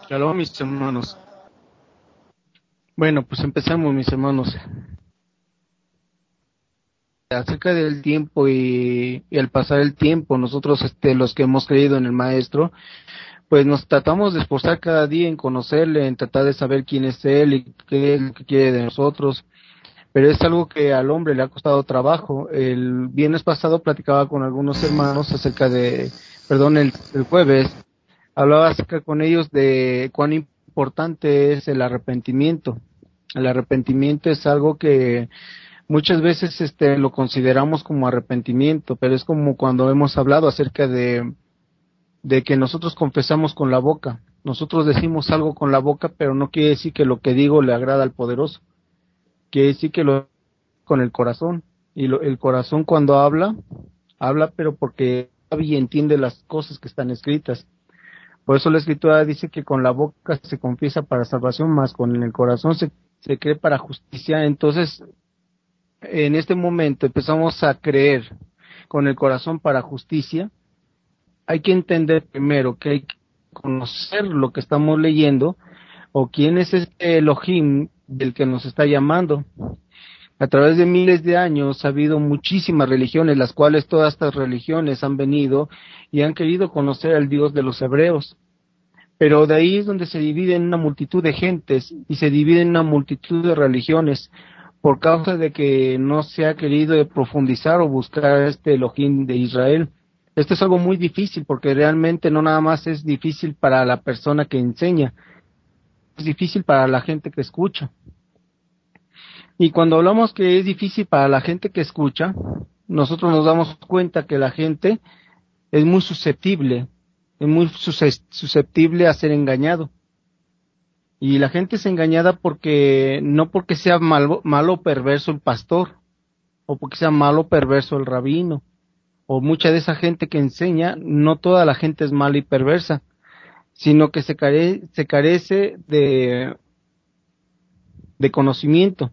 Shalom, mis hermanos. Bueno, pues empezamos, mis hermanos. Acerca del tiempo y al pasar el tiempo, nosotros, los que hemos creído en el Maestro, pues nos tratamos de esforzar cada día en conocerle, en tratar de saber quién es Él y qué es lo que quiere de nosotros. Pero es algo que al hombre le ha costado trabajo. El viernes pasado platicaba con algunos hermanos acerca de, perdón, el jueves, hablaba acerca con ellos de cuán importante es el arrepentimiento. El arrepentimiento es algo que muchas veces lo consideramos como arrepentimiento, pero es como cuando hemos hablado acerca de que nosotros confesamos con la boca. Nosotros decimos algo con la boca, pero no quiere decir que lo que digo le agrada al poderoso. Quiere decir que lo con el corazón. Y el corazón cuando habla, habla pero porque sabe y entiende las cosas que están escritas. Por eso la escritura dice que con la boca se confiesa para salvación, más con el corazón se cree para justicia. Entonces, en este momento empezamos a creer con el corazón para justicia. Hay que entender primero que hay que conocer lo que estamos leyendo o quién es este Elohim del que nos está llamando. A través de miles de años ha habido muchísimas religiones, las cuales todas estas religiones han venido y han querido conocer al Dios de los hebreos. Pero de ahí es donde se divide en una multitud de gentes y se divide en una multitud de religiones por causa de que no se ha querido profundizar o buscar este Elohim de Israel. Esto es algo muy difícil porque realmente no nada más es difícil para la persona que enseña, es difícil para la gente que escucha. Y cuando hablamos que es difícil para la gente que escucha, nosotros nos damos cuenta que la gente es muy susceptible, susceptible a ser engañado. Y la gente es engañada porque, no porque sea malo o perverso el pastor, o porque sea malo o perverso el rabino, o mucha de esa gente que enseña, no toda la gente es mala y perversa, sino que se carece de conocimiento.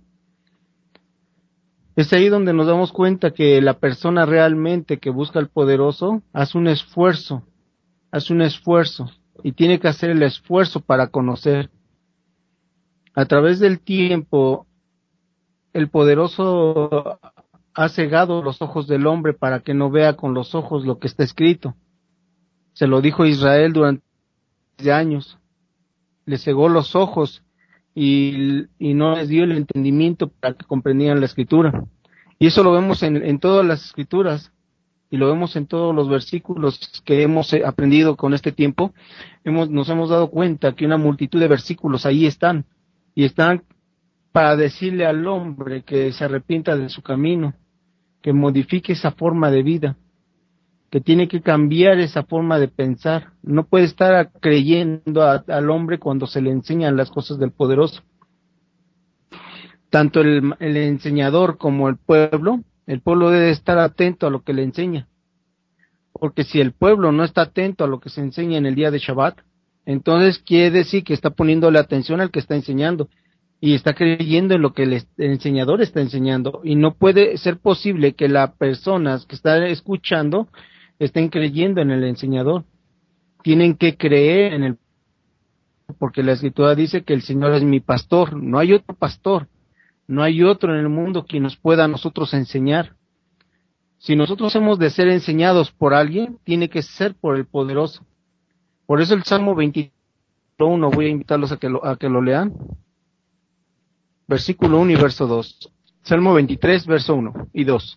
Es ahí donde nos damos cuenta que la persona realmente que busca al poderoso hace un esfuerzo, y tiene que hacer el esfuerzo para conocer. A través del tiempo, el poderoso ha cegado los ojos del hombre para que no vea con los ojos lo que está escrito. Se lo dijo Israel durante años. Le cegó los ojos y no les dio el entendimiento para que comprendieran la escritura. Y eso lo vemos en todas las escrituras y lo vemos en todos los versículos que hemos aprendido con este tiempo. Nos hemos dado cuenta que una multitud de versículos ahí están y están para decirle al hombre que se arrepienta de su camino, que modifique esa forma de vida, que tiene que cambiar esa forma de pensar. No puede estar creyendo al hombre cuando se le enseñan las cosas del poderoso. Tanto el enseñador como el pueblo debe estar atento a lo que le enseña. Porque si el pueblo no está atento a lo que se enseña en el día de Shabbat, entonces quiere decir que está poniéndole atención al que está enseñando y está creyendo en lo que el enseñador está enseñando. Y no puede ser posible que las personas que están escuchando estén creyendo en el enseñador. Tienen que creer en porque la escritura dice que el Señor es mi pastor. No hay otro pastor, no hay otro en el mundo quien nos pueda a nosotros enseñar. Si nosotros hemos de ser enseñados por alguien, tiene que ser por el poderoso. Por eso el Salmo 21, voy a invitarlos a que lo lean. Versículo 1 y verso 2. Salmo 23, verso 1 y 2.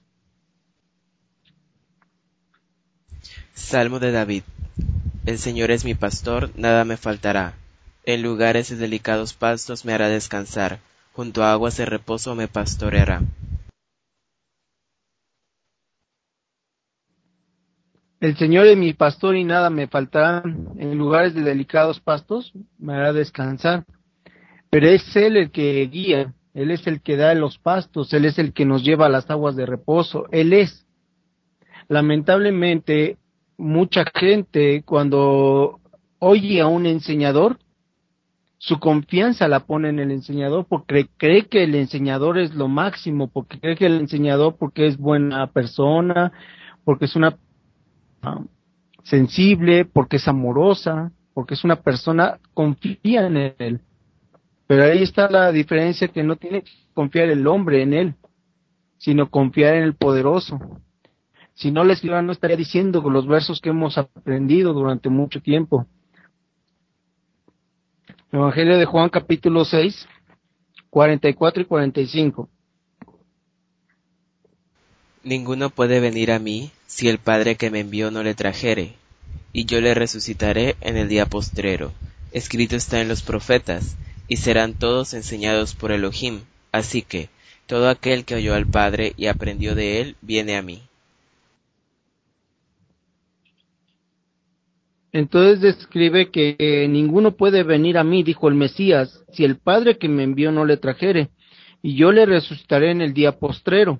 Salmo de David. El Señor es mi pastor, nada me faltará. En lugares de delicados pastos me hará descansar, junto a aguas de reposo me pastoreará. El Señor es mi pastor y nada me faltará. En lugares de delicados pastos me hará descansar. Pero es Él el que guía, Él es el que da los pastos, Él es el que nos lleva a las aguas de reposo, Él es. Lamentablemente, mucha gente cuando oye a un enseñador, su confianza la pone en el enseñador porque cree que el enseñador es lo máximo, porque cree que el enseñador porque es buena persona, porque es una sensible, porque es amorosa, porque es una persona, confía en él. Pero ahí está la diferencia, que no tiene que confiar el hombre en él, sino confiar en el poderoso. Si no, la escritura no estaría diciendo con los versos que hemos aprendido durante mucho tiempo. Evangelio de Juan capítulo 6, 44 y 45. Ninguno puede venir a mí si el Padre que me envió no le trajere, y yo le resucitaré en el día postrero. Escrito está en los profetas, y serán todos enseñados por Elohim. Así que, todo aquel que oyó al Padre y aprendió de él, viene a mí. Entonces describe que ninguno puede venir a mí, dijo el Mesías, si el Padre que me envió no le trajere, y yo le resucitaré en el día postrero.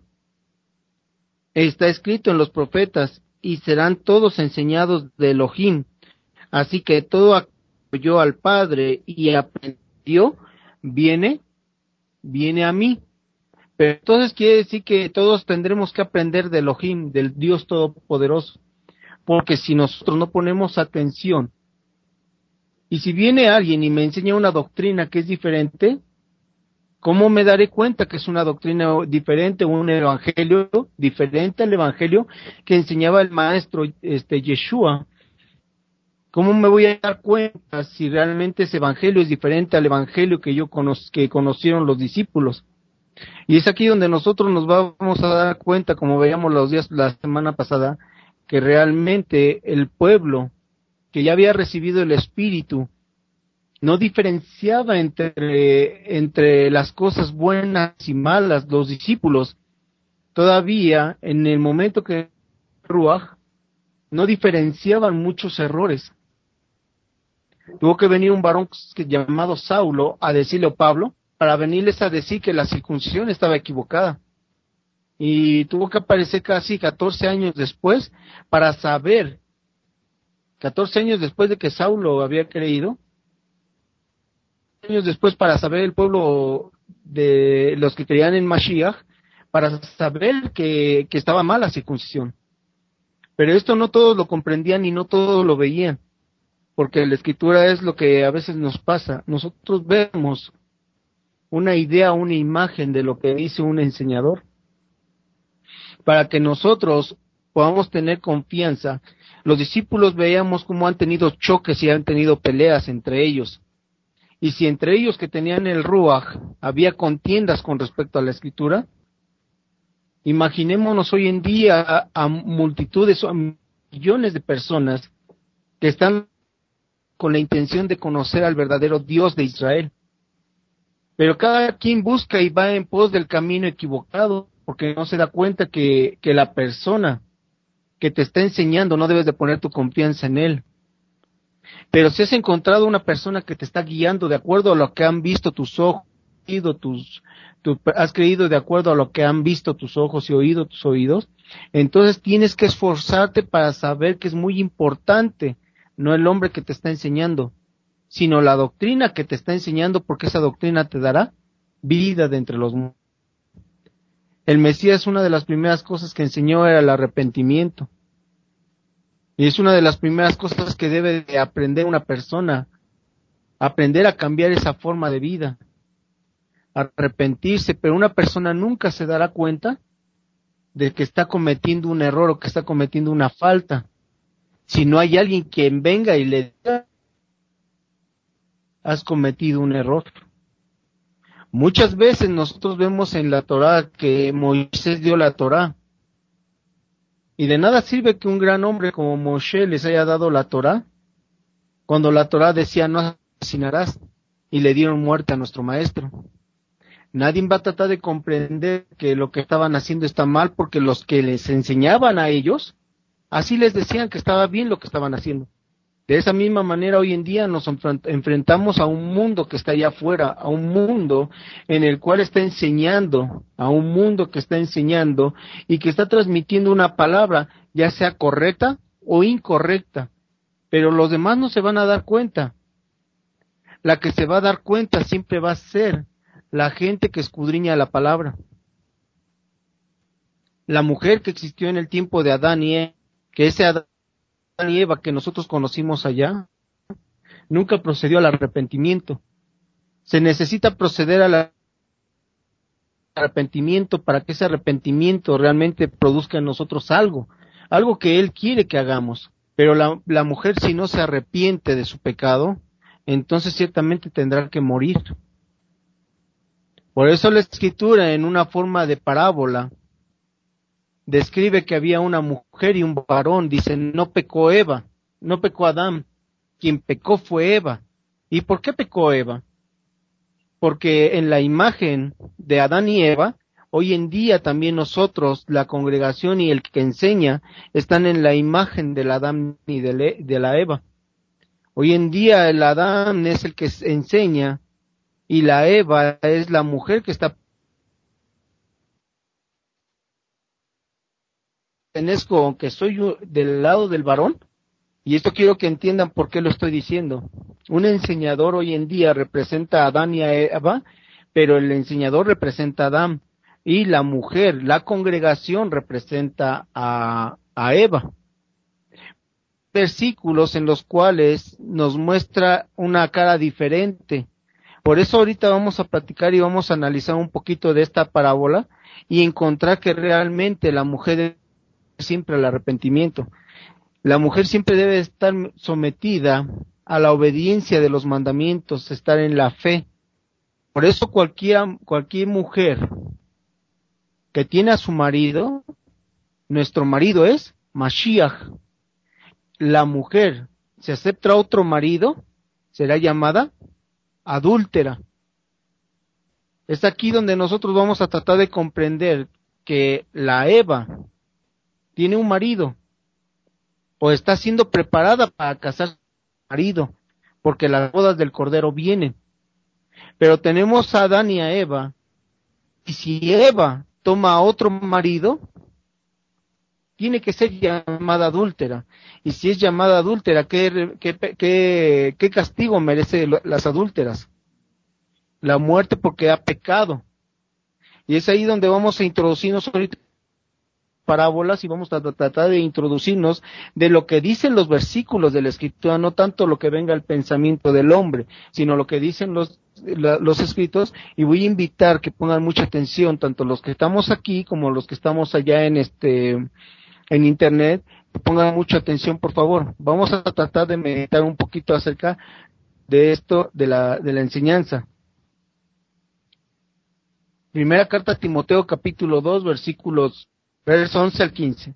Está escrito en los profetas, y serán todos enseñados de Elohim. Así que todo aquel que oyó al Padre y aprendió, viene a mí. Pero entonces quiere decir que todos tendremos que aprender de Elohim, del Dios Todopoderoso, porque si nosotros no ponemos atención, y si viene alguien y me enseña una doctrina que es diferente, ¿cómo me daré cuenta que es una doctrina diferente, un evangelio diferente al evangelio que enseñaba el maestro Yeshua? ¿Cómo me voy a dar cuenta si realmente ese evangelio es diferente al evangelio que que conocieron los discípulos? Y es aquí donde nosotros nos vamos a dar cuenta, como veíamos los días la semana pasada, que realmente el pueblo que ya había recibido el Espíritu no diferenciaba entre las cosas buenas y malas. Los discípulos todavía, en el momento que Ruach, no diferenciaban muchos errores. Tuvo que venir un varón llamado Saulo a decirle a Pablo, para venirles a decir que la circuncisión estaba equivocada. Y tuvo que aparecer casi 14 años después para saber, 14 años después de que Saulo había creído, años después para saber el pueblo de los que creían en Mashiach, para saber que estaba mal la circuncisión. Pero esto no todos lo comprendían y no todos lo veían, porque la escritura es lo que a veces nos pasa. Nosotros vemos una idea, una imagen de lo que dice un enseñador, para que nosotros podamos tener confianza. Los discípulos veíamos cómo han tenido choques y han tenido peleas entre ellos. Y si entre ellos que tenían el Ruach había contiendas con respecto a la escritura, imaginémonos hoy en día a multitudes, a millones de personas que están con la intención de conocer al verdadero Dios de Israel. Pero cada quien busca y va en pos del camino equivocado, porque no se da cuenta que la persona que te está enseñando no debes de poner tu confianza en él. Pero si has encontrado una persona que te está guiando de acuerdo a lo que han visto tus ojos, has creído de acuerdo a lo que han visto tus ojos y oído tus oídos, entonces tienes que esforzarte para saber que es muy importante, no el hombre que te está enseñando, sino la doctrina que te está enseñando, porque esa doctrina te dará vida de entre los muertos. El Mesías, una de las primeras cosas que enseñó era el arrepentimiento. Y es una de las primeras cosas que debe de aprender una persona, aprender a cambiar esa forma de vida, arrepentirse, pero una persona nunca se dará cuenta de que está cometiendo un error o que está cometiendo una falta, si no hay alguien que venga y le diga, has cometido un error. Muchas veces nosotros vemos en la Torá que Moisés dio la Torá, y de nada sirve que un gran hombre como Moshe les haya dado la Torá, cuando la Torá decía no asesinarás, y le dieron muerte a nuestro maestro. Nadie va a tratar de comprender que lo que estaban haciendo está mal, porque los que les enseñaban a ellos, así les decían que estaba bien lo que estaban haciendo. De esa misma manera hoy en día nos enfrentamos a un mundo que está allá afuera, a un mundo en el cual está enseñando, a un mundo que está enseñando y que está transmitiendo una palabra, ya sea correcta o incorrecta, pero los demás no se van a dar cuenta. La que se va a dar cuenta siempre va a ser la gente que escudriña la palabra. La mujer que existió en el tiempo de Adán y Eva, que ese Adán y Eva que nosotros conocimos allá, nunca procedió al arrepentimiento. Se necesita proceder al arrepentimiento para que ese arrepentimiento realmente produzca en nosotros algo que Él quiere que hagamos. Pero la mujer, si no se arrepiente de su pecado, entonces ciertamente tendrá que morir. Por eso la Escritura, en una forma de parábola, describe que había una mujer y un varón. Dice, no pecó Eva, no pecó Adán, quien pecó fue Eva. ¿Y por qué pecó Eva? Porque en la imagen de Adán y Eva, hoy en día también nosotros, la congregación y el que enseña, están en la imagen del Adán y de la Eva. Hoy en día el Adán es el que enseña y la Eva es la mujer que está. Pertenezco, aunque soy yo del lado del varón, y esto quiero que entiendan por qué lo estoy diciendo. Un enseñador hoy en día representa a Adán y a Eva, pero el enseñador representa a Adán, y la mujer, la congregación representa a Eva. Versículos en los cuales nos muestra una cara diferente. Por eso ahorita vamos a platicar y vamos a analizar un poquito de esta parábola y encontrar que realmente la mujer debe siempre al arrepentimiento. La mujer siempre debe estar sometida a la obediencia de los mandamientos, estar en la fe. Por eso cualquier mujer que tiene a su marido, nuestro marido es Mashiach. La mujer, si acepta a otro marido, será llamada adúltera. Es aquí donde nosotros vamos a tratar de comprender que la Eva tiene un marido, o está siendo preparada para casarse con su marido, porque las bodas del Cordero vienen. Pero tenemos a Adán y a Eva, y si Eva toma a otro marido, tiene que ser llamada adúltera. Y si es llamada adúltera, ¿qué castigo merece las adúlteras? La muerte porque ha pecado. Y es ahí donde vamos a introducirnos ahorita parábolas y vamos a tratar de introducirnos de lo que dicen los versículos de la Escritura, no tanto lo que venga el pensamiento del hombre, sino lo que dicen los escritos, y voy a invitar que pongan mucha atención, tanto los que estamos aquí como los que estamos allá en internet, que pongan mucha atención, por favor. Vamos a tratar de meditar un poquito acerca de esto, de la enseñanza. Primera carta a Timoteo, capítulo 2, versos 11 al 15.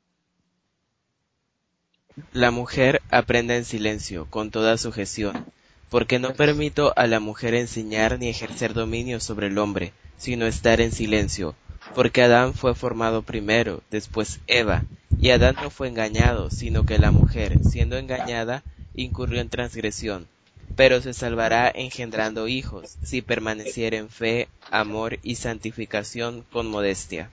La mujer aprenda en silencio, con toda sujeción, porque no permito a la mujer enseñar ni ejercer dominio sobre el hombre, sino estar en silencio, porque Adán fue formado primero, después Eva, y Adán no fue engañado, sino que la mujer, siendo engañada, incurrió en transgresión, pero se salvará engendrando hijos, si permaneciere en fe, amor y santificación con modestia.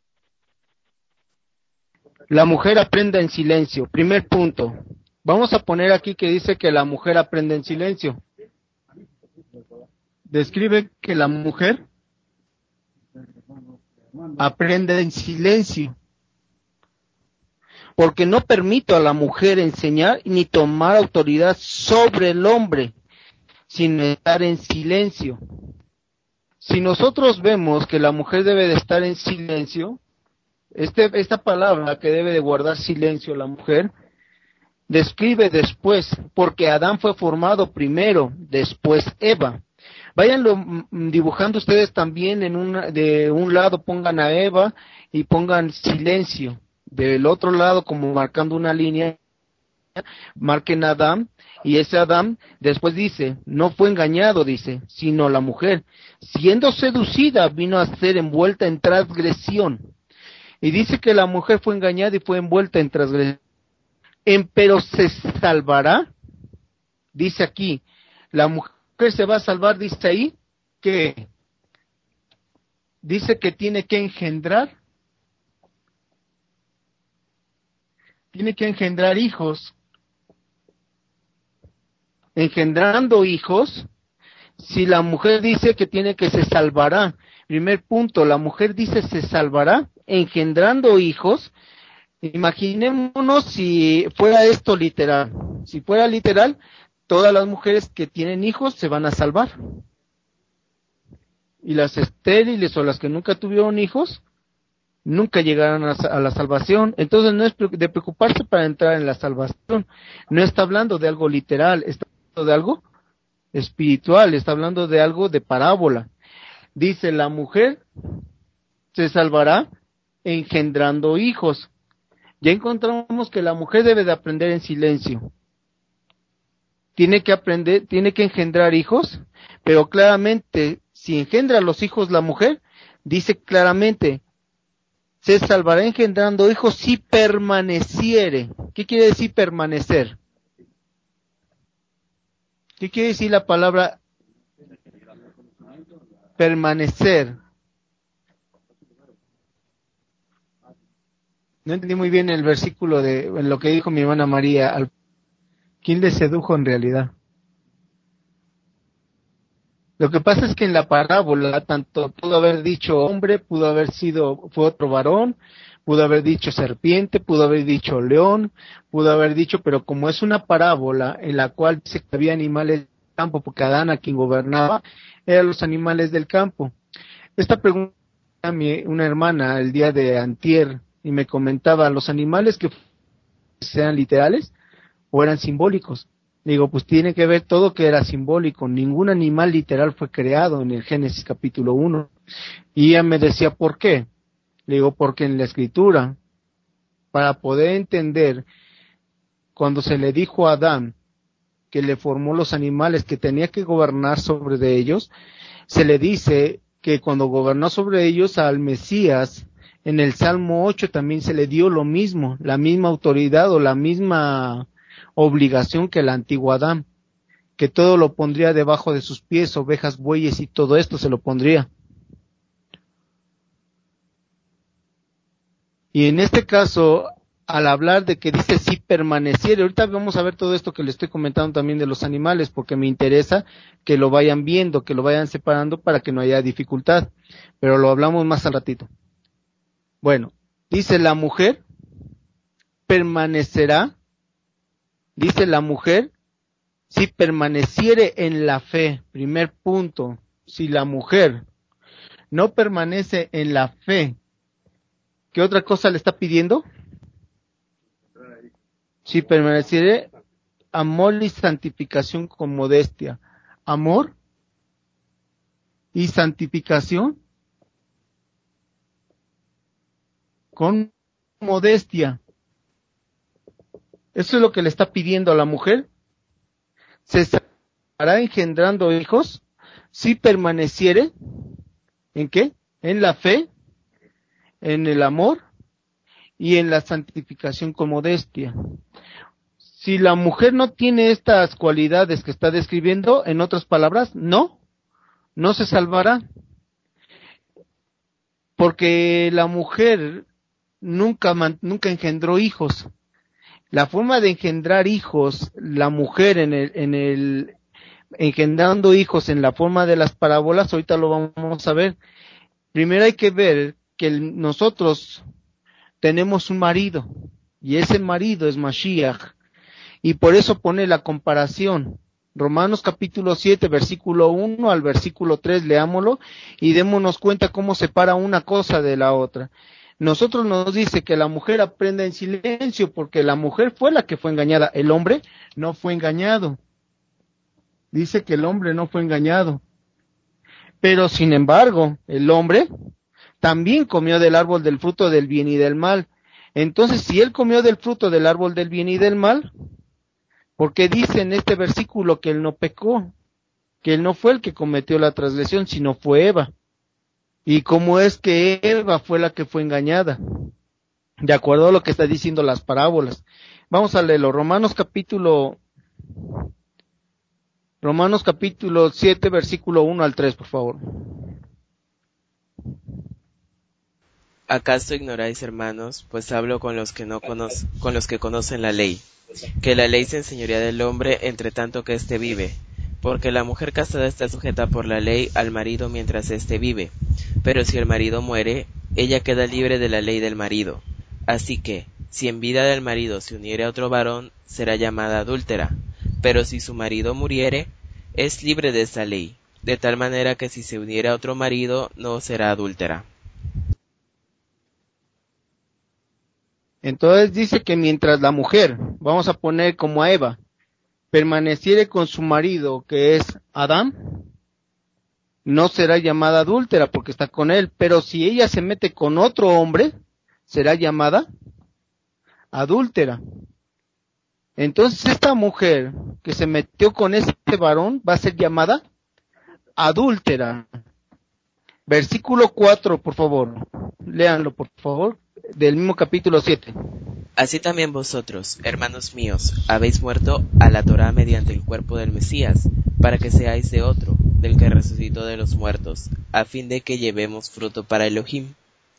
La mujer aprenda en silencio. Primer punto. Vamos a poner aquí que dice que la mujer aprende en silencio. Describe que la mujer aprende en silencio. Porque no permito a la mujer enseñar ni tomar autoridad sobre el hombre, sino estar en silencio. Si nosotros vemos que la mujer debe de estar en silencio, esta palabra que debe de guardar silencio la mujer, describe después, porque Adán fue formado primero, después Eva. Váyanlo dibujando ustedes también de un lado pongan a Eva y pongan silencio. Del otro lado, como marcando una línea, marquen a Adán, y ese Adán después dice, no fue engañado, dice, sino la mujer, siendo seducida, vino a ser envuelta en transgresión. Y dice que la mujer fue engañada y fue envuelta en transgresión. Pero se salvará, dice aquí, la mujer se va a salvar, dice ahí, que dice que tiene que engendrar hijos. Engendrando hijos, si la mujer dice que se salvará, primer punto, la mujer dice se salvará, engendrando hijos. Imaginémonos si fuera esto literal. Si fuera literal, todas las mujeres que tienen hijos se van a salvar. Y las estériles o las que nunca tuvieron hijos, nunca llegarán a la salvación. Entonces no es de preocuparse para entrar en la salvación. No está hablando de algo literal, está hablando de algo espiritual, está hablando de algo de parábola. Dice, la mujer se salvará engendrando hijos. Ya encontramos que la mujer debe de aprender en silencio. Tiene que aprender, tiene que engendrar hijos, pero claramente, si engendra los hijos la mujer, dice claramente, se salvará engendrando hijos si permaneciere. ¿Qué quiere decir permanecer? ¿Qué quiere decir la palabra permanecer? No entendí muy bien el versículo de en lo que dijo mi hermana María. ¿Quién le sedujo en realidad? Lo que pasa es que en la parábola, tanto pudo haber dicho hombre, pudo haber sido, fue otro varón, pudo haber dicho serpiente, pudo haber dicho león, pudo haber dicho, pero como es una parábola en la cual dice que había animales del campo, porque Adán a quien gobernaba, eran los animales del campo. Esta pregunta a una hermana el día de antier, y me comentaba, ¿los animales que sean literales o eran simbólicos? Digo, pues tiene que ver todo que era simbólico. Ningún animal literal fue creado en el Génesis capítulo 1. Y ella me decía, ¿por qué? Le digo, porque en la escritura, para poder entender, cuando se le dijo a Adán que le formó los animales, que tenía que gobernar sobre de ellos, se le dice que cuando gobernó sobre ellos al Mesías, en el Salmo 8 también se le dio lo mismo, la misma autoridad o la misma obligación que el antiguo Adán, que todo lo pondría debajo de sus pies, ovejas, bueyes y todo esto se lo pondría. Y en este caso, al hablar de que dice si permaneciere, ahorita vamos a ver todo esto que le estoy comentando también de los animales, porque me interesa que lo vayan viendo, que lo vayan separando para que no haya dificultad, pero lo hablamos más al ratito. Bueno, dice la mujer permanecerá, dice la mujer, si permaneciere en la fe. Primer punto, si la mujer no permanece en la fe, ¿qué otra cosa le está pidiendo? Si permaneciere, amor y santificación con modestia. Amor y santificación con modestia. Eso es lo que le está pidiendo a la mujer. Se estará engendrando hijos si permaneciere, ¿en qué? En la fe, en el amor y en la santificación con modestia. Si la mujer no tiene estas cualidades que está describiendo, en otras palabras, no se salvará. Porque la mujer nunca engendró hijos. La forma de engendrar hijos, la mujer engendrando hijos en la forma de las parábolas, ahorita lo vamos a ver. Primero hay que ver que nosotros tenemos un marido, y ese marido es Mashiach, y por eso pone la comparación. Romanos capítulo 7, versículo 1 al versículo 3, leámoslo, y démonos cuenta cómo separa una cosa de la otra. Nosotros nos dice que la mujer aprenda en silencio, porque la mujer fue la que fue engañada, el hombre no fue engañado. Dice que el hombre no fue engañado. Pero sin embargo, el hombre también comió del árbol del fruto del bien y del mal. Entonces, si él comió del fruto del árbol del bien y del mal, ¿por qué dice en este versículo que él no pecó? Que él no fue el que cometió la transgresión, sino fue Eva. ¿Y cómo es que Eva fue la que fue engañada? De acuerdo a lo que está diciendo las parábolas. Vamos a leerlo. Romanos capítulo 7, versículo 1 al 3, por favor. ¿Acaso ignoráis, hermanos, pues hablo con los que con los que conocen la ley, que la ley se enseñorea del hombre entre tanto que éste vive? Porque la mujer casada está sujeta por la ley al marido mientras éste vive, pero si el marido muere, ella queda libre de la ley del marido. Así que, si en vida del marido se uniere a otro varón, será llamada adúltera. Pero si su marido muriere, es libre de esta ley, de tal manera que si se uniere a otro marido, no será adúltera. Entonces dice que mientras la mujer, vamos a poner como a Eva, permaneciere con su marido, que es Adán, no será llamada adúltera porque está con él, pero si ella se mete con otro hombre, será llamada adúltera. Entonces esta mujer que se metió con este varón va a ser llamada adúltera. Versículo 4, por favor. Léanlo, por favor, del mismo capítulo 7. Así también vosotros, hermanos míos, habéis muerto a la Torá mediante el cuerpo del Mesías, para que seáis de otro, del que resucitó de los muertos, a fin de que llevemos fruto para Elohim.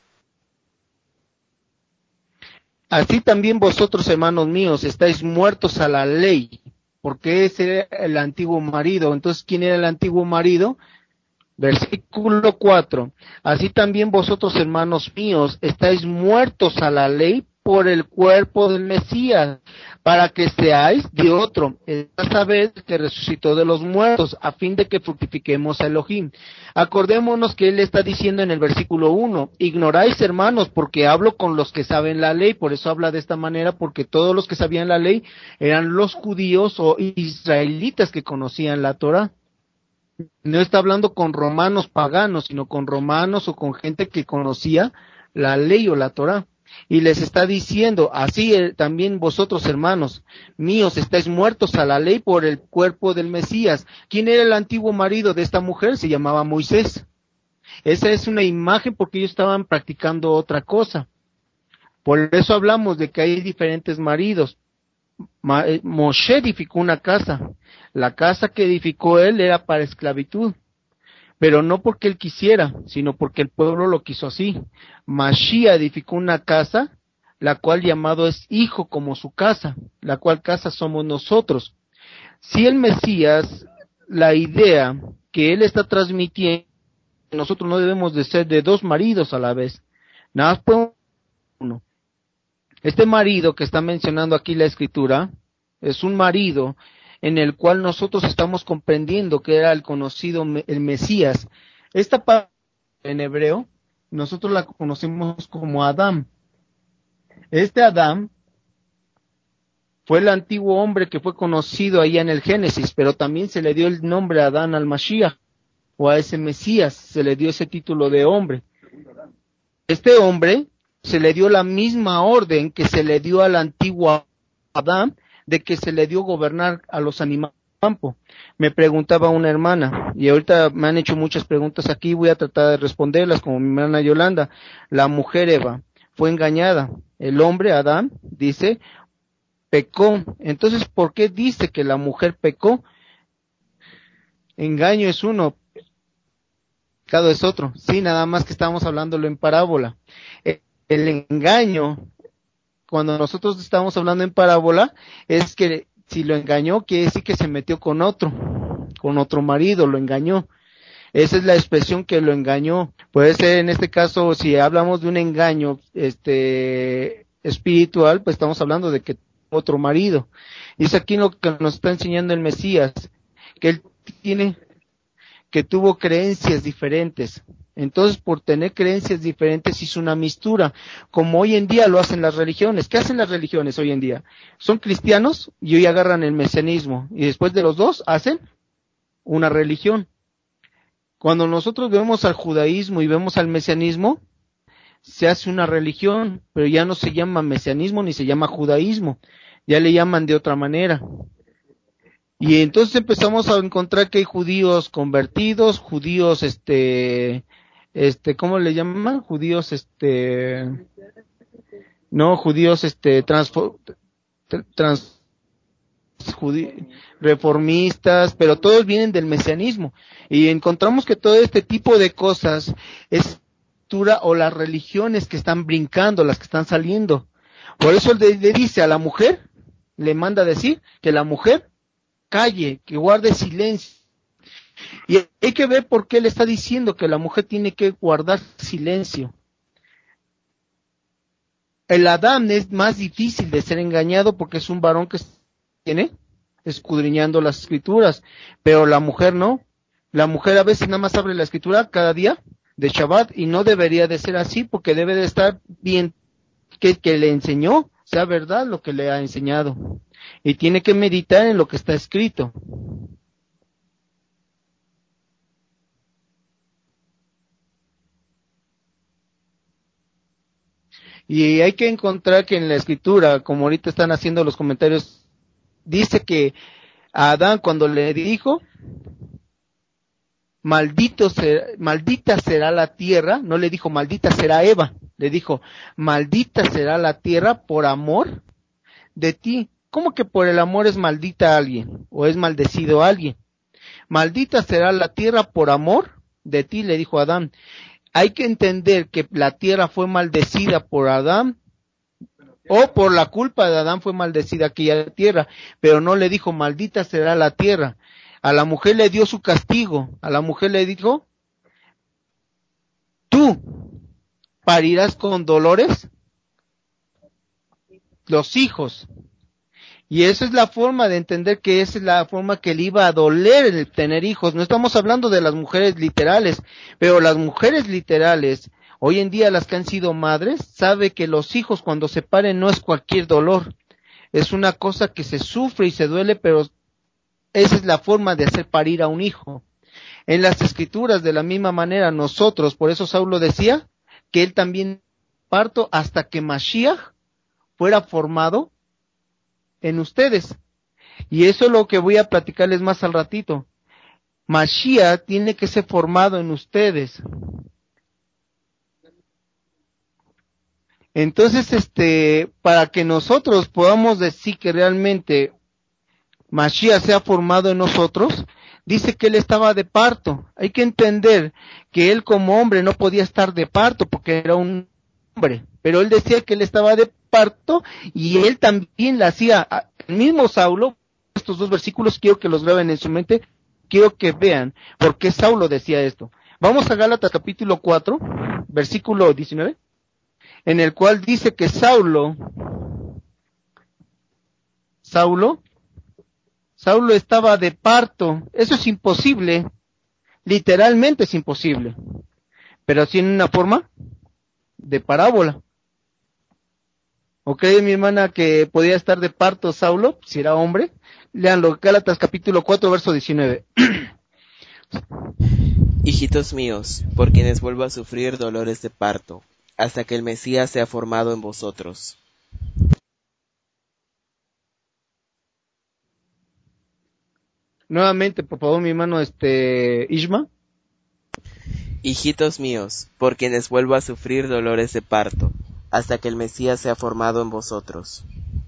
Así también vosotros, hermanos míos, estáis muertos a la ley, porque ese era el antiguo marido. Entonces, ¿quién era el antiguo marido? Versículo 4. Así también vosotros, hermanos míos, estáis muertos a la ley por el cuerpo del Mesías, para que seáis de otro, esta vez que resucitó de los muertos, a fin de que fructifiquemos a Elohim. Acordémonos que él está diciendo en el versículo 1, ignoráis, hermanos, porque hablo con los que saben la ley. Por eso habla de esta manera, porque todos los que sabían la ley eran los judíos o israelitas que conocían la Torá. No está hablando con romanos paganos, sino con romanos o con gente que conocía la ley o la Torá. Y les está diciendo, así también vosotros, hermanos míos, estáis muertos a la ley por el cuerpo del Mesías. ¿Quién era el antiguo marido de esta mujer? Se llamaba Moisés. Esa es una imagen porque ellos estaban practicando otra cosa. Por eso hablamos de que hay diferentes maridos. Moshe edificó una casa. La casa que edificó él era para esclavitud, pero no porque él quisiera, sino porque el pueblo lo quiso así. Mashiach edificó una casa, la cual llamado es hijo como su casa, la cual casa somos nosotros. Si el Mesías, la idea que él está transmitiendo, nosotros no debemos de ser de dos maridos a la vez, nada más por uno. Este marido que está mencionando aquí la escritura es un marido en el cual nosotros estamos comprendiendo que era el conocido el Mesías. Esta parte en hebreo nosotros la conocemos como Adán. Este Adán fue el antiguo hombre que fue conocido allá en el Génesis, pero también se le dio el nombre Adán al Mashiach, o a ese Mesías, se le dio ese título de hombre. Este hombre se le dio la misma orden que se le dio al antiguo Adán, de que se le dio gobernar a los animales del campo. Me preguntaba una hermana, y ahorita me han hecho muchas preguntas aquí, voy a tratar de responderlas, como mi hermana Yolanda. La mujer Eva fue engañada, el hombre Adán, dice, pecó. Entonces, ¿por qué dice que la mujer pecó? Engaño es uno, pecado es otro. Sí, nada más que estamos hablándolo en parábola. El engaño, cuando nosotros estamos hablando en parábola, es que si lo engañó, quiere decir que se metió con otro marido, lo engañó. Esa es la expresión que lo engañó. Puede ser en este caso, si hablamos de un engaño, espiritual, pues estamos hablando de que otro marido. Y es aquí lo que nos está enseñando el Mesías, que él tuvo creencias diferentes. Entonces, por tener creencias diferentes, hizo una mistura, como hoy en día lo hacen las religiones. ¿Qué hacen las religiones hoy en día? Son cristianos y hoy agarran el mesianismo, y después de los dos hacen una religión. Cuando nosotros vemos al judaísmo y vemos al mesianismo, se hace una religión, pero ya no se llama mesianismo ni se llama judaísmo, ya le llaman de otra manera. Y entonces empezamos a encontrar que hay judíos convertidos, judíos, ¿cómo le llaman? Judíos, reformistas, pero todos vienen del mesianismo. Y encontramos que todo este tipo de cosas es o las religiones que están brincando, las que están saliendo. Por eso le dice a la mujer, le manda decir que la mujer calle, que guarde silencio. Y hay que ver por qué le está diciendo que la mujer tiene que guardar silencio. El Adán es más difícil de ser engañado porque es un varón que tiene escudriñando las escrituras, pero la mujer no. La mujer a veces nada más abre la escritura cada día de Shabbat y no debería de ser así porque debe de estar bien que le enseñó, sea verdad lo que le ha enseñado. Y tiene que meditar en lo que está escrito. Y hay que encontrar que en la escritura, como ahorita están haciendo los comentarios, dice que a Adán cuando le dijo, maldita será la tierra, no le dijo maldita será Eva, le dijo maldita será la tierra por amor de ti. ¿Cómo que por el amor es maldita a alguien o es maldecido a alguien? Maldita será la tierra por amor de ti, le dijo Adán. Hay que entender que la tierra fue maldecida por Adán, o por la culpa de Adán fue maldecida aquella tierra, pero no le dijo maldita será la tierra. A la mujer le dio su castigo, a la mujer le dijo, tú parirás con dolores los hijos. Y esa es la forma de entender que esa es la forma que le iba a doler el tener hijos. No estamos hablando de las mujeres literales, pero las mujeres literales, hoy en día las que han sido madres, sabe que los hijos cuando se paren no es cualquier dolor. Es una cosa que se sufre y se duele, pero esa es la forma de hacer parir a un hijo. En las escrituras, de la misma manera, nosotros, por eso Saulo decía que él también parto hasta que Mashiach fuera formado en ustedes. Y eso es lo que voy a platicarles más al ratito. Mashiach tiene que ser formado en ustedes. Entonces, para que nosotros podamos decir que realmente Mashiach sea formado en nosotros, dice que él estaba de parto. Hay que entender que él como hombre no podía estar de parto porque era un hombre, pero él decía que él estaba de parto y él también la hacía. El mismo Saulo, estos dos versículos quiero que los graben en su mente, quiero que vean por qué Saulo decía esto. Vamos a Gálatas capítulo 4, versículo 19, en el cual dice que Saulo estaba de parto. Eso es imposible, literalmente es imposible, pero así en una forma de parábola. ¿O cree mi hermana que podía estar de parto Saulo, si era hombre? Leanlo, Gálatas capítulo 4, verso 19. Hijitos míos, por quienes vuelvo a sufrir dolores de parto, hasta que el Mesías sea formado en vosotros. Nuevamente, por favor, mi hermano, Ishma. Hijitos míos, por quienes vuelvo a sufrir dolores de parto, hasta que el Mesías sea formado en vosotros.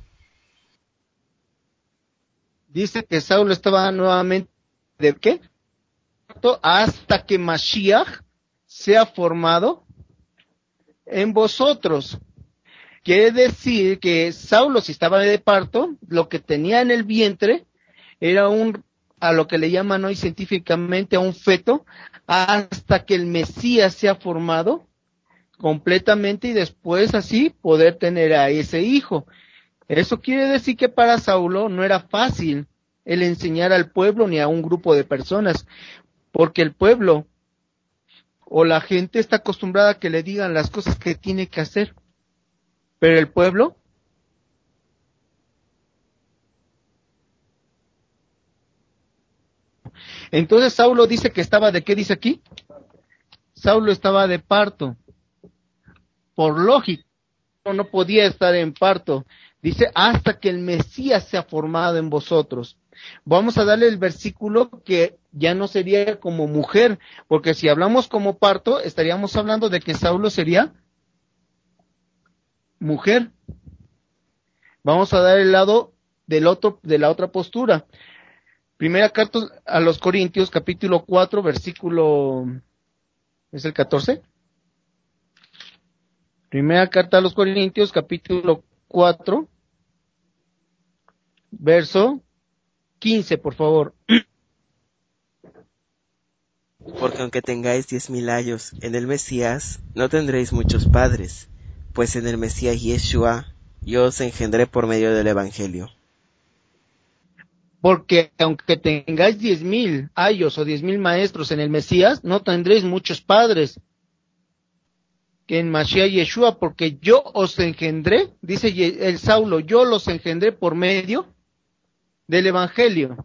Dice que Saulo estaba nuevamente, ¿de qué? Hasta que Mashiach sea formado en vosotros. Quiere decir que Saulo, si estaba de parto, lo que tenía en el vientre era a lo que le llaman hoy científicamente a un feto, hasta que el Mesías sea formado completamente y después así poder tener a ese hijo. Eso quiere decir que para Saulo no era fácil el enseñar al pueblo ni a un grupo de personas, porque el pueblo o la gente está acostumbrada a que le digan las cosas que tiene que hacer, pero el pueblo entonces Saulo dice que estaba ¿de qué dice aquí? Saulo estaba de parto. Por lógica, no podía estar en parto. Dice, hasta que el Mesías sea formado en vosotros. Vamos a darle el versículo que ya no sería como mujer, porque si hablamos como parto, estaríamos hablando de que Saulo sería mujer. Vamos a dar el lado de la otra postura. Primera carta a los Corintios, capítulo 4, versículo, ¿es el 14? Primera carta a los Corintios, capítulo 4, verso 15, por favor. Porque aunque tengáis 10,000 años en el Mesías, no tendréis muchos padres, pues en el Mesías Yeshua yo os engendré por medio del Evangelio. porque aunque tengáis 10,000 ayos o 10,000 maestros en el Mesías, no tendréis muchos padres que en Mashiach Yeshua, porque yo os engendré, dice el Saulo, yo los engendré por medio del Evangelio.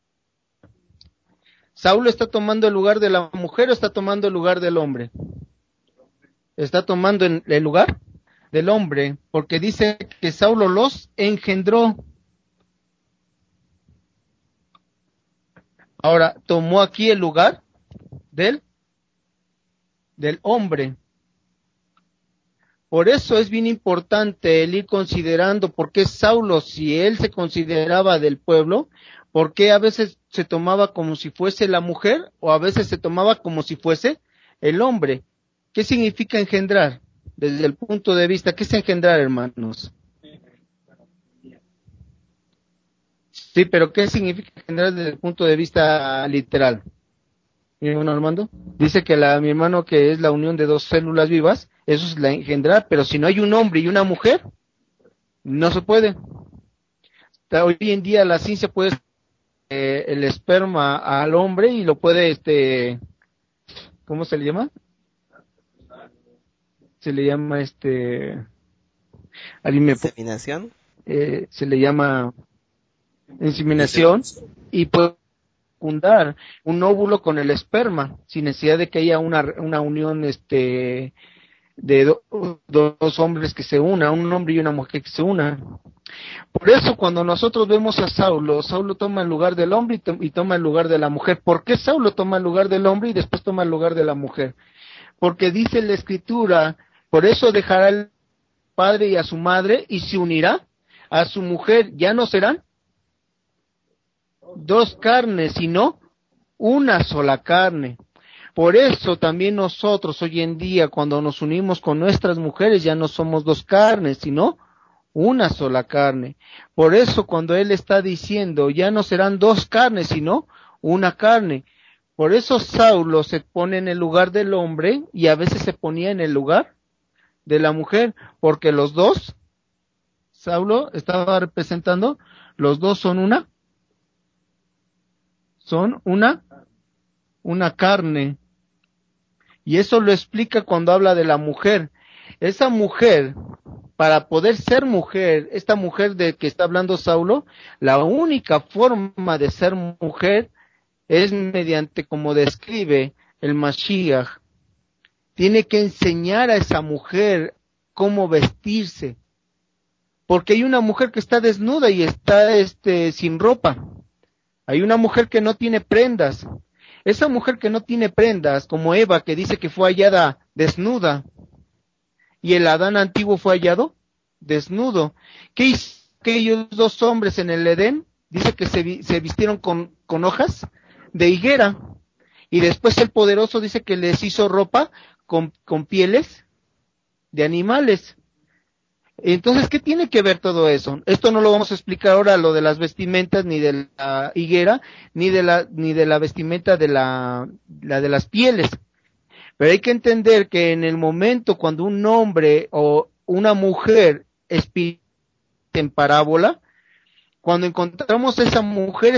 ¿Saulo está tomando el lugar de la mujer o está tomando el lugar del hombre? Está tomando el lugar del hombre, porque dice que Saulo los engendró. Ahora, tomó aquí el lugar del hombre. Por eso es bien importante el ir considerando por qué Saulo, si él se consideraba del pueblo, por qué a veces se tomaba como si fuese la mujer o a veces se tomaba como si fuese el hombre. ¿Qué significa engendrar? Desde el punto de vista, ¿qué es engendrar, hermanos? Sí, pero ¿qué significa engendrar desde el punto de vista literal? Mi hermano Armando dice que mi hermano que es la unión de dos células vivas, eso es la engendrar, pero si no hay un hombre y una mujer, no se puede. Hoy en día la ciencia puede el esperma al hombre y lo puede, ¿cómo se le llama? Se le llama ¿Inseminación? Se le llama inseminación y puede fecundar un óvulo con el esperma sin necesidad de que haya una unión de dos hombres que se unan, un hombre y una mujer que se unan. Por eso cuando nosotros vemos a Saulo, Saulo toma el lugar del hombre y toma el lugar de la mujer. ¿Por qué Saulo toma el lugar del hombre y después toma el lugar de la mujer? Porque dice la Escritura, por eso dejará el padre y a su madre y se unirá a su mujer. Ya no serán dos carnes, sino una sola carne. Por eso también nosotros hoy en día, cuando nos unimos con nuestras mujeres, ya no somos dos carnes, sino una sola carne. Por eso cuando él está diciendo, ya no serán dos carnes, sino una carne. Por eso Saulo se pone en el lugar del hombre y a veces se ponía en el lugar de la mujer, porque los dos, Saulo estaba representando, los dos son una carne. Y eso lo explica cuando habla de la mujer. Esa mujer, para poder ser mujer, esta mujer de que está hablando Saulo, la única forma de ser mujer es mediante, como describe el Mashiach. Tiene que enseñar a esa mujer cómo vestirse. Porque hay una mujer que está desnuda y está sin ropa. Hay una mujer que no tiene prendas. Esa mujer que no tiene prendas, como Eva, que dice que fue hallada desnuda, y el Adán antiguo fue hallado desnudo. ¿Qué hizo aquellos dos hombres en el Edén? Dice que se vistieron con hojas de higuera, y después el poderoso dice que les hizo ropa con pieles de animales. Entonces, ¿qué tiene que ver todo eso? Esto no lo vamos a explicar ahora, lo de las vestimentas, ni de la higuera, ni de la vestimenta de la de las pieles. Pero hay que entender que en el momento cuando un hombre o una mujer espiritual en parábola, cuando encontramos esa mujer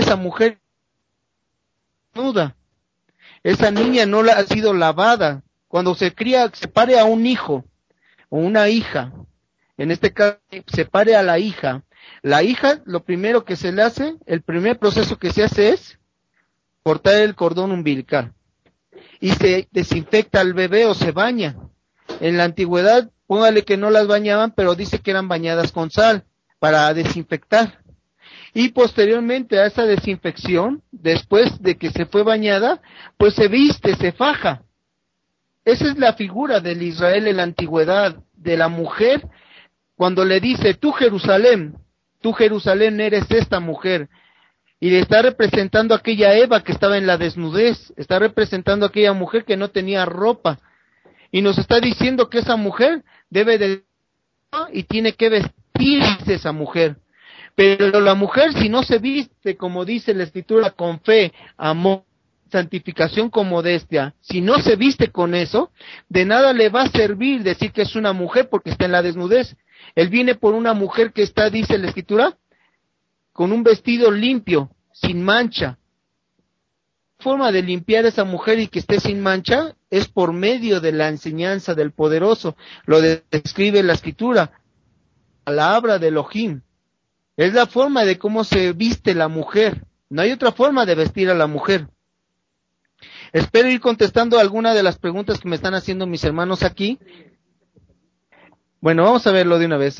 desnuda, esa niña no ha sido lavada. Cuando se pare a un hijo o una hija, en este caso se pare a la hija lo primero que se le hace, el primer proceso que se hace es cortar el cordón umbilical y se desinfecta al bebé o se baña. En la antigüedad, póngale que no las bañaban, pero dice que eran bañadas con sal para desinfectar. Y posteriormente a esa desinfección, después de que se fue bañada, pues se viste, se faja. Esa es la figura del Israel en la antigüedad, de la mujer, cuando le dice, tú Jerusalén eres esta mujer, y le está representando a aquella Eva que estaba en la desnudez, está representando a aquella mujer que no tenía ropa, y nos está diciendo que esa mujer debe de, y tiene que vestirse esa mujer. Pero la mujer, si no se viste, como dice la Escritura, con fe, amor, santificación con modestia, si no se viste con eso, de nada le va a servir decir que es una mujer porque está en la desnudez. Él viene por una mujer que está, dice la Escritura, con un vestido limpio, sin mancha. La forma de limpiar a esa mujer y que esté sin mancha es por medio de la enseñanza del Poderoso. Lo describe la Escritura, la palabra de Elohim. Es la forma de cómo se viste la mujer. No hay otra forma de vestir a la mujer. Espero ir contestando alguna de las preguntas que me están haciendo mis hermanos aquí. Bueno, vamos a verlo de una vez.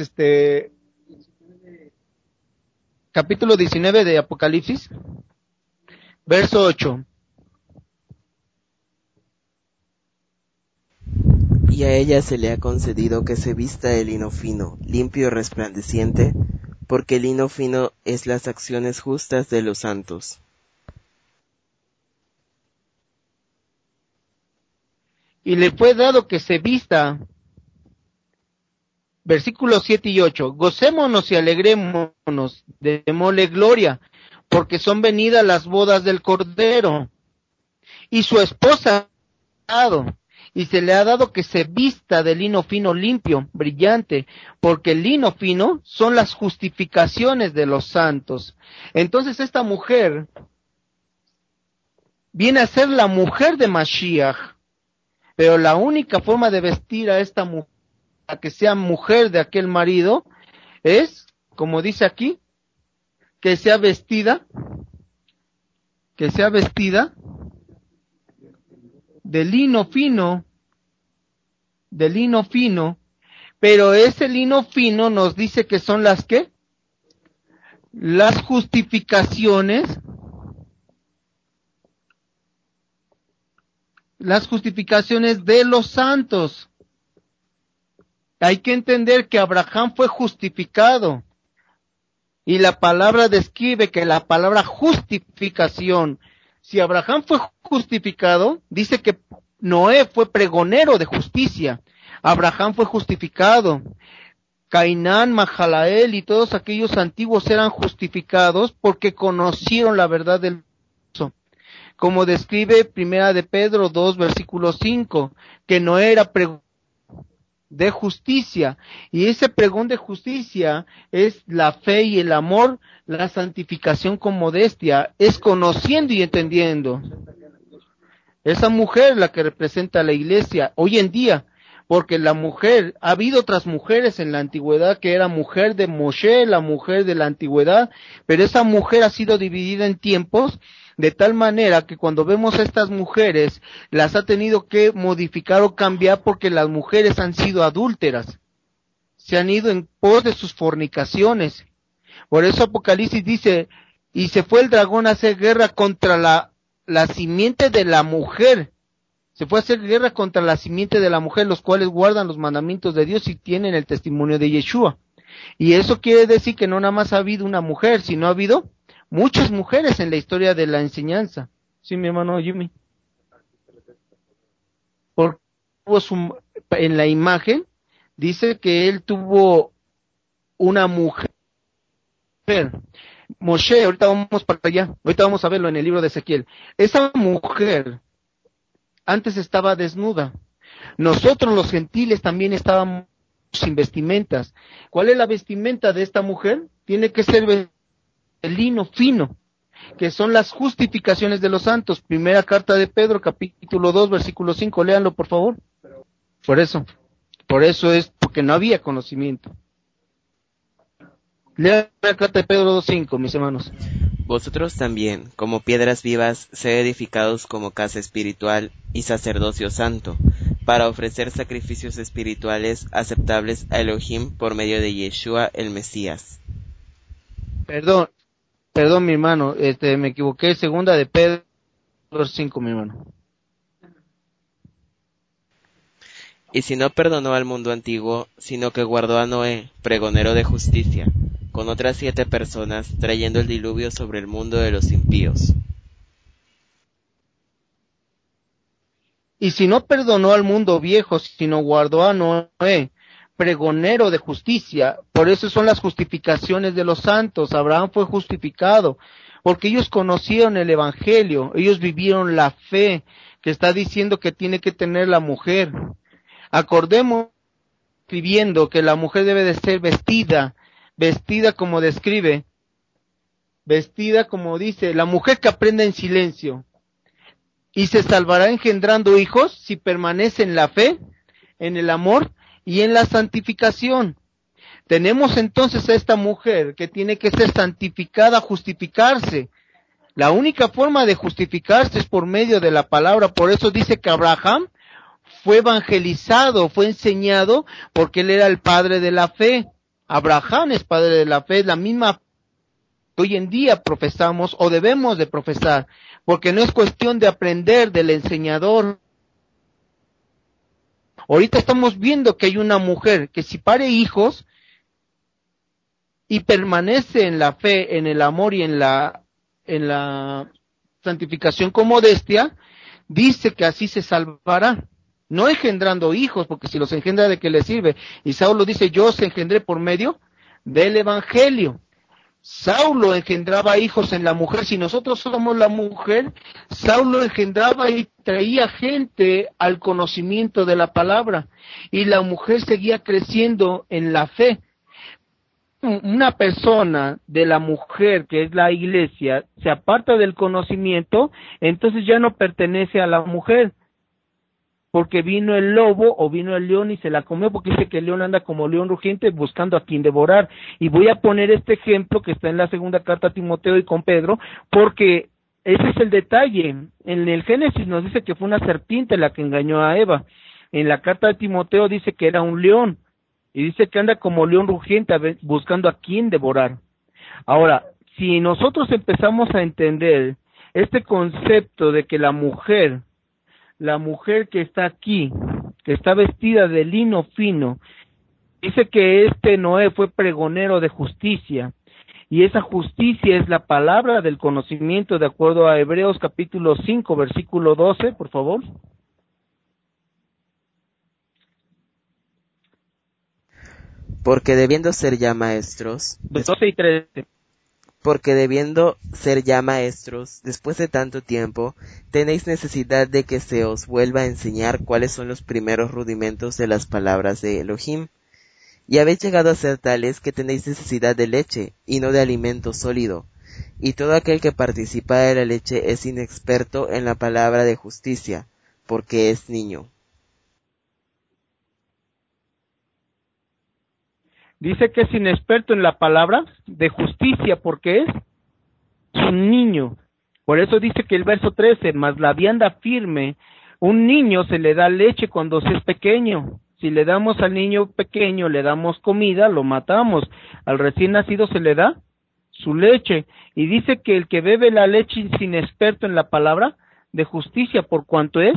Capítulo 19 de Apocalipsis, verso 8. Y a ella se le ha concedido que se vista de lino fino, limpio y resplandeciente, porque el lino fino es las acciones justas de los santos. Y le fue dado que se vista, versículos 7 y 8, gocémonos y alegrémonos, démosle gloria, porque son venidas las bodas del Cordero, y su esposa ha dado, y se le ha dado que se vista de lino fino limpio, brillante, porque el lino fino son las justificaciones de los santos. Entonces esta mujer viene a ser la mujer de Mashiach, pero la única forma de vestir a esta mujer, a que sea mujer de aquel marido, es, como dice aquí, que sea vestida de lino fino, pero ese lino fino nos dice que son las ¿qué? Las justificaciones de los santos. Hay que entender que Abraham fue justificado. Y la palabra describe que la palabra justificación, si Abraham fue justificado, dice que Noé fue pregonero de justicia. Abraham fue justificado. Cainán, Mahalael y todos aquellos antiguos eran justificados porque conocieron la verdad del Dios. Como describe Primera de Pedro 2, versículo 5, que Noé era pregonero de justicia, y ese pregón de justicia es la fe y el amor, la santificación con modestia, es conociendo y entendiendo. Esa mujer la que representa a la iglesia hoy en día, porque la mujer, ha habido otras mujeres en la antigüedad que era mujer de Moshe, la mujer de la antigüedad, pero esa mujer ha sido dividida en tiempos, de tal manera que cuando vemos a estas mujeres, las ha tenido que modificar o cambiar porque las mujeres han sido adúlteras, se han ido en pos de sus fornicaciones. Por eso Apocalipsis dice, y se fue el dragón a hacer guerra contra la simiente de la mujer. Se fue a hacer guerra contra la simiente de la mujer, los cuales guardan los mandamientos de Dios y tienen el testimonio de Yeshua. Y eso quiere decir que no nada más ha habido una mujer, sino ha habido muchas mujeres en la historia de la enseñanza. Sí, mi hermano Jimmy. Porque en la imagen dice que él tuvo una mujer. Moshe, ahorita vamos para allá, ahorita vamos a verlo en el libro de Ezequiel. Esa mujer antes estaba desnuda. Nosotros los gentiles también estábamos sin vestimentas. ¿Cuál es la vestimenta de esta mujer? Tiene que ser de lino fino, que son las justificaciones de los santos. Primera carta de Pedro, capítulo 2, versículo 5. Léanlo, por favor. Por eso es porque no había conocimiento. Lean la carta de Pedro 2:5, mis hermanos. Vosotros también, como piedras vivas, sed edificados como casa espiritual y sacerdocio santo, para ofrecer sacrificios espirituales aceptables a Elohim por medio de Yeshua el Mesías. Perdón, mi hermano, me equivoqué. Segunda de Pedro 2:5, mi hermano. Y si no perdonó al mundo antiguo, sino que guardó a Noé, pregonero de justicia, con otras 7 personas, trayendo el diluvio sobre el mundo de los impíos. Y si no perdonó al mundo viejo, sino guardó a Noé, pregonero de justicia, por eso son las justificaciones de los santos. Abraham fue justificado, porque ellos conocieron el evangelio, ellos vivieron la fe que está diciendo que tiene que tener la mujer. Acordemos, escribiendo que la mujer debe de ser vestida como describe vestida, como dice, la mujer que aprende en silencio, y se salvará engendrando hijos si permanece en la fe, en el amor y en la santificación. Tenemos entonces a esta mujer que tiene que ser santificada, justificarse. La única forma de justificarse es por medio de la palabra. Por eso dice que Abraham fue evangelizado, fue enseñado, porque él era el padre de la fe. Abraham es padre de la fe, es la misma que hoy en día profesamos o debemos de profesar, porque no es cuestión de aprender del enseñador. Ahorita estamos viendo que hay una mujer que si pare hijos y permanece en la fe, en el amor y en la santificación con modestia, dice que así se salvará. No engendrando hijos, porque si los engendra, ¿de qué le sirve? Y Saulo dice, yo os engendré por medio del evangelio. Saulo engendraba hijos en la mujer. Si nosotros somos la mujer, Saulo engendraba y traía gente al conocimiento de la palabra. Y la mujer seguía creciendo en la fe. Una persona de la mujer, que es la iglesia, se aparta del conocimiento, entonces ya no pertenece a la mujer, porque vino el lobo o vino el león y se la comió, porque dice que el león anda como león rugiente buscando a quien devorar. Y voy a poner este ejemplo que está en la segunda carta a Timoteo y con Pedro, porque ese es el detalle. En el Génesis nos dice que fue una serpiente la que engañó a Eva. En la carta de Timoteo dice que era un león. Y dice que anda como león rugiente buscando a quien devorar. Ahora, si nosotros empezamos a entender este concepto de que la mujer que está aquí, que está vestida de lino fino, dice que Noé fue pregonero de justicia, y esa justicia es la palabra del conocimiento, de acuerdo a Hebreos capítulo 5, versículo 12, por favor. Porque debiendo ser ya maestros, 12 y 13. Porque debiendo ser ya maestros, después de tanto tiempo, tenéis necesidad de que se os vuelva a enseñar cuáles son los primeros rudimentos de las palabras de Elohim. Y habéis llegado a ser tales que tenéis necesidad de leche, y no de alimento sólido. Y todo aquel que participa de la leche es inexperto en la palabra de justicia, porque es niño. Dice que es inexperto en la palabra de justicia porque es un niño. Por eso dice que el verso 13, mas la vianda firme, un niño se le da leche cuando se es pequeño. Si le damos al niño pequeño, le damos comida, lo matamos. Al recién nacido se le da su leche. Y dice que el que bebe la leche es inexperto en la palabra de justicia por cuanto es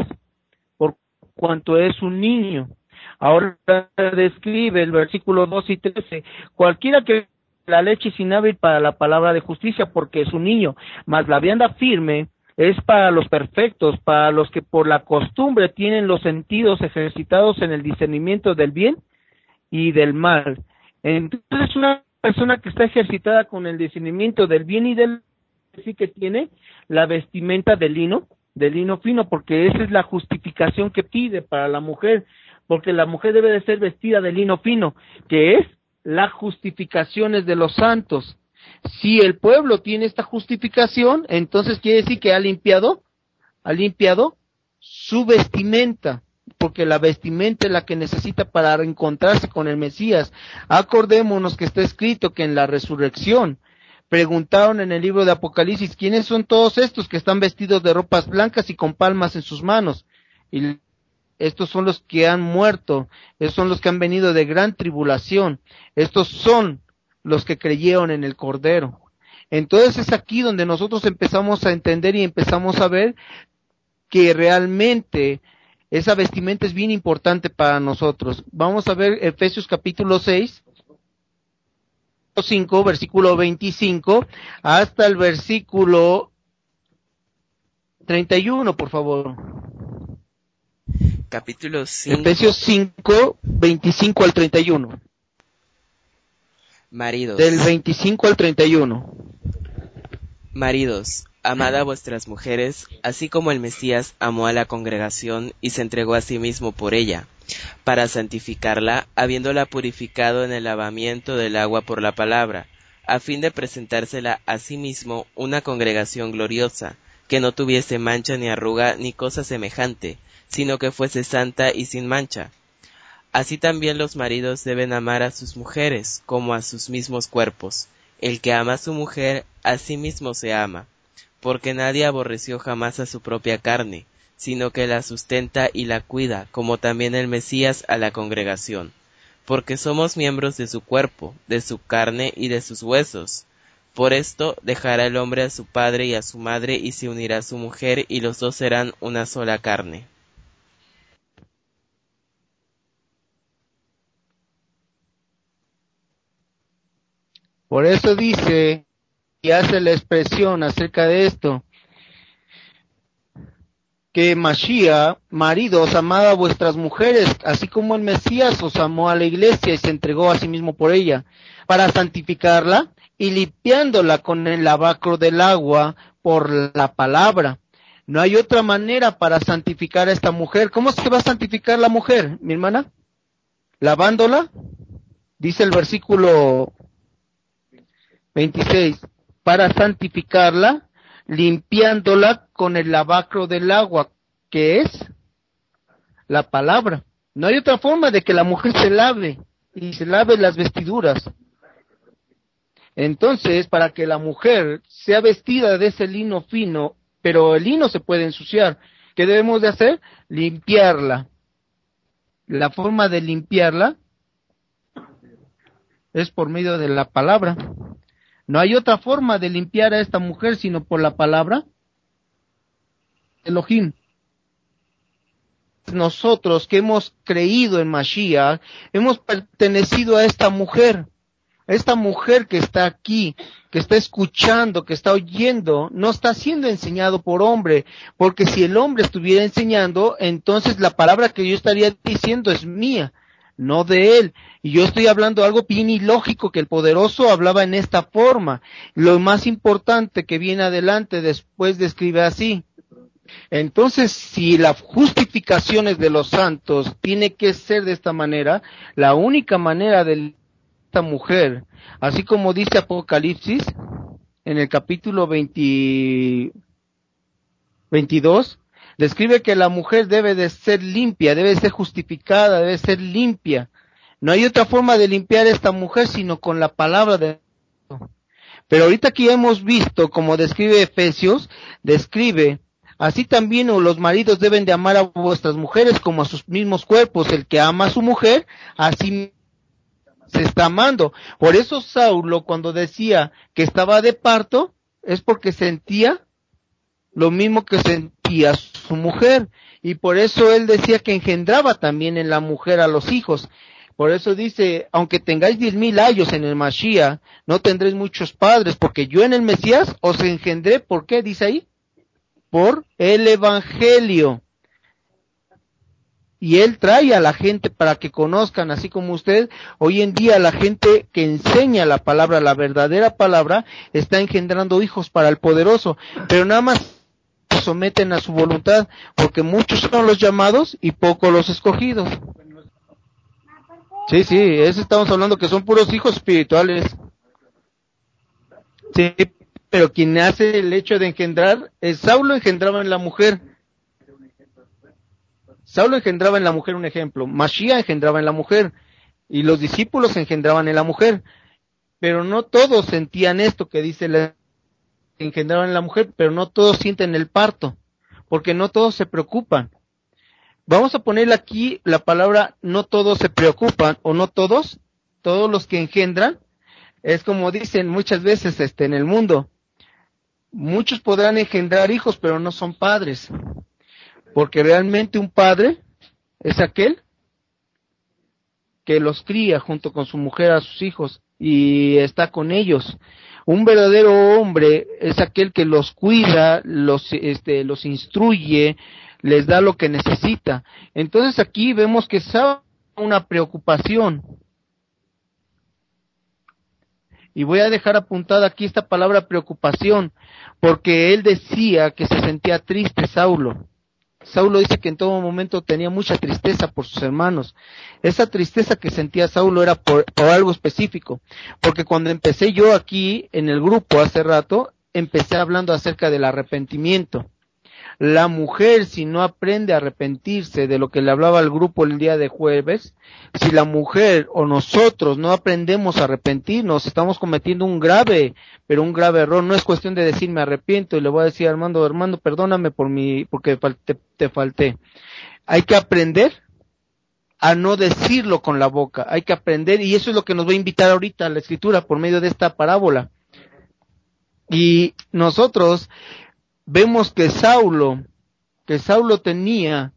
un niño. Ahora describe el versículo 2 y 13, cualquiera que la leche es inhábil para la palabra de justicia porque es un niño, mas la vianda firme es para los perfectos, para los que por la costumbre tienen los sentidos ejercitados en el discernimiento del bien y del mal. Entonces una persona que está ejercitada con el discernimiento del bien y del mal, sí que tiene la vestimenta de lino fino, porque esa es la justificación que pide para la mujer, porque la mujer debe de ser vestida de lino fino, que es las justificaciones de los santos. Si el pueblo tiene esta justificación, entonces quiere decir que ha limpiado su vestimenta, porque la vestimenta es la que necesita para reencontrarse con el Mesías. Acordémonos que está escrito que en la resurrección preguntaron en el libro de Apocalipsis, ¿quiénes son todos estos que están vestidos de ropas blancas y con palmas en sus manos? Y estos son los que han muerto, estos son los que han venido de gran tribulación, estos son los que creyeron en el Cordero. Entonces es aquí donde nosotros empezamos a entender y empezamos a ver que realmente esa vestimenta es bien importante para nosotros. Vamos a ver Efesios capítulo 6, 5, versículo 25, hasta el versículo 31, por favor. Capítulo 5. Efesios 5, 25 al 31. Maridos. Del 25 al 31. Maridos, amad a vuestras mujeres, así como el Mesías amó a la congregación y se entregó a sí mismo por ella, para santificarla, habiéndola purificado en el lavamiento del agua por la palabra, a fin de presentársela a sí mismo una congregación gloriosa, que no tuviese mancha ni arruga ni cosa semejante, sino que fuese santa y sin mancha. Así también los maridos deben amar a sus mujeres como a sus mismos cuerpos. El que ama a su mujer, a sí mismo se ama, porque nadie aborreció jamás a su propia carne, sino que la sustenta y la cuida, como también el Mesías a la congregación, porque somos miembros de su cuerpo, de su carne y de sus huesos. Por esto dejará el hombre a su padre y a su madre, y se unirá a su mujer, y los dos serán una sola carne. Por eso dice y hace la expresión acerca de esto, que Mashiach, maridos, amad a vuestras mujeres, así como el Mesías os amó a la iglesia y se entregó a sí mismo por ella, para santificarla y limpiándola con el lavacro del agua por la palabra. No hay otra manera para santificar a esta mujer. ¿Cómo se va a santificar la mujer, mi hermana? Lavándola, dice el versículo 26, para santificarla, limpiándola con el lavacro del agua, que es la palabra. No hay otra forma de que la mujer se lave y se lave las vestiduras. Entonces, para que la mujer sea vestida de ese lino fino, pero el lino se puede ensuciar, ¿qué debemos de hacer? Limpiarla. La forma de limpiarla es por medio de la palabra. No hay otra forma de limpiar a esta mujer sino por la palabra Elohim. Nosotros que hemos creído en Mashiach, hemos pertenecido a esta mujer que está aquí, que está escuchando, que está oyendo, no está siendo enseñado por hombre, porque si el hombre estuviera enseñando, entonces la palabra que yo estaría diciendo es mía, no de él. Y yo estoy hablando algo bien ilógico que el poderoso hablaba en esta forma. Lo más importante que viene adelante después describe así. Entonces, si la justificación es de los santos tiene que ser de esta manera, la única manera de esta mujer, así como dice Apocalipsis, en el capítulo 22, describe que la mujer debe de ser limpia, debe ser justificada, debe ser limpia. No hay otra forma de limpiar a esta mujer sino con la palabra de Dios. Pero ahorita aquí hemos visto, como describe Efesios, describe, así también los maridos deben de amar a vuestras mujeres como a sus mismos cuerpos. El que ama a su mujer, así se está amando. Por eso Saulo, cuando decía que estaba de parto, es porque sentía lo mismo que sentía su mujer. Y por eso él decía que engendraba también en la mujer a los hijos. Por eso dice, aunque tengáis 10,000 años en el Mashiach, no tendréis muchos padres, porque yo en el Mesías os engendré, ¿por qué? Dice ahí, por el Evangelio. Y él trae a la gente para que conozcan, así como usted, hoy en día la gente que enseña la palabra, la verdadera palabra, está engendrando hijos para el poderoso, pero nada más se someten a su voluntad, porque muchos son los llamados y pocos los escogidos. Sí, eso estamos hablando que son puros hijos espirituales. Sí, pero quien hace el hecho de engendrar, Saulo engendraba en la mujer. Saulo engendraba en la mujer un ejemplo, Mashiach engendraba en la mujer, y los discípulos engendraban en la mujer, pero no todos sentían esto que dice engendraban en la mujer, pero no todos sienten el parto, porque no todos se preocupan. Vamos a ponerle aquí la palabra no todos se preocupan, o no todos, todos los que engendran, es como dicen muchas veces en el mundo, muchos podrán engendrar hijos, pero no son padres, porque realmente un padre es aquel que los cría junto con su mujer a sus hijos y está con ellos. Un verdadero hombre es aquel que los cuida, los instruye, les da lo que necesita. Entonces aquí vemos que sabe una preocupación. Y voy a dejar apuntada aquí esta palabra preocupación, porque él decía que se sentía triste, Saulo. Saulo dice que en todo momento tenía mucha tristeza por sus hermanos. Esa tristeza que sentía Saulo era por algo específico, porque cuando empecé yo aquí en el grupo hace rato, empecé hablando acerca del arrepentimiento. La mujer, si no aprende a arrepentirse de lo que le hablaba al grupo el día de jueves, si la mujer o nosotros no aprendemos a arrepentirnos, estamos cometiendo un grave error. No es cuestión de decir me arrepiento y le voy a decir a Armando, perdóname porque te falté. Hay que aprender a no decirlo con la boca, hay que aprender, y eso es lo que nos va a invitar ahorita a la Escritura por medio de esta parábola. Y nosotros vemos que Saulo tenía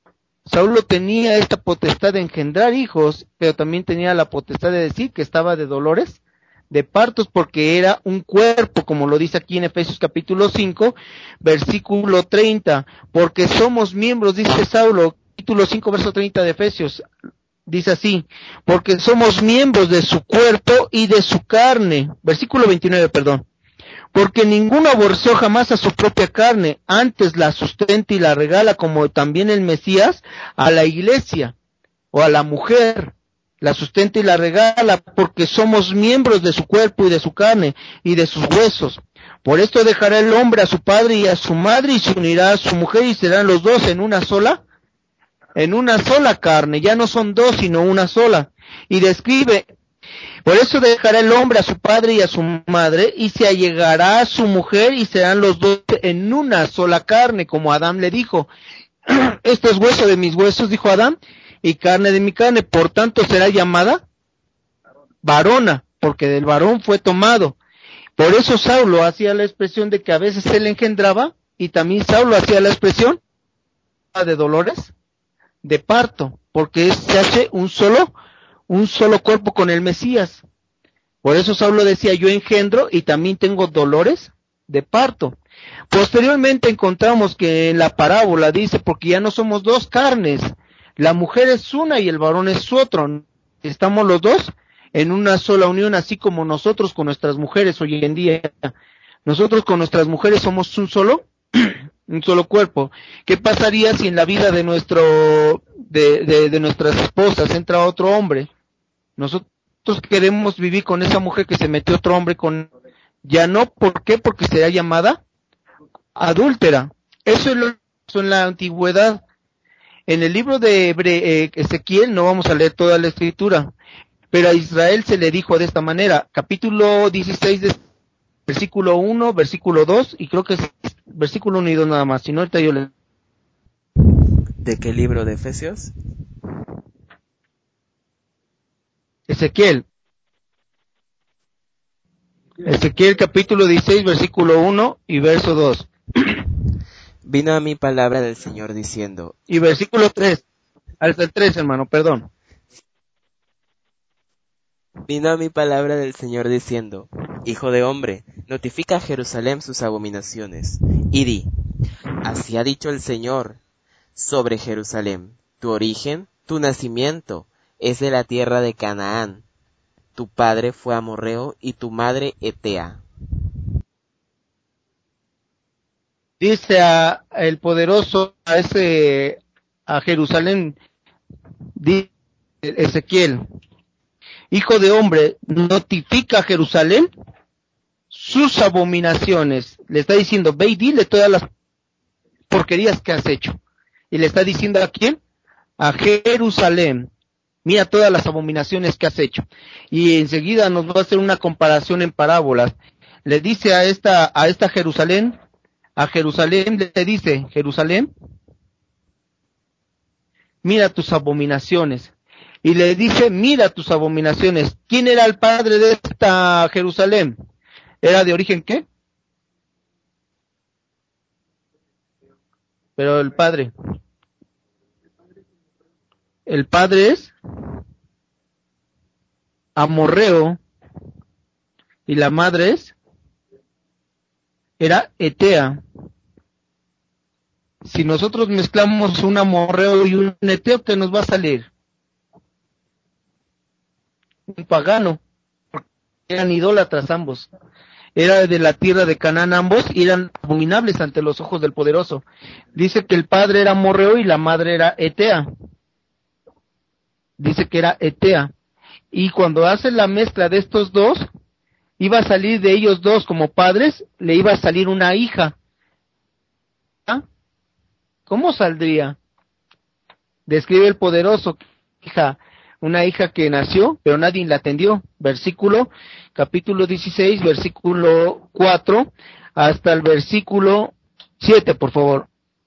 esta potestad de engendrar hijos, pero también tenía la potestad de decir que estaba de dolores, de partos, porque era un cuerpo, como lo dice aquí en Efesios capítulo 5, versículo 30, porque somos miembros, dice Saulo, capítulo 5, verso 30 de Efesios, dice así, porque somos miembros de su cuerpo y de su carne, versículo 29, perdón. Porque ninguno aborreció jamás a su propia carne, antes la sustenta y la regala, como también el Mesías a la iglesia, o a la mujer, la sustenta y la regala, porque somos miembros de su cuerpo y de su carne, y de sus huesos. Por esto dejará el hombre a su padre y a su madre, y se unirá a su mujer, y serán los dos en una sola carne, ya no son dos, sino una sola. Y describe, por eso dejará el hombre a su padre y a su madre, y se allegará a su mujer, y serán los dos en una sola carne, como Adán le dijo. Esto es hueso de mis huesos, dijo Adán, y carne de mi carne, por tanto será llamada varona, porque del varón fue tomado. Por eso Saulo hacía la expresión de que a veces él engendraba, y también Saulo hacía la expresión de dolores, de parto, porque se hace un solo cuerpo con el Mesías. Por eso Saulo decía, yo engendro y también tengo dolores de parto. Posteriormente encontramos que en la parábola dice, porque ya no somos dos carnes, la mujer es una y el varón es otro. Estamos los dos en una sola unión, así como nosotros con nuestras mujeres hoy en día. Nosotros con nuestras mujeres somos un solo cuerpo. ¿Qué pasaría si en la vida de nuestras esposas entra otro hombre? Nosotros queremos vivir con esa mujer que se metió otro hombre con, ya no, ¿por qué? Porque será llamada adúltera. Eso es lo que pasó en la antigüedad. En el libro de Ezequiel, no vamos a leer toda la escritura, pero a Israel se le dijo de esta manera, capítulo 16 de versículo 1, versículo 2, y creo que es versículo 1 y 2 nada más, si no ahorita yo le... ¿De qué libro de Efesios? Ezequiel capítulo 16, versículo 1 y verso 2. Vino a mí palabra del Señor diciendo. Y versículo 3, hasta el 3, hermano, perdón. Vino a mí palabra del Señor diciendo, Hijo de hombre, notifica a Jerusalén sus abominaciones, y di, así ha dicho el Señor sobre Jerusalén, tu origen, tu nacimiento, es de la tierra de Canaán, tu padre fue amorreo y tu madre Etea. Dice el poderoso a Jerusalén, dice Ezequiel, hijo de hombre, notifica a Jerusalén sus abominaciones. Le está diciendo, ve y dile todas las porquerías que has hecho. Y le está diciendo, ¿a quién? A Jerusalén. Mira todas las abominaciones que has hecho. Y enseguida nos va a hacer una comparación en parábolas. Le dice a esta Jerusalén, a Jerusalén le dice, Jerusalén, mira tus abominaciones. Y le dice, mira tus abominaciones. ¿Quién era el padre de esta Jerusalén? ¿Era de origen qué? Pero el padre es amorreo y la madre era Etea. Si nosotros mezclamos un amorreo y un eteo, ¿qué nos va a salir? Un pagano, porque eran idólatras ambos. era de la tierra de Canaán ambos, y eran abominables ante los ojos del Poderoso. Dice que el padre era amorreo y la madre era etea. Dice que era etea. Y cuando hace la mezcla de estos dos, iba a salir de ellos dos como padres, le iba a salir una hija. ¿Ah? ¿Cómo saldría? Describe el Poderoso, hija, una hija que nació, pero nadie la atendió. Capítulo 16, versículo 4, hasta el versículo 7, por favor.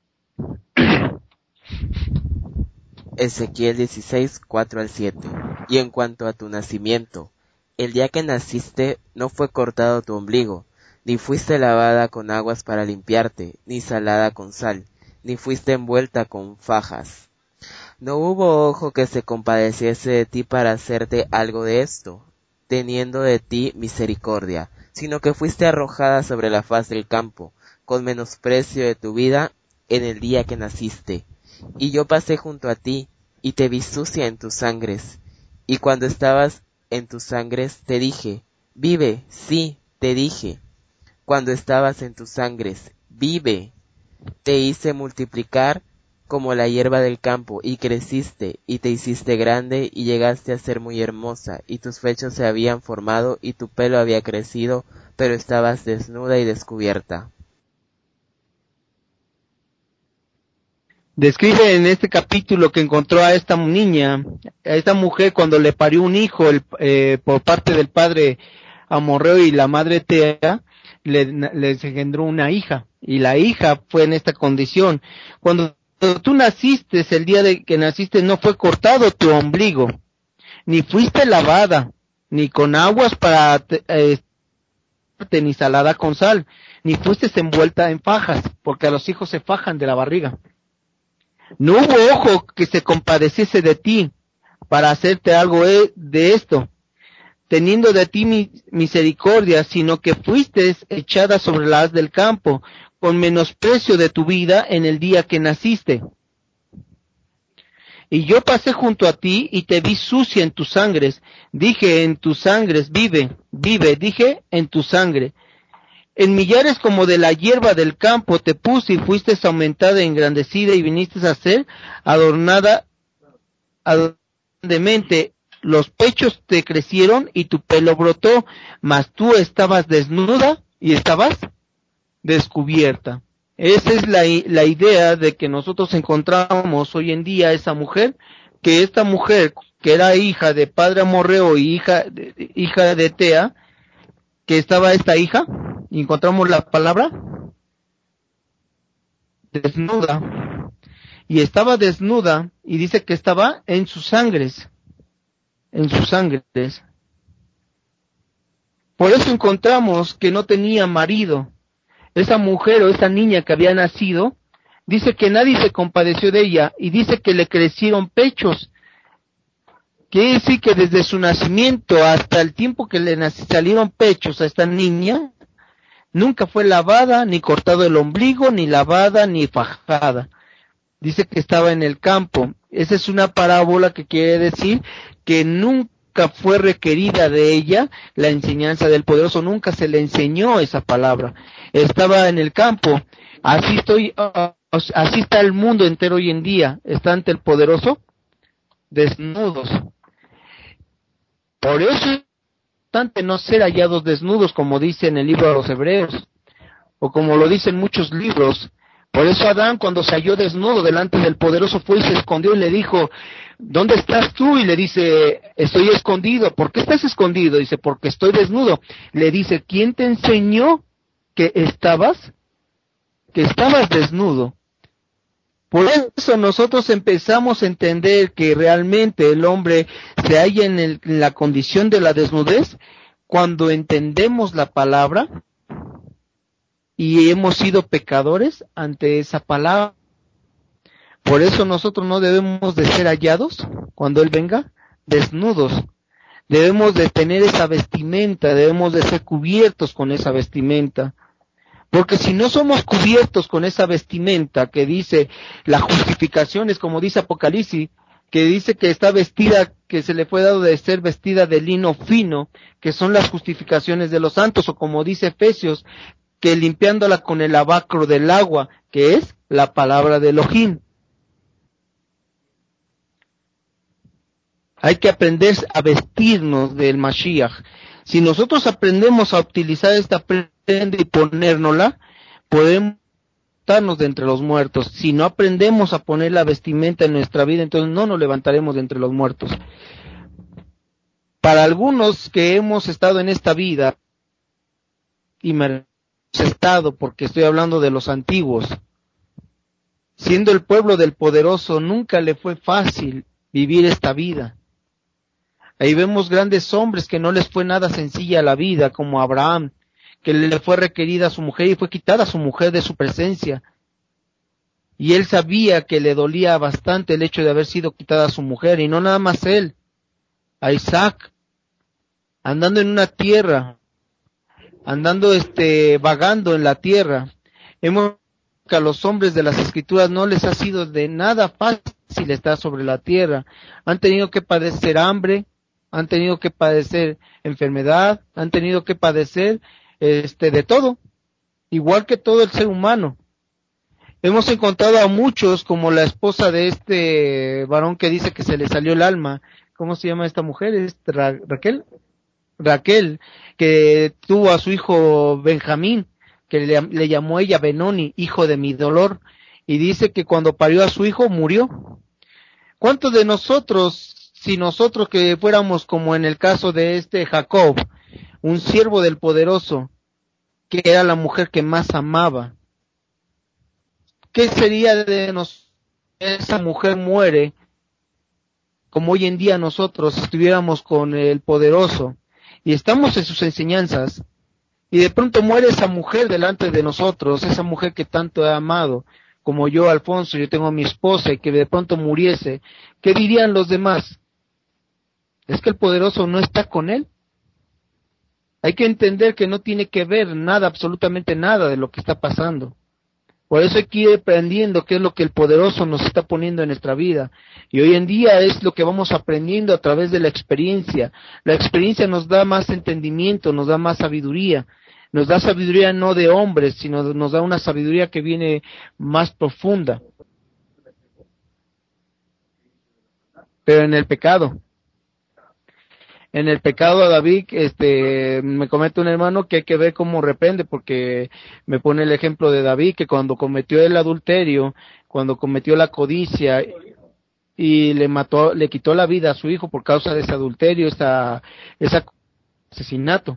Ezequiel 16, 4 al 7. Y en cuanto a tu nacimiento, el día que naciste no fue cortado tu ombligo, ni fuiste lavada con aguas para limpiarte, ni salada con sal, ni fuiste envuelta con fajas. No hubo ojo que se compadeciese de ti para hacerte algo de esto, teniendo de ti misericordia, sino que fuiste arrojada sobre la faz del campo, con menosprecio de tu vida en el día que naciste. Y yo pasé junto a ti, y te vi sucia en tus sangres. Y cuando estabas en tus sangres, te dije, vive, sí, te dije. Cuando estabas en tus sangres, vive. Te hice multiplicar como la hierba del campo, y creciste, y te hiciste grande, y llegaste a ser muy hermosa, y tus pechos se habían formado, y tu pelo había crecido, pero estabas desnuda y descubierta. Describe en este capítulo que encontró a esta niña, a esta mujer cuando le parió un hijo por parte del padre amorreo y la madre Tea, le engendró una hija, y la hija fue en esta condición. Cuando tú naciste, el día de que naciste, no fue cortado tu ombligo, ni fuiste lavada, ni con aguas para ni salada con sal, ni fuiste envuelta en fajas, porque a los hijos se fajan de la barriga. No hubo ojo que se compadeciese de ti para hacerte algo de esto, teniendo de ti misericordia, sino que fuiste echada sobre la haz del campo, con menosprecio de tu vida en el día que naciste. Y yo pasé junto a ti y te vi sucia en tus sangres. Dije, en tus sangres, vive, vive, dije, en tu sangre. En millares como de la hierba del campo te puse y fuiste aumentada y engrandecida y viniste a ser adornada grandemente. Los pechos te crecieron y tu pelo brotó, mas tú estabas desnuda y estabas descubierta. Esa es la idea de que nosotros encontramos hoy en día esa mujer, que esta mujer, que era hija de padre amorreo y hija de Tea, que estaba esta hija, y encontramos la palabra desnuda, y estaba desnuda, y dice que estaba en sus sangres, por eso encontramos que no tenía marido. Esa mujer o esa niña que había nacido, dice que nadie se compadeció de ella, y dice que le crecieron pechos. Quiere decir que desde su nacimiento hasta el tiempo que le salieron pechos a esta niña, nunca fue lavada, ni cortado el ombligo, ni lavada, ni fajada. Dice que estaba en el campo. Esa es una parábola que quiere decir que nunca fue requerida de ella la enseñanza del Poderoso, nunca se le enseñó esa palabra. Estaba en el campo. Así está el mundo entero hoy en día. Está ante el Poderoso, desnudos. Por eso es importante no ser hallados desnudos, como dice en el libro de los Hebreos, o como lo dicen muchos libros. Por eso Adán, cuando se halló desnudo delante del Poderoso, fue y se escondió y le dijo, ¿dónde estás tú? Y le dice, estoy escondido. ¿Por qué estás escondido? Dice, porque estoy desnudo. Le dice, ¿quién te enseñó que estabas desnudo? Por eso nosotros empezamos a entender que realmente el hombre se halla en la condición de la desnudez cuando entendemos la palabra y hemos sido pecadores ante esa palabra. Por eso nosotros no debemos de ser hallados cuando Él venga desnudos. Debemos de tener esa vestimenta, debemos de ser cubiertos con esa vestimenta. Porque si no somos cubiertos con esa vestimenta que dice la justificación, es como dice Apocalipsis, que dice que está vestida, que se le fue dado de ser vestida de lino fino, que son las justificaciones de los santos, o como dice Efesios, que limpiándola con el lavacro del agua, que es la palabra de Elohim. Hay que aprender a vestirnos del Mashiach. Si nosotros aprendemos a utilizar esta prenda y ponérnosla, podemos levantarnos de entre los muertos. Si no aprendemos a poner la vestimenta en nuestra vida, entonces no nos levantaremos de entre los muertos. Para algunos que hemos estado en esta vida, y me he estado porque estoy hablando de los antiguos, siendo el pueblo del poderoso, nunca le fue fácil vivir esta vida. Ahí vemos grandes hombres que no les fue nada sencilla la vida, como Abraham, que le fue requerida a su mujer y fue quitada a su mujer de su presencia. Y él sabía que le dolía bastante el hecho de haber sido quitada a su mujer, y no nada más él, a Isaac, andando en una tierra, andando vagando en la tierra. Hemos que a los hombres de las escrituras no les ha sido de nada fácil estar sobre la tierra. Han tenido que padecer hambre, han tenido que padecer enfermedad, han tenido que padecer de todo, igual que todo el ser humano. Hemos encontrado a muchos, como la esposa de este varón que dice que se le salió el alma. ¿Cómo se llama esta mujer? ¿Es Raquel? Raquel, que tuvo a su hijo Benjamín, que le llamó ella Benoni, hijo de mi dolor, y dice que cuando parió a su hijo murió. ¿Cuántos de nosotros, si nosotros que fuéramos como en el caso de Jacob, un siervo del poderoso, que era la mujer que más amaba, qué sería de nosotros? Esa mujer muere, como hoy en día nosotros estuviéramos con el poderoso, y estamos en sus enseñanzas, y de pronto muere esa mujer delante de nosotros, esa mujer que tanto he amado, como yo, Alfonso, yo tengo a mi esposa, y que de pronto muriese, ¿qué dirían los demás? ¿Es que el poderoso no está con él? Hay que entender que no tiene que ver nada, absolutamente nada de lo que está pasando. Por eso hay que ir aprendiendo qué es lo que el poderoso nos está poniendo en nuestra vida. Y hoy en día es lo que vamos aprendiendo a través de la experiencia. La experiencia nos da más entendimiento, nos da más sabiduría. Nos da sabiduría no de hombres, sino nos da una sabiduría que viene más profunda. Pero en el pecado. En el pecado, David, me comenta un hermano que hay que ver cómo reprende, porque me pone el ejemplo de David, que cuando cometió el adulterio, cuando cometió la codicia, y le quitó la vida a su hijo por causa de ese adulterio, ese asesinato.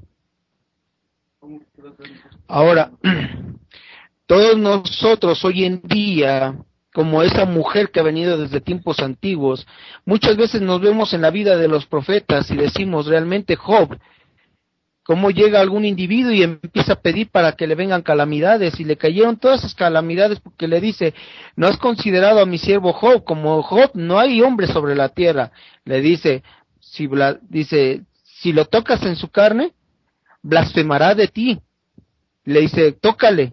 Ahora, todos nosotros hoy en día, como esa mujer que ha venido desde tiempos antiguos, muchas veces nos vemos en la vida de los profetas y decimos realmente Job, cómo llega algún individuo y empieza a pedir para que le vengan calamidades, y le cayeron todas esas calamidades porque le dice, no has considerado a mi siervo Job, como Job no hay hombre sobre la tierra. Le dice, si lo tocas en su carne, blasfemará de ti. Le dice, tócalo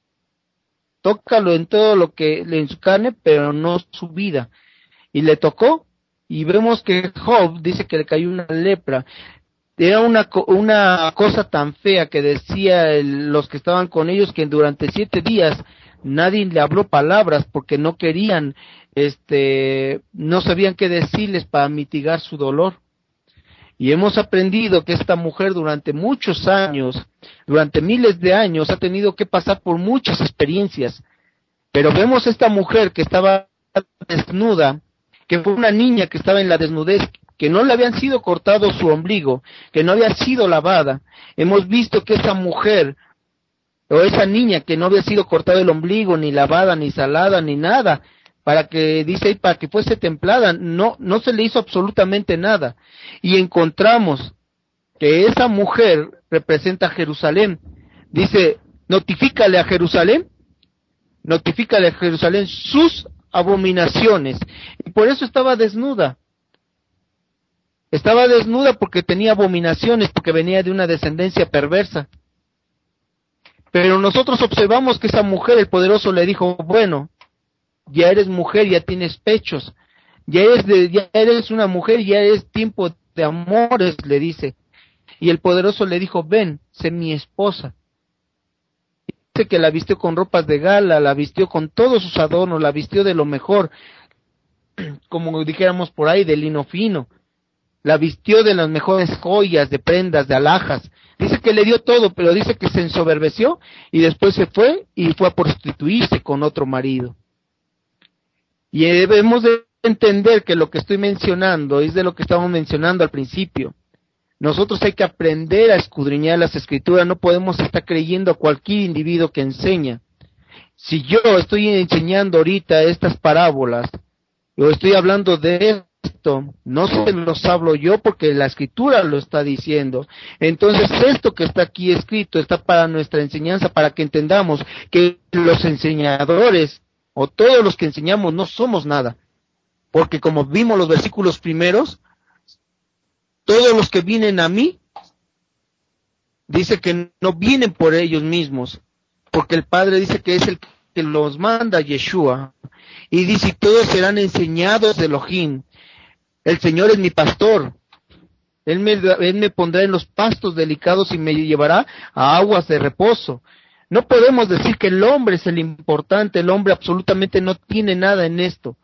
en todo lo que en su carne, pero no su vida. Y le tocó, y vemos que Job dice que le cayó una lepra. Era una cosa tan fea que decía los que estaban con ellos, que durante 7 días nadie le habló palabras porque no querían, no sabían qué decirles para mitigar su dolor. Y hemos aprendido que esta mujer durante muchos años, durante miles de años, ha tenido que pasar por muchas experiencias. Pero vemos esta mujer que estaba desnuda, que fue una niña que estaba en la desnudez, que no le habían sido cortado su ombligo, que no había sido lavada. Hemos visto que esa mujer, o esa niña que no había sido cortado el ombligo, ni lavada, ni salada, ni nada, para que fuese templada, no se le hizo absolutamente nada. Y encontramos que esa mujer representa a Jerusalén. Dice, notifícale a Jerusalén sus abominaciones. Y por eso estaba desnuda. Estaba desnuda porque tenía abominaciones, porque venía de una descendencia perversa. Pero nosotros observamos que esa mujer, el poderoso le dijo, bueno, ya eres mujer, ya tienes pechos, ya eres una mujer, ya es tiempo de amores, le dice. Y el poderoso le dijo, ven, sé mi esposa. Dice que la vistió con ropas de gala, la vistió con todos sus adornos, la vistió de lo mejor, como dijéramos por ahí, de lino fino. La vistió de las mejores joyas, de prendas, de alhajas. Dice que le dio todo, pero dice que se ensoberbeció y después se fue y fue a prostituirse con otro marido. Y debemos de entender que lo que estoy mencionando es de lo que estábamos mencionando al principio. Nosotros hay que aprender a escudriñar las escrituras, no podemos estar creyendo a cualquier individuo que enseña. Si yo estoy enseñando ahorita estas parábolas, yo estoy hablando de esto, no se los hablo yo porque la escritura lo está diciendo. Entonces esto que está aquí escrito está para nuestra enseñanza, para que entendamos que los enseñadores o todos los que enseñamos no somos nada. Porque como vimos los versículos primeros, todos los que vienen a mí, dice que no vienen por ellos mismos, porque el Padre dice que es el que los manda, Yeshua, y dice, todos serán enseñados de Elohim. El Señor es mi pastor, Él me pondrá en los pastos delicados y me llevará a aguas de reposo. No podemos decir que el hombre es el importante, el hombre absolutamente no tiene nada en esto.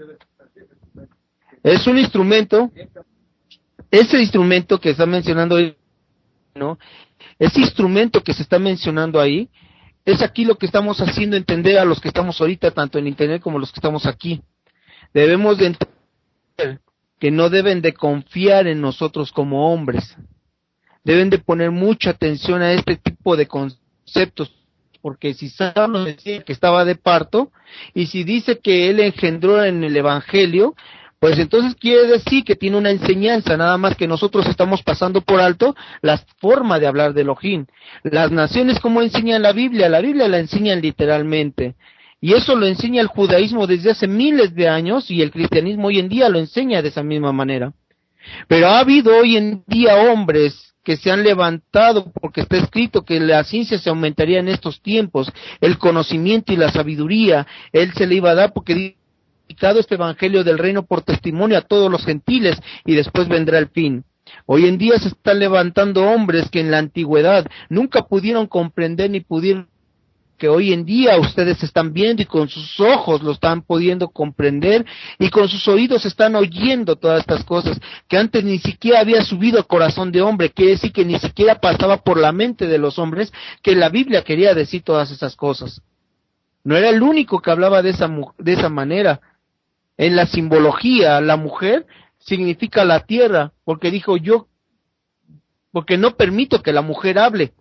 Es un instrumento, ese instrumento que está mencionando ahí, ¿no? Ese instrumento que se está mencionando ahí, es aquí lo que estamos haciendo entender a los que estamos ahorita, tanto en internet como los que estamos aquí. Debemos de entender que no deben de confiar en nosotros como hombres. Deben de poner mucha atención a este tipo de conceptos, porque si Sara nos decía que estaba de parto, y si dice que él engendró en el Evangelio, pues entonces quiere decir que tiene una enseñanza, nada más que nosotros estamos pasando por alto la forma de hablar de Elohim. Las naciones, ¿cómo enseñan la Biblia la enseñan literalmente. Y eso lo enseña el judaísmo desde hace miles de años, y el cristianismo hoy en día lo enseña de esa misma manera. Pero ha habido hoy en día hombres que se han levantado porque está escrito que la ciencia se aumentaría en estos tiempos, el conocimiento y la sabiduría, él se le iba a dar porque predicado este evangelio del reino por testimonio a todos los gentiles y después vendrá el fin. Hoy en día se están levantando hombres que en la antigüedad nunca pudieron comprender ni pudieron, que hoy en día ustedes están viendo y con sus ojos lo están pudiendo comprender y con sus oídos están oyendo todas estas cosas que antes ni siquiera había subido al corazón de hombre. Quiere decir que ni siquiera pasaba por la mente de los hombres que la Biblia quería decir todas esas cosas. No era el único que hablaba de esa manera. En la simbología, la mujer significa la tierra, porque dijo yo, porque no permito que la mujer hable,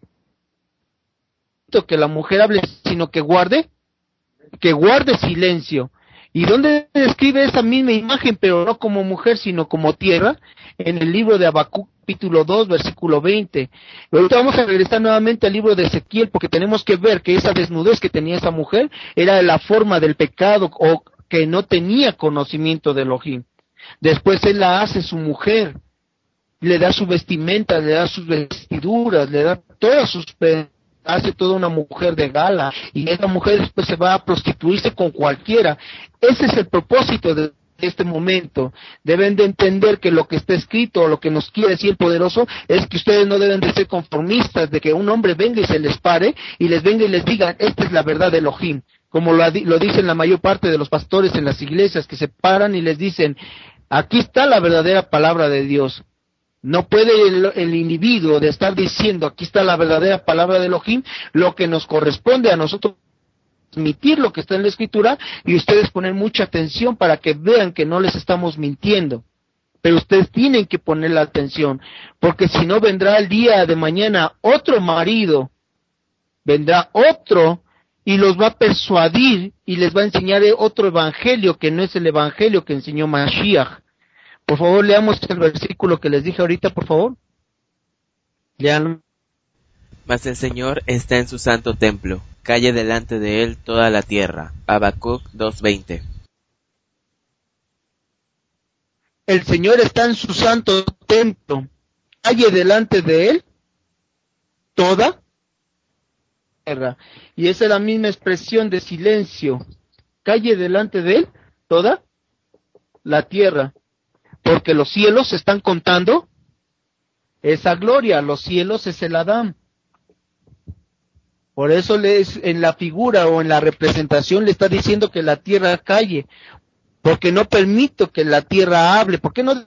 sino que guarde silencio. ¿Y dónde describe esa misma imagen, pero no como mujer, sino como tierra? En el libro de Habacuc, capítulo 2, versículo 20. Ahorita vamos a regresar nuevamente al libro de Ezequiel, porque tenemos que ver que esa desnudez que tenía esa mujer era la forma del pecado, o que no tenía conocimiento de Elohim. Después él la hace su mujer, le da su vestimenta, le da sus vestiduras, le da todas sus hace toda una mujer de gala, y esa mujer después se va a prostituirse con cualquiera. Ese es el propósito de este momento. Deben de entender que lo que está escrito, o lo que nos quiere decir el poderoso, es que ustedes no deben de ser conformistas, de que un hombre venga y se les pare, y les venga y les diga, esta es la verdad de Elohim, como lo dicen la mayor parte de los pastores en las iglesias, que se paran y les dicen, aquí está la verdadera palabra de Dios. No puede el individuo de estar diciendo, aquí está la verdadera palabra de Elohim, lo que nos corresponde a nosotros transmitir lo que está en la escritura, y ustedes poner mucha atención para que vean que no les estamos mintiendo. Pero ustedes tienen que poner la atención, porque si no vendrá el día de mañana otro marido, vendrá otro y los va a persuadir y les va a enseñar otro evangelio que no es el evangelio que enseñó Mashiach. Por favor, leamos el versículo que les dije ahorita, por favor. Leanlo. Mas el Señor está en su santo templo, calle delante de él toda la tierra. Habacuc 2:20. El Señor está en su santo templo, calle delante de él toda la tierra. Y esa es la misma expresión de silencio. Calle delante de él toda la tierra, porque los cielos están contando esa gloria, los cielos es el Adán. Por eso en la figura o en la representación le está diciendo que la tierra calle, porque no permito que la tierra hable. ¿Por qué no?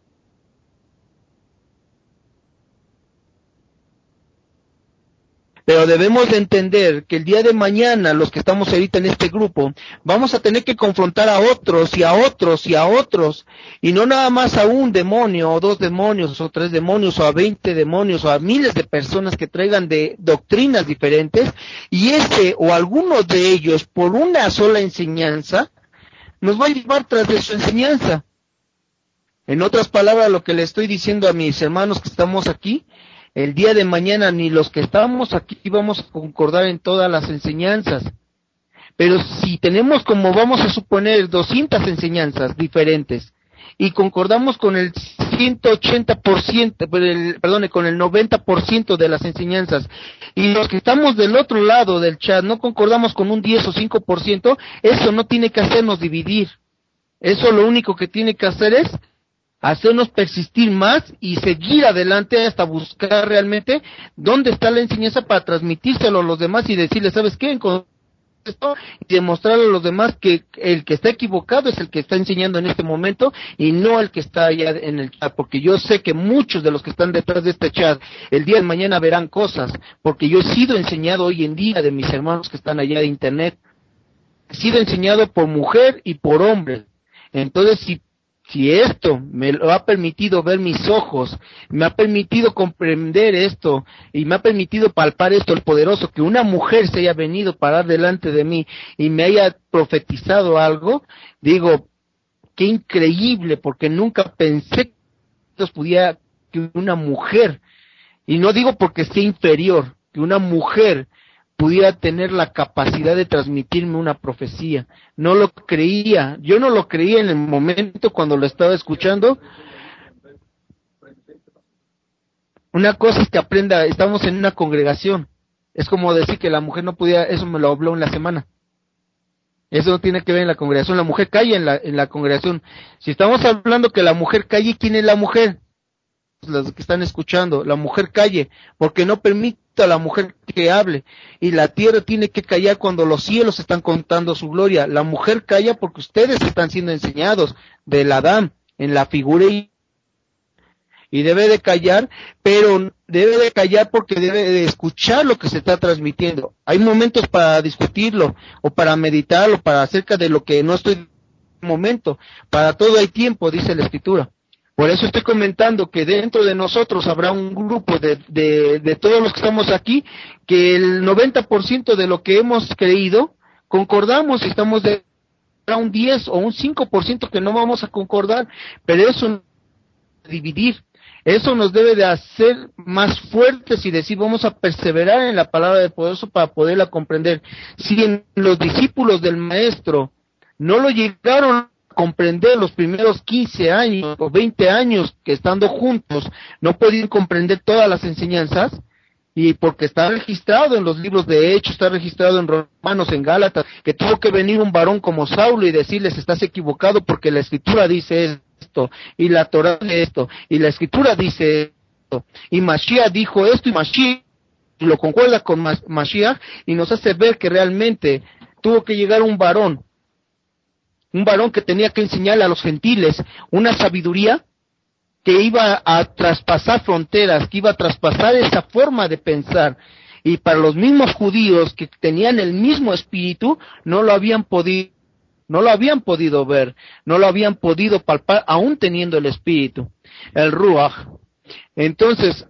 Pero debemos de entender que el día de mañana, los que estamos ahorita en este grupo, vamos a tener que confrontar a otros y a otros y a otros, y no nada más a un demonio, o 2 demonios, o 3 demonios, o a 20 demonios, o a miles de personas que traigan de doctrinas diferentes, y ese o alguno de ellos, por una sola enseñanza, nos va a llevar tras de su enseñanza. En otras palabras, lo que le estoy diciendo a mis hermanos que estamos aquí, el día de mañana ni los que estamos aquí vamos a concordar en todas las enseñanzas. Pero si tenemos, como vamos a suponer, 200 enseñanzas diferentes y concordamos con el 180%, con el 90% de las enseñanzas, y los que estamos del otro lado del chat no concordamos con un 10 o 5%, eso no tiene que hacernos dividir. Eso lo único que tiene que hacer es hacernos persistir más y seguir adelante hasta buscar realmente dónde está la enseñanza para transmitírselo a los demás y decirles, ¿sabes qué? Esto, y demostrarle a los demás que el que está equivocado es el que está enseñando en este momento y no el que está allá en el chat, porque yo sé que muchos de los que están detrás de este chat el día de mañana verán cosas, porque yo he sido enseñado hoy en día de mis hermanos que están allá de internet, he sido enseñado por mujer y por hombre. Entonces, si esto me lo ha permitido ver mis ojos, me ha permitido comprender esto, y me ha permitido palpar esto, el poderoso, que una mujer se haya venido a parar delante de mí y me haya profetizado algo, digo, qué increíble, porque nunca pensé que una mujer, y no digo porque sea inferior, que una mujer pudiera tener la capacidad de transmitirme una profecía. No lo creía, yo no lo creía en el momento cuando lo estaba escuchando. Una cosa es que aprenda, estamos en una congregación, es como decir que la mujer no podía, eso me lo habló en la semana. Eso no tiene que ver en la congregación, la mujer calla en la congregación. Si estamos hablando que la mujer calle, ¿quién es la mujer? Los que están escuchando, la mujer calle, porque no permite a la mujer que hable, y la tierra tiene que callar cuando los cielos están contando su gloria. La mujer calla porque ustedes están siendo enseñados del Adán en la figura y debe de callar, pero debe de callar porque debe de escuchar lo que se está transmitiendo. Hay momentos para discutirlo o para meditarlo, para acerca de lo que no estoy en momento. Para todo hay tiempo, dice la Escritura. Por eso estoy comentando que dentro de nosotros habrá un grupo de todos los que estamos aquí, que el 90% de lo que hemos creído, concordamos y estamos de un 10 o un 5% que no vamos a concordar, pero eso no es dividir. Eso nos debe de hacer más fuertes y decir, vamos a perseverar en la palabra del poderoso para poderla comprender. Si en los discípulos del maestro no lo llegaron comprender los primeros 15 años o 20 años que estando juntos no podían comprender todas las enseñanzas, y porque está registrado en los libros de Hechos, está registrado en Romanos, en Gálatas, que tuvo que venir un varón como Saulo y decirles, estás equivocado porque la Escritura dice esto, y la Torá dice esto, y la Escritura dice esto, y Mashiach dijo esto, y Mashiach lo concuerda con Mashiach, y nos hace ver que realmente tuvo que llegar un varón que tenía que enseñarle a los gentiles una sabiduría que iba a traspasar fronteras, que iba a traspasar esa forma de pensar, y para los mismos judíos que tenían el mismo espíritu, no lo habían podido ver, no lo habían podido palpar, aún teniendo el espíritu, el Ruach. Entonces,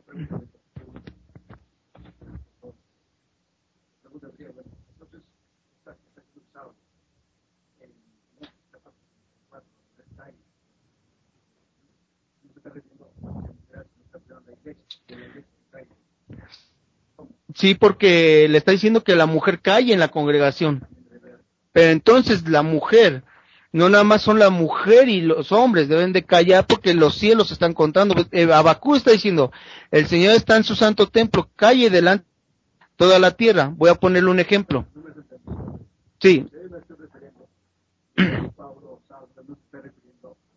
sí, porque le está diciendo que la mujer calle en la congregación. Pero entonces la mujer, no nada más son la mujer y los hombres deben de callar porque los cielos están contando. Abacú está diciendo, el Señor está en su santo templo, calle delante de toda la tierra. Voy a ponerle un ejemplo. Sí.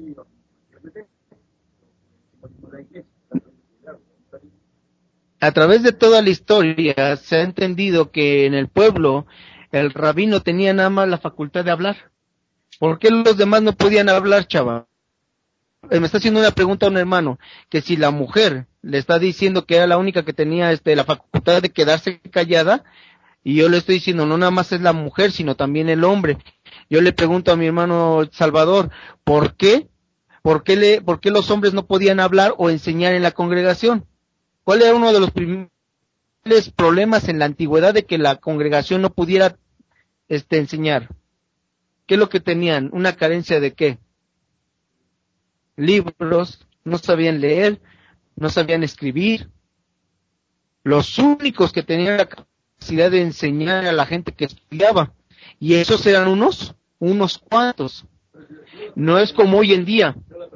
A través de toda la historia se ha entendido que en el pueblo el rabino tenía nada más la facultad de hablar. ¿Por qué los demás no podían hablar, chava? Me está haciendo una pregunta a un hermano, que si la mujer le está diciendo que era la única que tenía la facultad de quedarse callada, y yo le estoy diciendo, no nada más es la mujer, sino también el hombre. Yo le pregunto a mi hermano Salvador, ¿por qué? ¿Por qué los hombres no podían hablar o enseñar en la congregación? ¿Cuál era uno de los primeros problemas en la antigüedad de que la congregación no pudiera enseñar? ¿Qué es lo que tenían? ¿Una carencia de qué? Libros, no sabían leer, no sabían escribir. Los únicos que tenían la capacidad de enseñar a la gente que estudiaba, y esos eran unos cuantos. No es como hoy en día.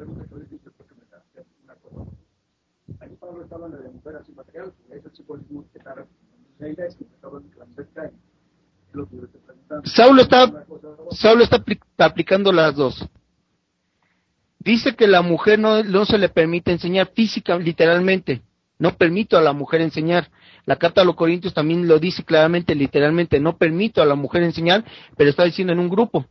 Saulo está aplicando las dos. Dice que la mujer no se le permite enseñar física, literalmente. No permito a la mujer enseñar. La carta a los Corintios también lo dice claramente, literalmente. No permito a la mujer enseñar, pero está diciendo en un grupo.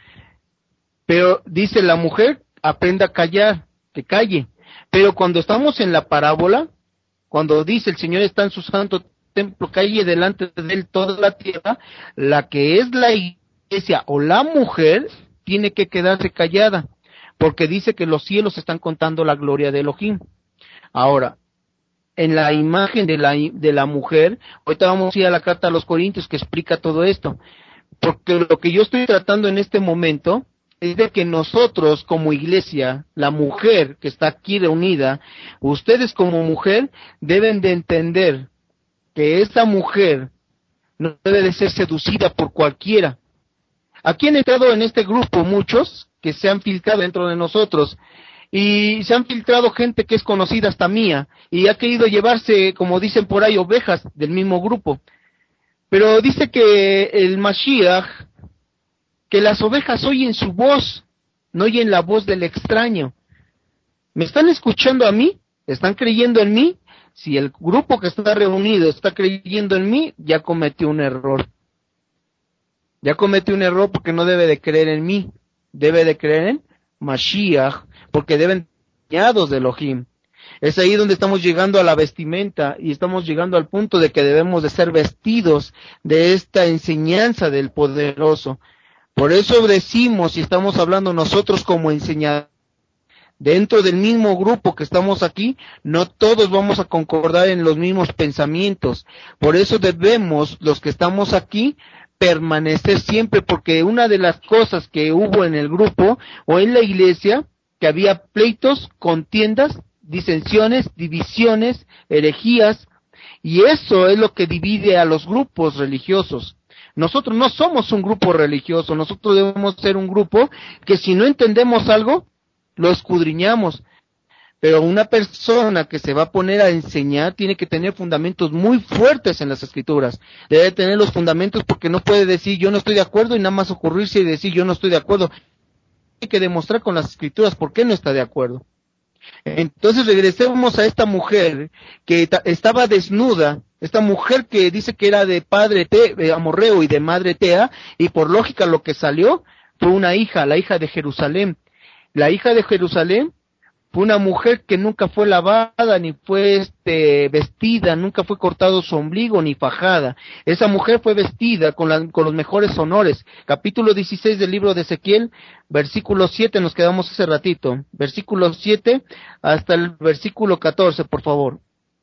Pero dice la mujer, aprenda a callar, que calle. Pero cuando estamos en la parábola, cuando dice el Señor está en su santo templo, calle delante de él toda la tierra, la que es la iglesia o la mujer tiene que quedarse callada, porque dice que los cielos están contando la gloria de Elohim. Ahora, en la imagen de la mujer, ahorita vamos a ir a la carta a los Corintios que explica todo esto, porque lo que yo estoy tratando en este momento es de que nosotros como iglesia, la mujer que está aquí reunida, ustedes como mujer deben de entender que esta mujer no debe de ser seducida por cualquiera. Aquí han entrado en este grupo muchos que se han filtrado dentro de nosotros y se han filtrado gente que es conocida hasta mía y ha querido llevarse, como dicen por ahí, ovejas del mismo grupo. Pero dice que el Mashiach, que las ovejas oyen su voz, no oyen la voz del extraño. ¿Me están escuchando a mí? ¿Están creyendo en mí? Si el grupo que está reunido está creyendo en mí, ya cometió un error. Ya cometió un error porque no debe de creer en mí. Debe de creer en Mashiach, porque deben ser de Elohim. Es ahí donde estamos llegando a la vestimenta y estamos llegando al punto de que debemos de ser vestidos de esta enseñanza del poderoso. Por eso decimos, y estamos hablando nosotros como enseñadores, dentro del mismo grupo que estamos aquí, no todos vamos a concordar en los mismos pensamientos. Por eso debemos, los que estamos aquí, permanecer siempre, porque una de las cosas que hubo en el grupo o en la iglesia, que había pleitos, contiendas, disensiones, divisiones, herejías, y eso es lo que divide a los grupos religiosos. Nosotros no somos un grupo religioso, nosotros debemos ser un grupo que si no entendemos algo, lo escudriñamos. Pero una persona que se va a poner a enseñar tiene que tener fundamentos muy fuertes en las escrituras. Debe tener los fundamentos porque no puede decir yo no estoy de acuerdo y nada más ocurrirse y decir yo no estoy de acuerdo. Hay que demostrar con las escrituras por qué no está de acuerdo. Entonces regresemos a esta mujer que estaba desnuda, esta mujer que dice que era de padre amorreo y de madre Tea, y por lógica lo que salió fue una hija, la hija de Jerusalén. La hija de Jerusalén fue una mujer que nunca fue lavada, ni fue vestida, nunca fue cortado su ombligo, ni fajada. Esa mujer fue vestida con los mejores honores. Capítulo 16 del libro de Ezequiel, versículo 7, nos quedamos hace ratito. Versículo 7 hasta el versículo 14, por favor.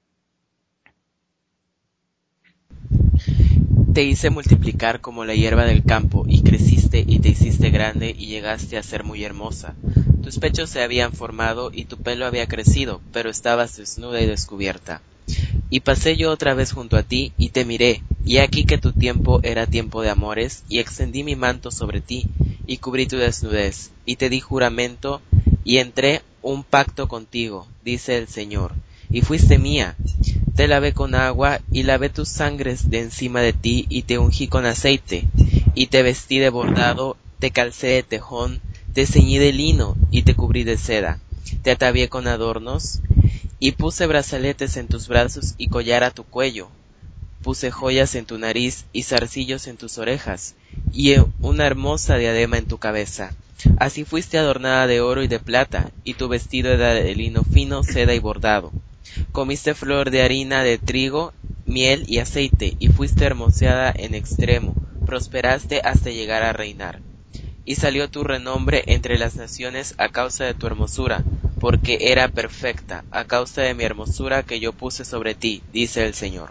Te hice multiplicar como la hierba del campo, y creciste y te hiciste grande, y llegaste a ser muy hermosa. Tus pechos se habían formado, y tu pelo había crecido, pero estabas desnuda y descubierta. Y pasé yo otra vez junto a ti, y te miré, y aquí que tu tiempo era tiempo de amores, y extendí mi manto sobre ti, y cubrí tu desnudez, y te di juramento, y entré un pacto contigo, dice el Señor, y fuiste mía. Te lavé con agua, y lavé tus sangres de encima de ti, y te ungí con aceite, y te vestí de bordado, te calcé de tejón, Te ceñí de lino y te cubrí de seda. Te atavié con adornos y puse brazaletes en tus brazos y collar a tu cuello. Puse joyas en tu nariz y zarcillos en tus orejas y una hermosa diadema en tu cabeza. Así fuiste adornada de oro y de plata, y tu vestido era de lino fino, seda y bordado. Comiste flor de harina de trigo, miel y aceite, y fuiste hermoseada en extremo, prosperaste hasta llegar a reinar. Y salió tu renombre entre las naciones a causa de tu hermosura, porque era perfecta, a causa de mi hermosura que yo puse sobre ti, dice el Señor.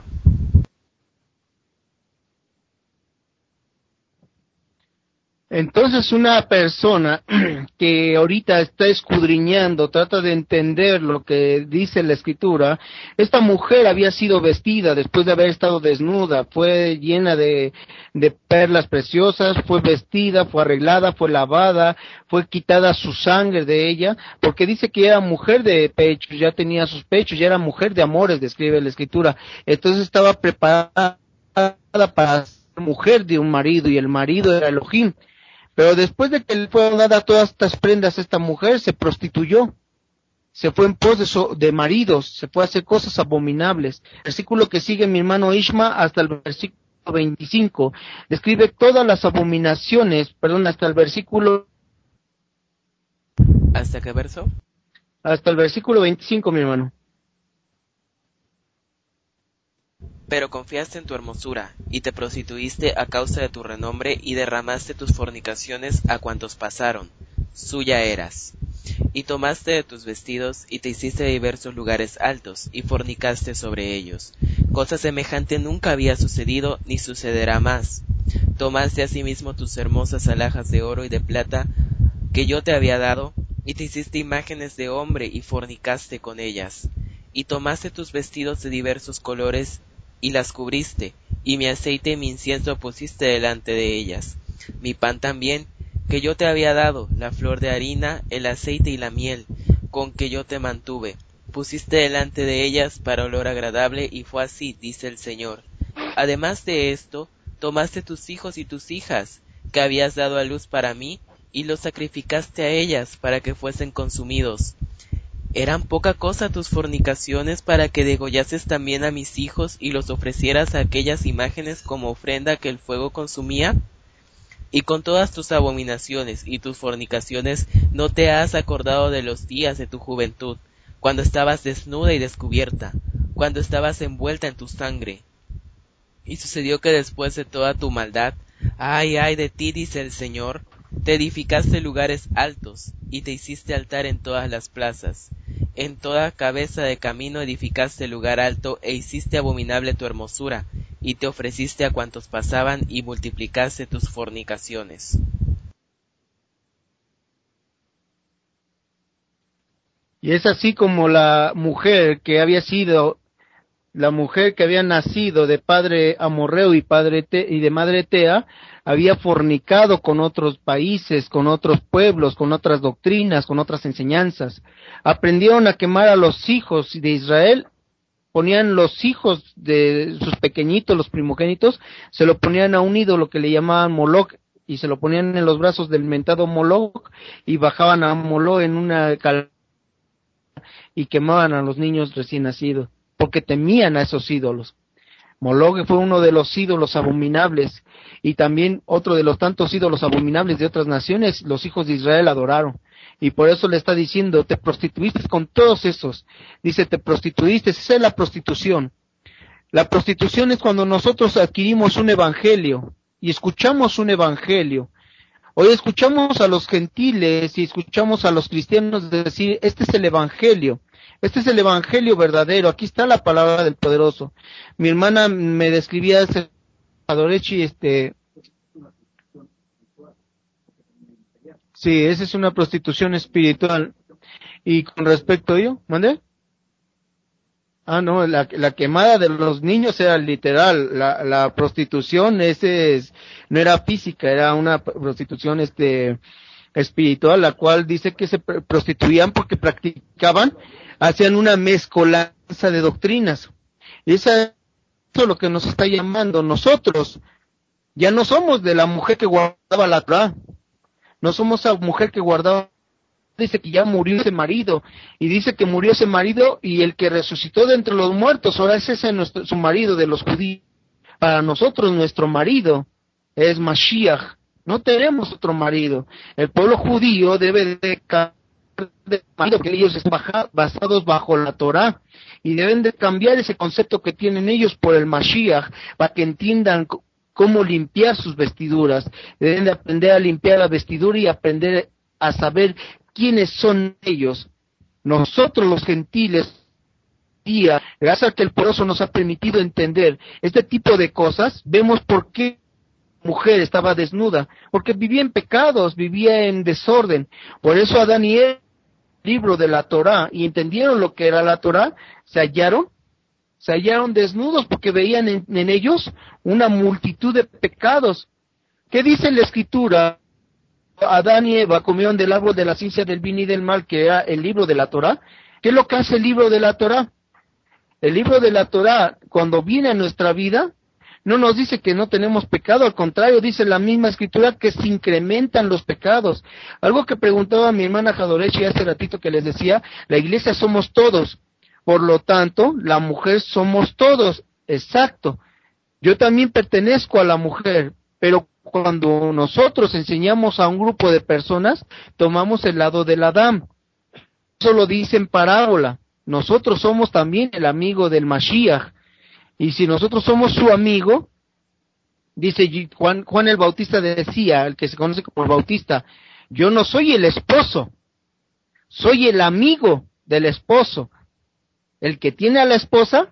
Entonces una persona que ahorita está escudriñando, trata de entender lo que dice la escritura, esta mujer había sido vestida después de haber estado desnuda, fue llena de perlas preciosas, fue vestida, fue arreglada, fue lavada, fue quitada su sangre de ella, porque dice que era mujer de pechos, ya tenía sus pechos, ya era mujer de amores, describe la escritura, entonces estaba preparada para ser mujer de un marido, y el marido era Elohim. Pero después de que le fueron dadas todas estas prendas, esta mujer se prostituyó, se fue en pos de maridos, se fue a hacer cosas abominables. El versículo que sigue mi hermano Ishma hasta el versículo 25 describe todas las abominaciones, perdón, hasta el versículo ¿Hasta qué verso? hasta el versículo 25, mi hermano. Pero confiaste en tu hermosura, y te prostituiste a causa de tu renombre, y derramaste tus fornicaciones a cuantos pasaron. Suya eras. Y tomaste de tus vestidos, y te hiciste de diversos lugares altos, y fornicaste sobre ellos. Cosa semejante nunca había sucedido, ni sucederá más. Tomaste asimismo tus hermosas alhajas de oro y de plata, que yo te había dado, y te hiciste imágenes de hombre, y fornicaste con ellas. Y tomaste tus vestidos de diversos colores, y las cubriste, y mi aceite y mi incienso pusiste delante de ellas. Mi pan también, que yo te había dado, la flor de harina, el aceite y la miel, con que yo te mantuve, pusiste delante de ellas para olor agradable, y fue así, dice el Señor. Además de esto, tomaste tus hijos y tus hijas, que habías dado a luz para mí, y los sacrificaste a ellas para que fuesen consumidos. ¿Eran poca cosa tus fornicaciones para que degollases también a mis hijos y los ofrecieras a aquellas imágenes como ofrenda que el fuego consumía? Y con todas tus abominaciones y tus fornicaciones no te has acordado de los días de tu juventud, cuando estabas desnuda y descubierta, cuando estabas envuelta en tu sangre. Y sucedió que después de toda tu maldad, ay, ay de ti, dice el Señor, te edificaste lugares altos, y te hiciste altar en todas las plazas. En toda cabeza de camino edificaste lugar alto, e hiciste abominable tu hermosura, y te ofreciste a cuantos pasaban, y multiplicaste tus fornicaciones. Y es así como la mujer que había nacido de padre amorreo y y de madre tea, había fornicado con otros países, con otros pueblos, con otras doctrinas, con otras enseñanzas. Aprendieron a quemar a los hijos de Israel, ponían los hijos de sus pequeñitos, los primogénitos, se lo ponían a un ídolo que le llamaban Moloch, y se lo ponían en los brazos del mentado Moloch, y bajaban a Moloch en una y quemaban a los niños recién nacidos, porque temían a esos ídolos. Moloch fue uno de los ídolos abominables, y también otro de los tantos ídolos abominables de otras naciones, los hijos de Israel adoraron. Y por eso le está diciendo, te prostituiste con todos esos. Dice, te prostituiste, esa es la prostitución. La prostitución es cuando nosotros adquirimos un evangelio y escuchamos un evangelio. Hoy escuchamos a los gentiles y escuchamos a los cristianos decir, este es el evangelio verdadero, aquí está la palabra del poderoso. Mi hermana me describía ese Adorechi, sí, esa es una prostitución espiritual. Y con respecto a ello, ¿mande? Ah, no, la quemada de los niños era literal, la prostitución no era física, era una prostitución espiritual, la cual dice que se prostituían porque practicaban, hacían una mezcolanza de doctrinas. Y eso es lo que nos está llamando. Nosotros ya no somos de la mujer que guardaba la Torá. no somos esa mujer que guardaba. Dice que ya murió ese marido, y dice que murió ese marido, y el que resucitó de entre los muertos, ahora es ese su marido de los judíos. Para nosotros nuestro marido es Mashiach, no tenemos otro marido. El pueblo judío debe de cambiar de marido, que ellos están basados bajo la Torah, y deben de cambiar ese concepto que tienen ellos por el Mashiach, para que entiendan cómo limpiar sus vestiduras. Deben de aprender a limpiar la vestidura y aprender a saber quiénes son ellos. Nosotros los gentiles, gracias a que el poderoso nos ha permitido entender este tipo de cosas, vemos por qué la mujer estaba desnuda, porque vivía en pecados, vivía en desorden. Por eso Adán y Eva, libro de la Torá, y entendieron lo que era la Torá, se hallaron desnudos, porque veían en ellos una multitud de pecados. ¿Qué dice la Escritura? Adán y Eva comieron del árbol de la ciencia del bien y del mal, que era el libro de la Torá. ¿Qué es lo que hace el libro de la Torá? El libro de la Torá, cuando viene a nuestra vida, no nos dice que no tenemos pecado, al contrario, dice la misma Escritura que se incrementan los pecados. Algo que preguntaba mi hermana Jadorechi hace ratito, que les decía, la iglesia somos todos, por lo tanto, la mujer somos todos, exacto. Yo también pertenezco a la mujer, pero cuando nosotros enseñamos a un grupo de personas, tomamos el lado del Adán. Eso lo dice en parábola. Nosotros somos también el amigo del Mashiach. Y si nosotros somos su amigo, dice Juan el Bautista decía, el que se conoce como el Bautista, yo no soy el esposo, soy el amigo del esposo. El que tiene a la esposa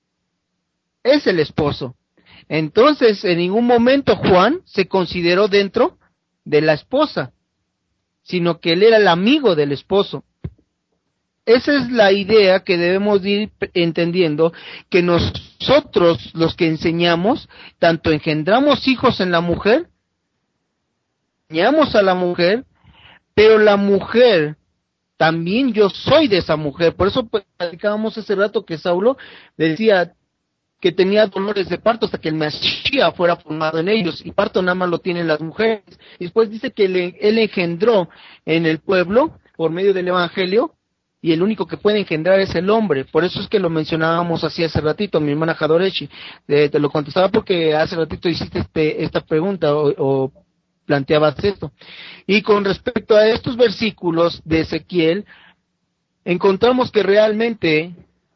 es el esposo. Entonces, en ningún momento Juan se consideró dentro de la esposa, sino que él era el amigo del esposo. Esa es la idea que debemos ir entendiendo, que nosotros los que enseñamos, tanto engendramos hijos en la mujer, enseñamos a la mujer, pero la mujer, también yo soy de esa mujer. Por eso platicábamos hace rato que Saulo decía que tenía dolores de parto hasta que el Mashiach fuera formado en ellos, y parto nada más lo tienen las mujeres. Y después dice que él engendró en el pueblo, por medio del Evangelio, y el único que puede engendrar es el hombre. Por eso es que lo mencionábamos así hace ratito, mi hermana Jadorechi. Te lo contestaba porque hace ratito hiciste esta pregunta o planteabas esto. Y con respecto a estos versículos de Ezequiel, encontramos que realmente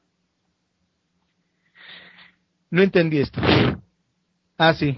no entendí esto. Ah, sí.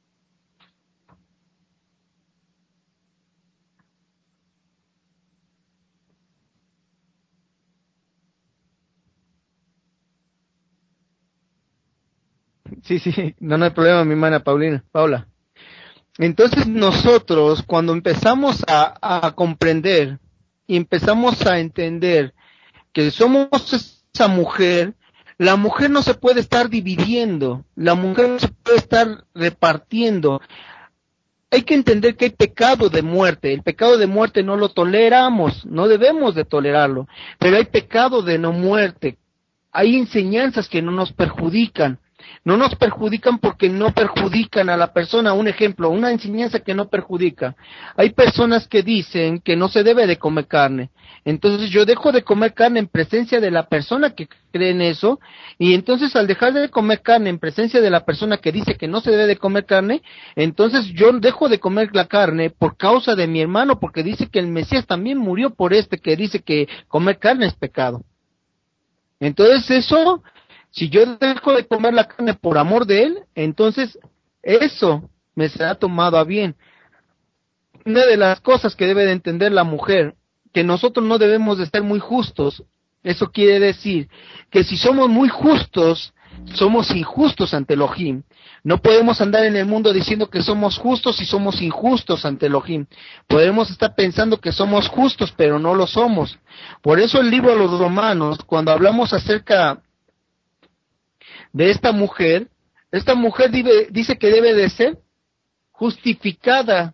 Sí, no hay problema, mi hermana Paula. Entonces nosotros, cuando empezamos a comprender y empezamos a entender que somos esa mujer, la mujer no se puede estar dividiendo, la mujer no se puede estar repartiendo. Hay que entender que hay pecado de muerte. El pecado de muerte no lo toleramos, no debemos de tolerarlo, pero hay pecado de no muerte. Hay enseñanzas que no nos perjudican. No nos perjudican porque no perjudican a la persona. Un ejemplo, una enseñanza que no perjudica. Hay personas que dicen que no se debe de comer carne. Entonces yo dejo de comer carne en presencia de la persona que cree en eso, y entonces al dejar de comer carne en presencia de la persona que dice que no se debe de comer carne, entonces yo dejo de comer la carne por causa de mi hermano, porque dice que el Mesías también murió por que dice que comer carne es pecado. Entonces eso, si yo dejo de comer la carne por amor de él, entonces eso me será tomado a bien. Una de las cosas que debe de entender la mujer, que nosotros no debemos de ser muy justos. Eso quiere decir que si somos muy justos, somos injustos ante Elohim. No podemos andar en el mundo diciendo que somos justos y somos injustos ante Elohim. Podemos estar pensando que somos justos, pero no lo somos. Por eso el libro de los Romanos, cuando hablamos acerca de esta mujer dice que debe de ser justificada,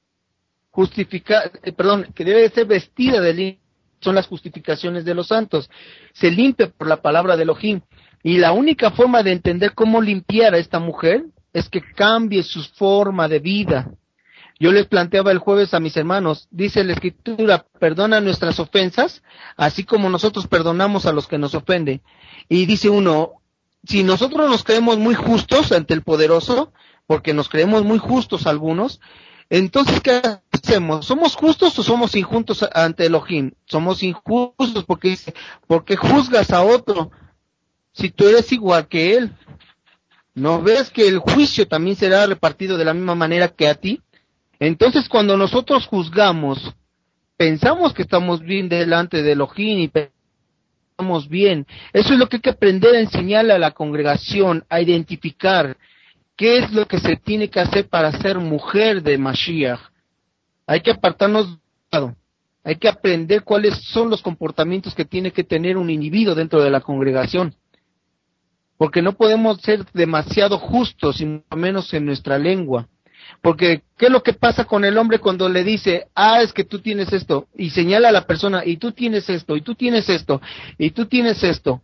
que debe de ser vestida de limpio. Son las justificaciones de los santos. Se limpia por la palabra de Elohim. Y la única forma de entender cómo limpiar a esta mujer es que cambie su forma de vida. Yo les planteaba el jueves a mis hermanos, dice la Escritura, perdona nuestras ofensas, así como nosotros perdonamos a los que nos ofenden. Y dice uno, si nosotros nos creemos muy justos ante el Poderoso, porque nos creemos muy justos algunos, entonces, ¿qué hacemos? ¿Somos justos o somos injustos ante Elohim? Somos injustos porque juzgas a otro si tú eres igual que él. ¿No ves que el juicio también será repartido de la misma manera que a ti? Entonces, cuando nosotros juzgamos, pensamos que estamos bien delante de Elohim y pensamos bien. Eso es lo que hay que aprender a enseñarle a la congregación, a identificar qué es lo que se tiene que hacer para ser mujer de Mashiach. Hay que apartarnos de lado. Hay que aprender cuáles son los comportamientos que tiene que tener un individuo dentro de la congregación. Porque no podemos ser demasiado justos, y mucho menos en nuestra lengua. Porque, ¿qué es lo que pasa con el hombre cuando le dice, es que tú tienes esto, y señala a la persona, y tú tienes esto, y tú tienes esto, y tú tienes esto?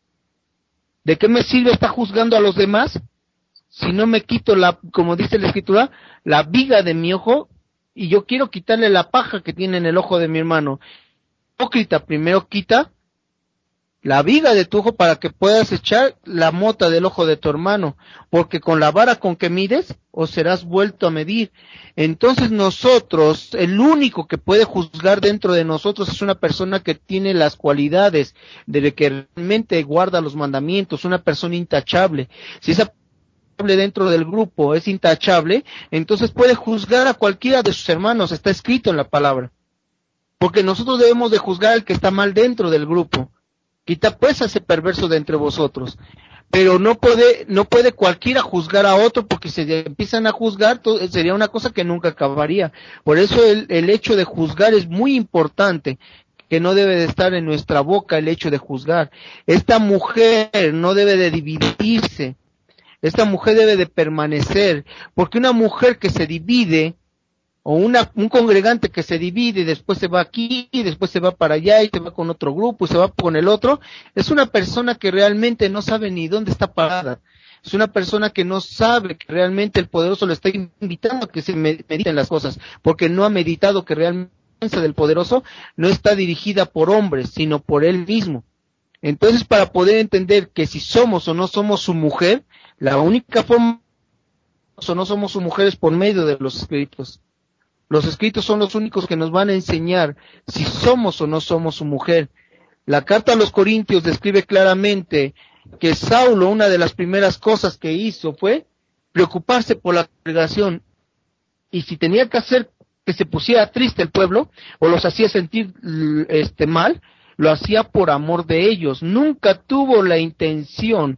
¿De qué me sirve estar juzgando a los demás si no me quito como dice la Escritura, la viga de mi ojo, y yo quiero quitarle la paja que tiene en el ojo de mi hermano? Hipócrita, primero quita la viga de tu ojo para que puedas echar la mota del ojo de tu hermano, porque con la vara con que mides, os serás vuelto a medir. Entonces nosotros, el único que puede juzgar dentro de nosotros es una persona que tiene las cualidades de que realmente guarda los mandamientos, una persona intachable. Si esa dentro del grupo es intachable, entonces puede juzgar a cualquiera de sus hermanos, está escrito en la palabra. Porque nosotros debemos de juzgar al que está mal dentro del grupo. Quita pues a ese perverso de entre vosotros. Pero no puede cualquiera juzgar a otro, porque si empiezan a juzgar, sería una cosa que nunca acabaría. Por eso el hecho de juzgar es muy importante, que no debe de estar en nuestra boca el hecho de juzgar. Esta mujer no debe de dividirse. Esta mujer debe de permanecer, porque una mujer que se divide, o un congregante que se divide y después se va aquí, y después se va para allá, y se va con otro grupo, y se va con el otro, es una persona que realmente no sabe ni dónde está parada. Es una persona que no sabe que realmente el Poderoso le está invitando a que se mediten las cosas, porque no ha meditado que realmente la del Poderoso no está dirigida por hombres, sino por Él mismo. Entonces, para poder entender que si somos o no somos su mujer, la única forma o no somos su mujer es por medio de los escritos. Los escritos son los únicos que nos van a enseñar si somos o no somos su mujer. La carta a los Corintios describe claramente que Saulo, una de las primeras cosas que hizo fue preocuparse por la congregación, y si tenía que hacer que se pusiera triste el pueblo o los hacía sentir mal, lo hacía por amor de ellos. Nunca tuvo la intención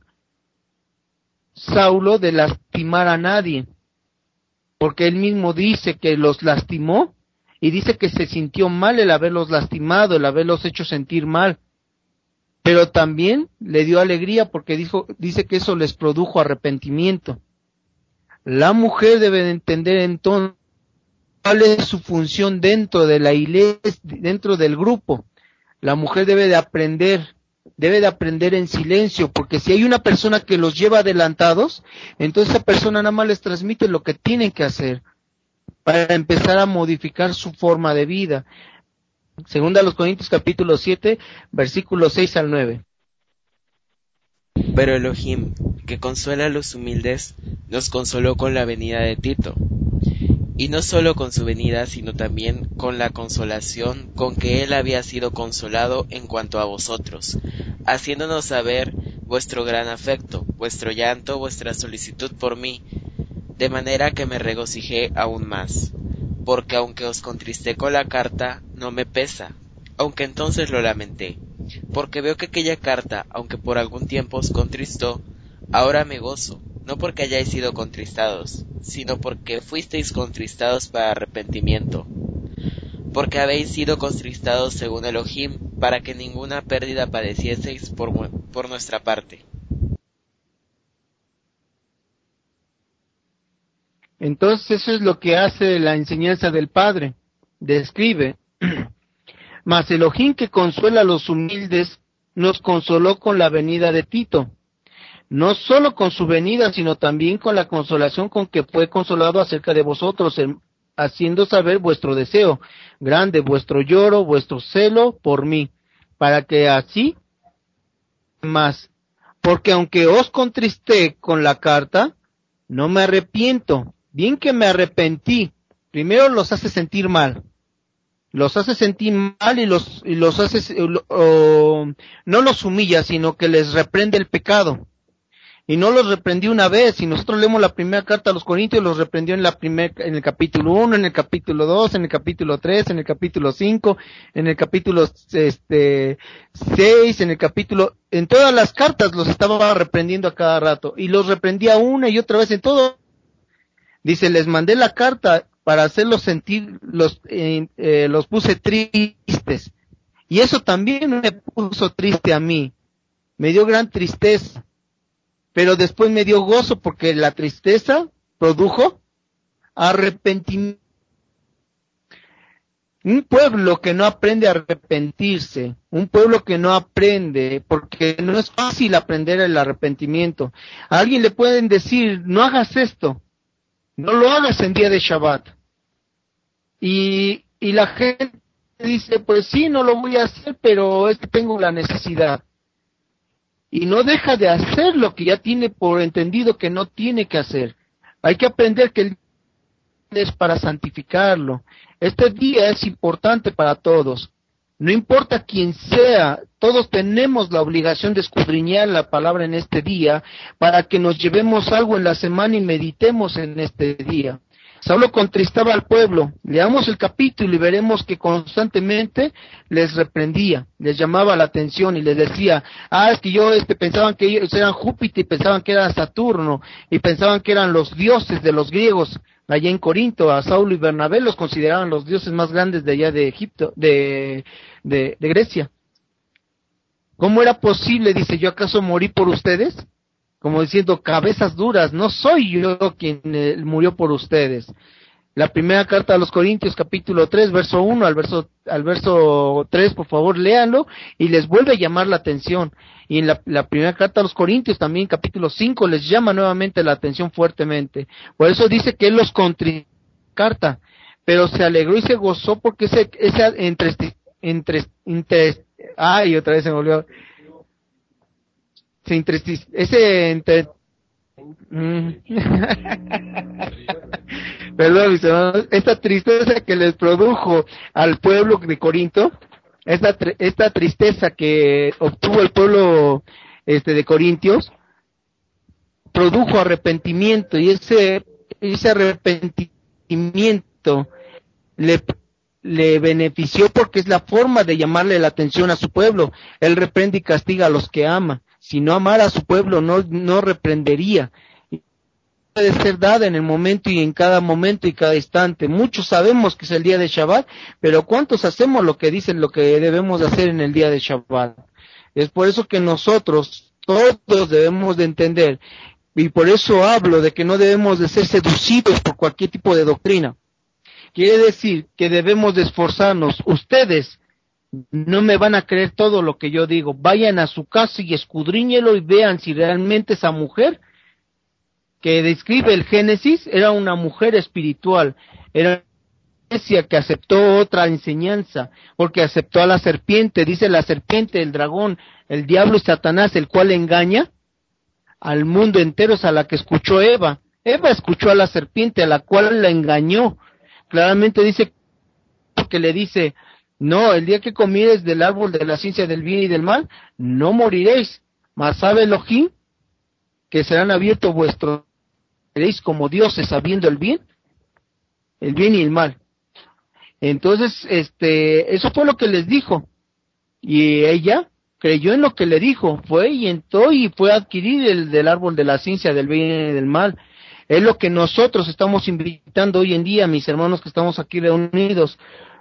Saulo de lastimar a nadie, porque él mismo dice que los lastimó, y dice que se sintió mal el haberlos lastimado, el haberlos hecho sentir mal, pero también le dio alegría porque dice que eso les produjo arrepentimiento. La mujer debe de entender entonces cuál es su función dentro de la iglesia, dentro del grupo. La mujer debe de aprender en silencio, porque si hay una persona que los lleva adelantados, entonces esa persona nada más les transmite lo que tienen que hacer para empezar a modificar su forma de vida. Segunda a los Corintios capítulo 7, versículos 6 al 9. Pero Elohim, que consuela a los humildes, nos consoló con la venida de Tito. Y no solo con su venida, sino también con la consolación con que él había sido consolado en cuanto a vosotros, haciéndonos saber vuestro gran afecto, vuestro llanto, vuestra solicitud por mí, de manera que me regocijé aún más, porque aunque os contristé con la carta, no me pesa, aunque entonces lo lamenté, porque veo que aquella carta, aunque por algún tiempo os contristó, ahora me gozo, no porque hayáis sido contristados, sino porque fuisteis contristados para arrepentimiento, porque habéis sido contristados según Elohim, para que ninguna pérdida padecieseis por nuestra parte. Entonces eso es lo que hace la enseñanza del Padre. Describe, mas Elohim que consuela a los humildes, nos consoló con la venida de Tito. No solo con su venida, sino también con la consolación con que fue consolado acerca de vosotros, haciendo saber vuestro deseo, grande vuestro lloro, vuestro celo por mí, para que así más, porque aunque os contristé con la carta, no me arrepiento, bien que me arrepentí, primero los hace sentir mal, y los hace, no los humilla, sino que les reprende el pecado. Y no los reprendió una vez. Si nosotros leemos la primera carta a los Corintios, los reprendió en el capítulo 1, en el capítulo 2, en el capítulo 3, en el capítulo 5, en el capítulo 6, en todas las cartas los estaba reprendiendo a cada rato. Y los reprendía una y otra vez en todo. Dice, les mandé la carta para hacerlos sentir, los puse tristes. Y eso también me puso triste a mí. Me dio gran tristeza. Pero después me dio gozo porque la tristeza produjo arrepentimiento. Un pueblo que no aprende a arrepentirse, un pueblo que no aprende, porque no es fácil aprender el arrepentimiento. A alguien le pueden decir, no hagas esto, no lo hagas en día de Shabbat. Y la gente dice, pues sí, no lo voy a hacer, pero es que tengo la necesidad. Y no deja de hacer lo que ya tiene por entendido que no tiene que hacer. Hay que aprender que el día es para santificarlo. Este día es importante para todos. No importa quién sea, todos tenemos la obligación de escudriñar la palabra en este día para que nos llevemos algo en la semana y meditemos en este día. Saulo contristaba al pueblo. Leamos el capítulo y veremos que constantemente les reprendía, les llamaba la atención y les decía, es que pensaban que ellos eran Júpiter y pensaban que era Saturno y pensaban que eran los dioses de los griegos. Allá en Corinto, a Saulo y Bernabé los consideraban los dioses más grandes de allá de Egipto, de Grecia. ¿Cómo era posible? Dice, ¿yo acaso morí por ustedes? Como diciendo, cabezas duras, no soy yo quien murió por ustedes. La primera carta a los Corintios, capítulo 3, verso 1 al verso 3, por favor, léanlo, y les vuelve a llamar la atención. Y en la primera carta a los Corintios, también capítulo 5, les llama nuevamente la atención fuertemente. Por eso dice que él los carta, pero se alegró y se gozó porque otra vez se me volvió. Perdón, mis hermanos, esta tristeza que les produjo al pueblo de Corinto, esta tristeza que obtuvo el pueblo de Corintios, produjo arrepentimiento, y ese arrepentimiento le benefició porque es la forma de llamarle la atención a su pueblo. Él reprende y castiga a los que ama. Si no amara a su pueblo, no reprendería. Puede ser dada en el momento y en cada momento y cada instante. Muchos sabemos que es el día de Shabbat, pero ¿cuántos hacemos lo que dicen lo que debemos de hacer en el día de Shabbat? Es por eso que nosotros, todos debemos de entender, y por eso hablo de que no debemos de ser seducidos por cualquier tipo de doctrina. Quiere decir que debemos de esforzarnos. Ustedes no me van a creer todo lo que yo digo. Vayan a su casa y escudriñelo y vean si realmente esa mujer que describe el Génesis era una mujer espiritual, era una iglesia que aceptó otra enseñanza, porque aceptó a la serpiente, dice la serpiente, el dragón, el diablo y Satanás, el cual engaña al mundo entero, es a la que escuchó Eva. Eva escuchó a la serpiente, a la cual la engañó. Claramente dice que le dice, no, el día que comieres del árbol de la ciencia del bien y del mal, no moriréis, mas sabe Elohim que serán abiertos vuestros, seréis como dioses sabiendo el bien y el mal. Entonces, eso fue lo que les dijo, y ella creyó en lo que le dijo, fue y entró y fue a adquirir el del árbol de la ciencia del bien y del mal. Es lo que nosotros estamos invitando hoy en día, mis hermanos que estamos aquí reunidos.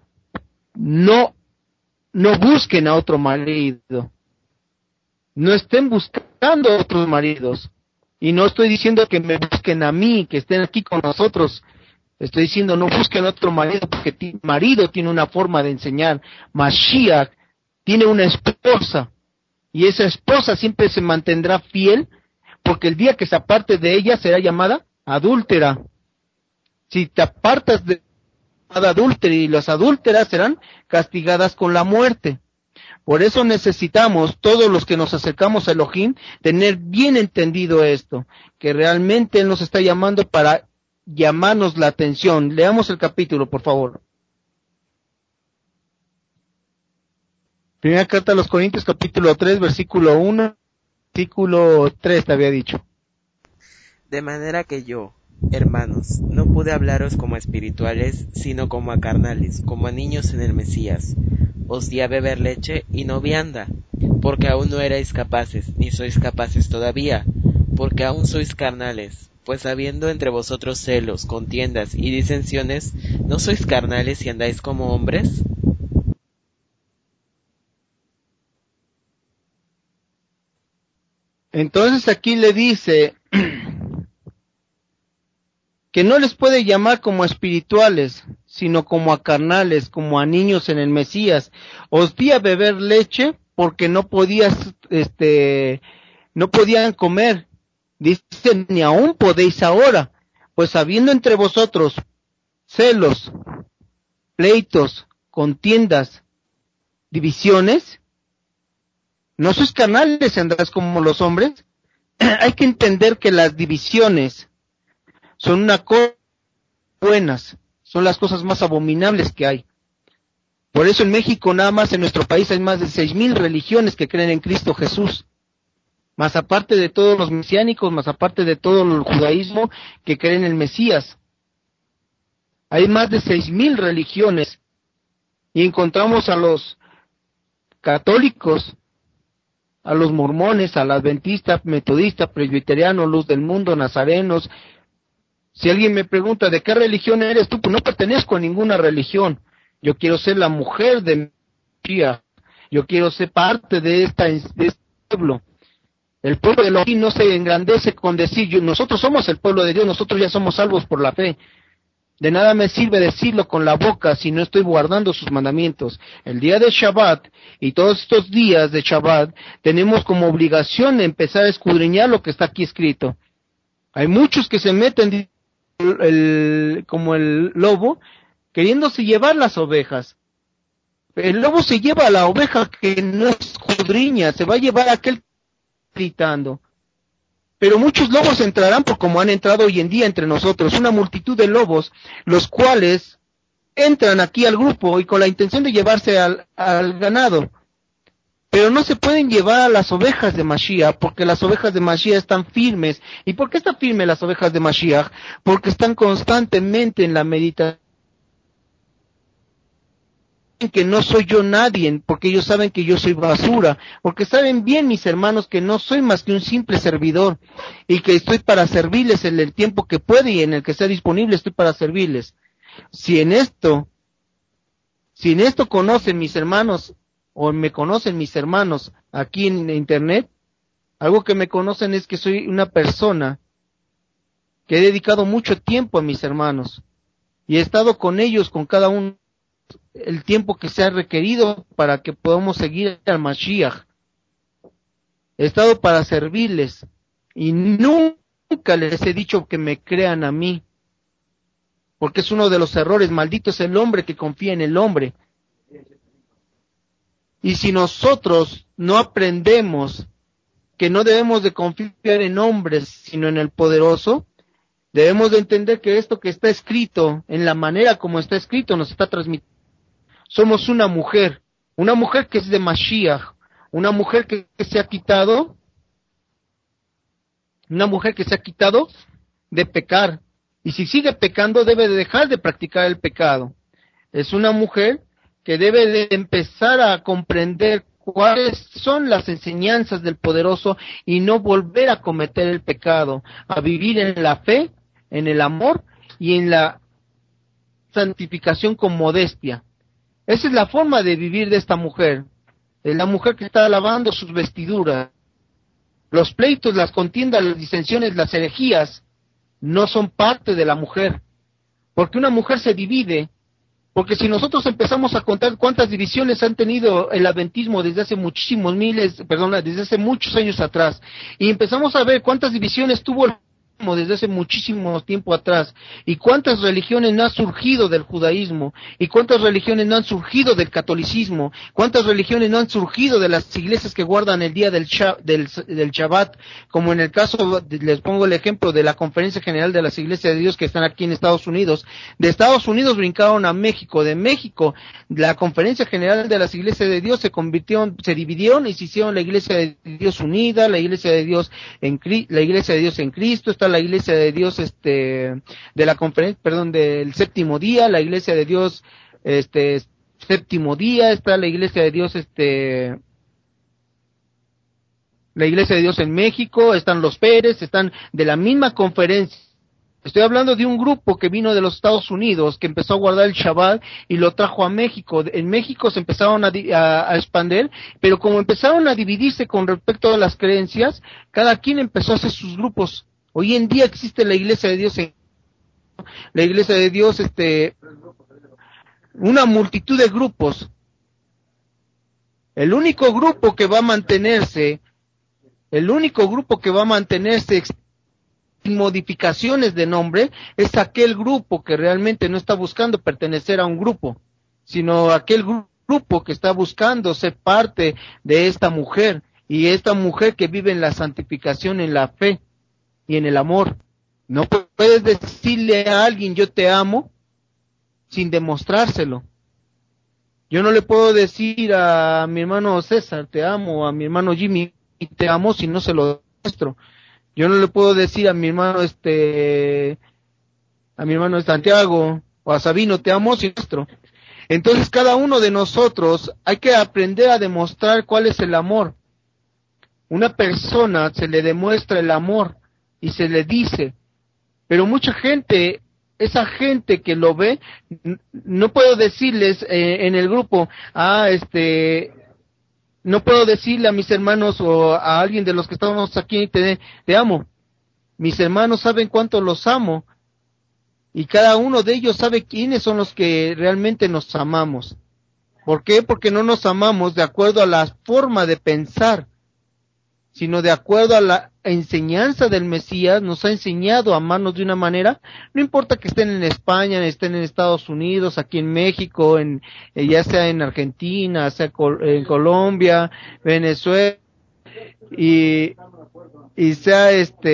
No busquen a otro marido. No estén buscando a otros maridos. Y no estoy diciendo que me busquen a mí, que estén aquí con nosotros. Estoy diciendo no busquen a otro marido, porque marido tiene una forma de enseñar. Mashiach tiene una esposa. Y esa esposa siempre se mantendrá fiel, porque el día que se aparte de ella será llamada adúltera. Si te apartas de adúltera y las adúlteras serán castigadas con la muerte. Por eso necesitamos, todos los que nos acercamos a Elohim, tener bien entendido esto, que realmente Él nos está llamando para llamarnos la atención. Leamos el capítulo, por favor. Primera carta a los Corintios, capítulo 3, versículo 1, versículo 3 te había dicho. De manera que yo, hermanos, no pude hablaros como a espirituales, sino como a carnales, como a niños en el Mesías. Os di a beber leche y no vianda, porque aún no erais capaces, ni sois capaces todavía, porque aún sois carnales. Pues habiendo entre vosotros celos, contiendas y disensiones, ¿no sois carnales y andáis como hombres? Entonces aquí le dice que no les puede llamar como a espirituales, sino como a carnales, como a niños en el Mesías. Os di a beber leche porque no podían comer. Dicen, ni aún podéis ahora, pues habiendo entre vosotros celos, pleitos, contiendas, divisiones, ¿no sois carnales y andáis como los hombres? Hay que entender que las divisiones son una cosa buenas, son las cosas más abominables que hay. Por eso en México nada más, en nuestro país hay más de 6,000 religiones que creen en Cristo Jesús. Más aparte de todos los mesiánicos, más aparte de todo el judaísmo que creen en el Mesías. Hay más de 6,000 religiones y encontramos a los católicos, a los mormones, al adventista, metodista, presbiteriano, luz del mundo, nazarenos. Si alguien me pregunta de qué religión eres tú, pues no pertenezco a ninguna religión. Yo quiero ser la mujer de Mesías. Yo quiero ser parte de este pueblo. El pueblo de Elohim no se engrandece con decir, nosotros somos el pueblo de Dios, nosotros ya somos salvos por la fe. De nada me sirve decirlo con la boca si no estoy guardando sus mandamientos. El día de Shabbat y todos estos días de Shabbat tenemos como obligación empezar a escudriñar lo que está aquí escrito. Hay muchos que se meten como el lobo, queriéndose llevar las ovejas. El lobo se lleva a la oveja que no escudriña, se va a llevar a aquel gritando. Pero muchos lobos entrarán por como han entrado hoy en día entre nosotros, una multitud de lobos, los cuales entran aquí al grupo y con la intención de llevarse al ganado. Pero no se pueden llevar a las ovejas de Mashiach, porque las ovejas de Mashiach están firmes. ¿Y por qué están firmes las ovejas de Mashiach? Porque están constantemente en la meditación, que no soy yo nadie, porque ellos saben que yo soy basura, porque saben bien mis hermanos que no soy más que un simple servidor, y que estoy para servirles en el tiempo que puede y en el que sea disponible estoy para servirles. Si en esto conocen mis hermanos, o me conocen mis hermanos aquí en internet, algo que me conocen es que soy una persona que he dedicado mucho tiempo a mis hermanos, y he estado con ellos, con cada uno, el tiempo que sea requerido para que podamos seguir al Mashiach. He estado para servirles, y nunca les he dicho que me crean a mí, porque es uno de los errores. Maldito es el hombre que confía en el hombre. Y si nosotros no aprendemos que no debemos de confiar en hombres, sino en el poderoso, debemos de entender que esto que está escrito, en la manera como está escrito, nos está transmitiendo. Somos una mujer que es de Mashiach, una mujer que se ha quitado de pecar. Y si sigue pecando, debe de dejar de practicar el pecado. Es una mujer que debe de empezar a comprender cuáles son las enseñanzas del poderoso y no volver a cometer el pecado, a vivir en la fe, en el amor y en la santificación con modestia. Esa es la forma de vivir de esta mujer. Es la mujer que está lavando sus vestiduras. Los pleitos, las contiendas, las disensiones, las herejías no son parte de la mujer, porque una mujer se divide. Porque si nosotros empezamos a contar cuántas divisiones han tenido el adventismo desde hace desde hace muchos años atrás, y empezamos a ver cuántas divisiones tuvo desde hace muchísimo tiempo atrás. ¿Y cuántas religiones no han surgido del judaísmo? ¿Y cuántas religiones no han surgido del catolicismo? ¿Cuántas religiones no han surgido de las iglesias que guardan el día del Shabbat? Como en el caso, les pongo el ejemplo de la Conferencia General de las Iglesias de Dios que están aquí en Estados Unidos. De Estados Unidos brincaron a México. De México, la Conferencia General de las Iglesias de Dios se dividieron y se hicieron la Iglesia de Dios Unida, la Iglesia de Dios la Iglesia de Dios en Cristo, está la Iglesia de Dios de la conferencia, perdón, del séptimo día, la Iglesia de Dios séptimo día, está la Iglesia de Dios la Iglesia de Dios en México, están los Pérez, están de la misma conferencia. Estoy hablando de un grupo que vino de los Estados Unidos, que empezó a guardar el Shabbat y lo trajo a México. En México se empezaron a expandir, pero como empezaron a dividirse con respecto a las creencias, cada quien empezó a hacer sus grupos. Hoy en día existe la Iglesia de Dios la Iglesia de Dios, una multitud de grupos. El único grupo que va a mantenerse sin modificaciones de nombre es aquel grupo que realmente no está buscando pertenecer a un grupo, sino aquel grupo que está buscando ser parte de esta mujer, y esta mujer que vive en la santificación, en la fe y en el amor. No puedes decirle a alguien yo te amo sin demostrárselo. Yo no le puedo decir a mi hermano César te amo, o a mi hermano Jimmy te amo si no se lo demuestro. Yo no le puedo decir a mi hermano Santiago o a Sabino te amo si nuestro. Entonces cada uno de nosotros hay que aprender a demostrar cuál es el amor. Una persona se le demuestra el amor y se le dice, pero mucha gente, esa gente que lo ve, no puedo decirles en el grupo, no puedo decirle a mis hermanos o a alguien de los que estamos aquí, te amo. Mis hermanos saben cuánto los amo y cada uno de ellos sabe quiénes son los que realmente nos amamos. ¿Por qué? Porque no nos amamos de acuerdo a la forma de pensar, sino de acuerdo a la enseñanza del Mesías. Nos ha enseñado a amarnos de una manera, no importa que estén en España, estén en Estados Unidos, aquí en México, ya sea en Argentina, sea en Colombia, Venezuela, y sea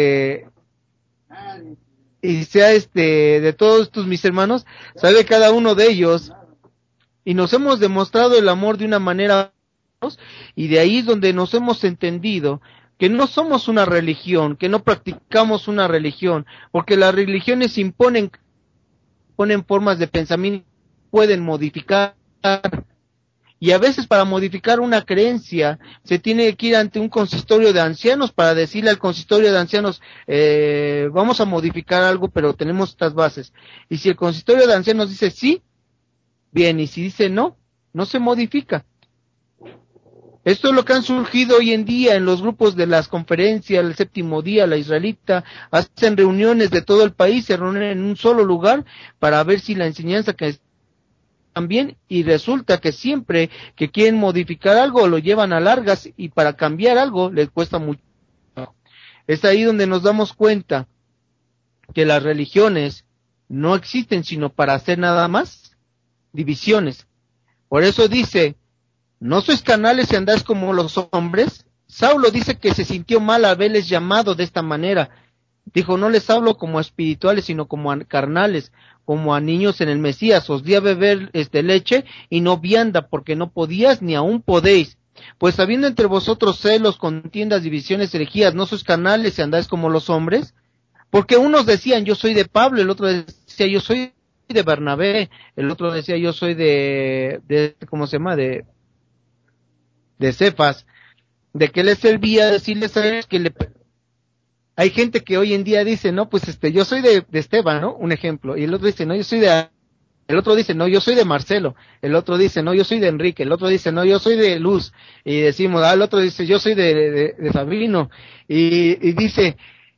de todos estos mis hermanos, sabe cada uno de ellos, y nos hemos demostrado el amor de una manera, y de ahí es donde nos hemos entendido que no somos una religión, que no practicamos una religión, porque las religiones ponen formas de pensamiento, pueden modificar, y a veces para modificar una creencia se tiene que ir ante un consistorio de ancianos para decirle al consistorio de ancianos, vamos a modificar algo, pero tenemos estas bases. Y si el consistorio de ancianos dice sí, bien, y si dice no, no se modifica. Esto es lo que han surgido hoy en día en los grupos de las conferencias, el séptimo día, la israelita, hacen reuniones de todo el país, se reúnen en un solo lugar para ver si la enseñanza que también, y resulta que siempre que quieren modificar algo lo llevan a largas, y para cambiar algo les cuesta mucho. Es ahí donde nos damos cuenta que las religiones no existen sino para hacer nada más divisiones. Por eso dice, ¿no sois carnales y andáis como los hombres? Saulo dice que se sintió mal haberles llamado de esta manera. Dijo, no les hablo como a espirituales, sino como a carnales, como a niños en el Mesías. Os di a beber leche y no vianda, porque no podías ni aún podéis. Pues habiendo entre vosotros celos, contiendas, divisiones, herejías, ¿no sois carnales y andáis como los hombres? Porque unos decían, yo soy de Pablo, el otro decía, yo soy de Bernabé, el otro decía, yo soy ¿cómo se llama? De Cefas. ¿De qué les servía decirles a ellos que hay gente que hoy en día dice, no, pues yo soy de Esteban, ¿no? Un ejemplo. Y el otro dice, no, el otro dice, no, yo soy de Marcelo. El otro dice, no, yo soy de Enrique. El otro dice, no, yo soy de Luz. Y decimos, el otro dice, yo soy de Sabino. Y dice,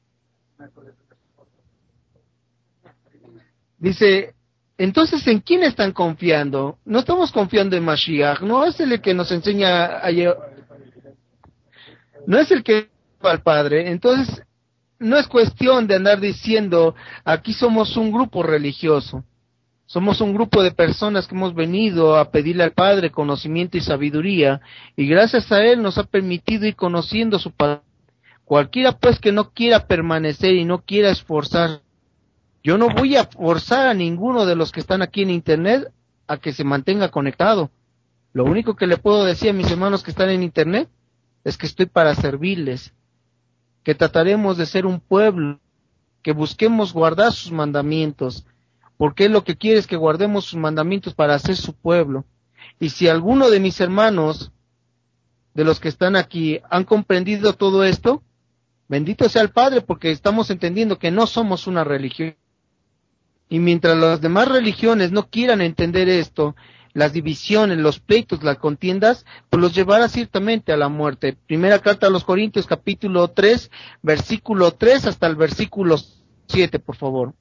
entonces, ¿en quién están confiando? No estamos confiando en Mashiach, no es el que nos enseña no es el que va al Padre. Entonces, no es cuestión de andar diciendo, aquí somos un grupo religioso. Somos un grupo de personas que hemos venido a pedirle al Padre conocimiento y sabiduría, y gracias a Él nos ha permitido ir conociendo su palabra. Cualquiera pues que no quiera permanecer y no quiera esforzar, yo no voy a forzar a ninguno de los que están aquí en internet a que se mantenga conectado. Lo único que le puedo decir a mis hermanos que están en internet es que estoy para servirles, que trataremos de ser un pueblo, que busquemos guardar sus mandamientos, porque Él lo que quiere es que guardemos sus mandamientos para ser su pueblo. Y si alguno de mis hermanos, de los que están aquí, han comprendido todo esto, bendito sea el Padre, porque estamos entendiendo que no somos una religión. Y mientras las demás religiones no quieran entender esto, las divisiones, los pleitos, las contiendas, pues los llevará ciertamente a la muerte. Primera carta a los Corintios, capítulo 3, versículo 3 hasta el versículo 7, por favor.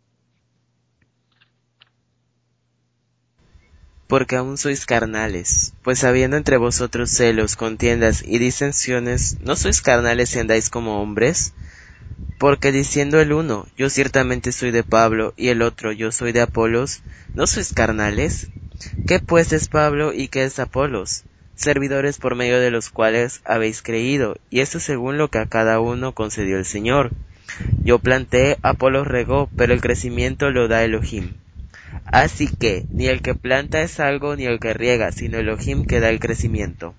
Porque aún sois carnales, pues habiendo entre vosotros celos, contiendas y disensiones, ¿no sois carnales y andáis como hombres? Porque diciendo el uno, yo ciertamente soy de Pablo, y el otro, yo soy de Apolos, ¿no sois carnales? ¿Qué pues es Pablo y qué es Apolos? Servidores por medio de los cuales habéis creído, y esto según lo que a cada uno concedió el Señor. Yo planté, Apolos regó, pero el crecimiento lo da Elohim. Así que, ni el que planta es algo, ni el que riega, sino Elohim que da el crecimiento.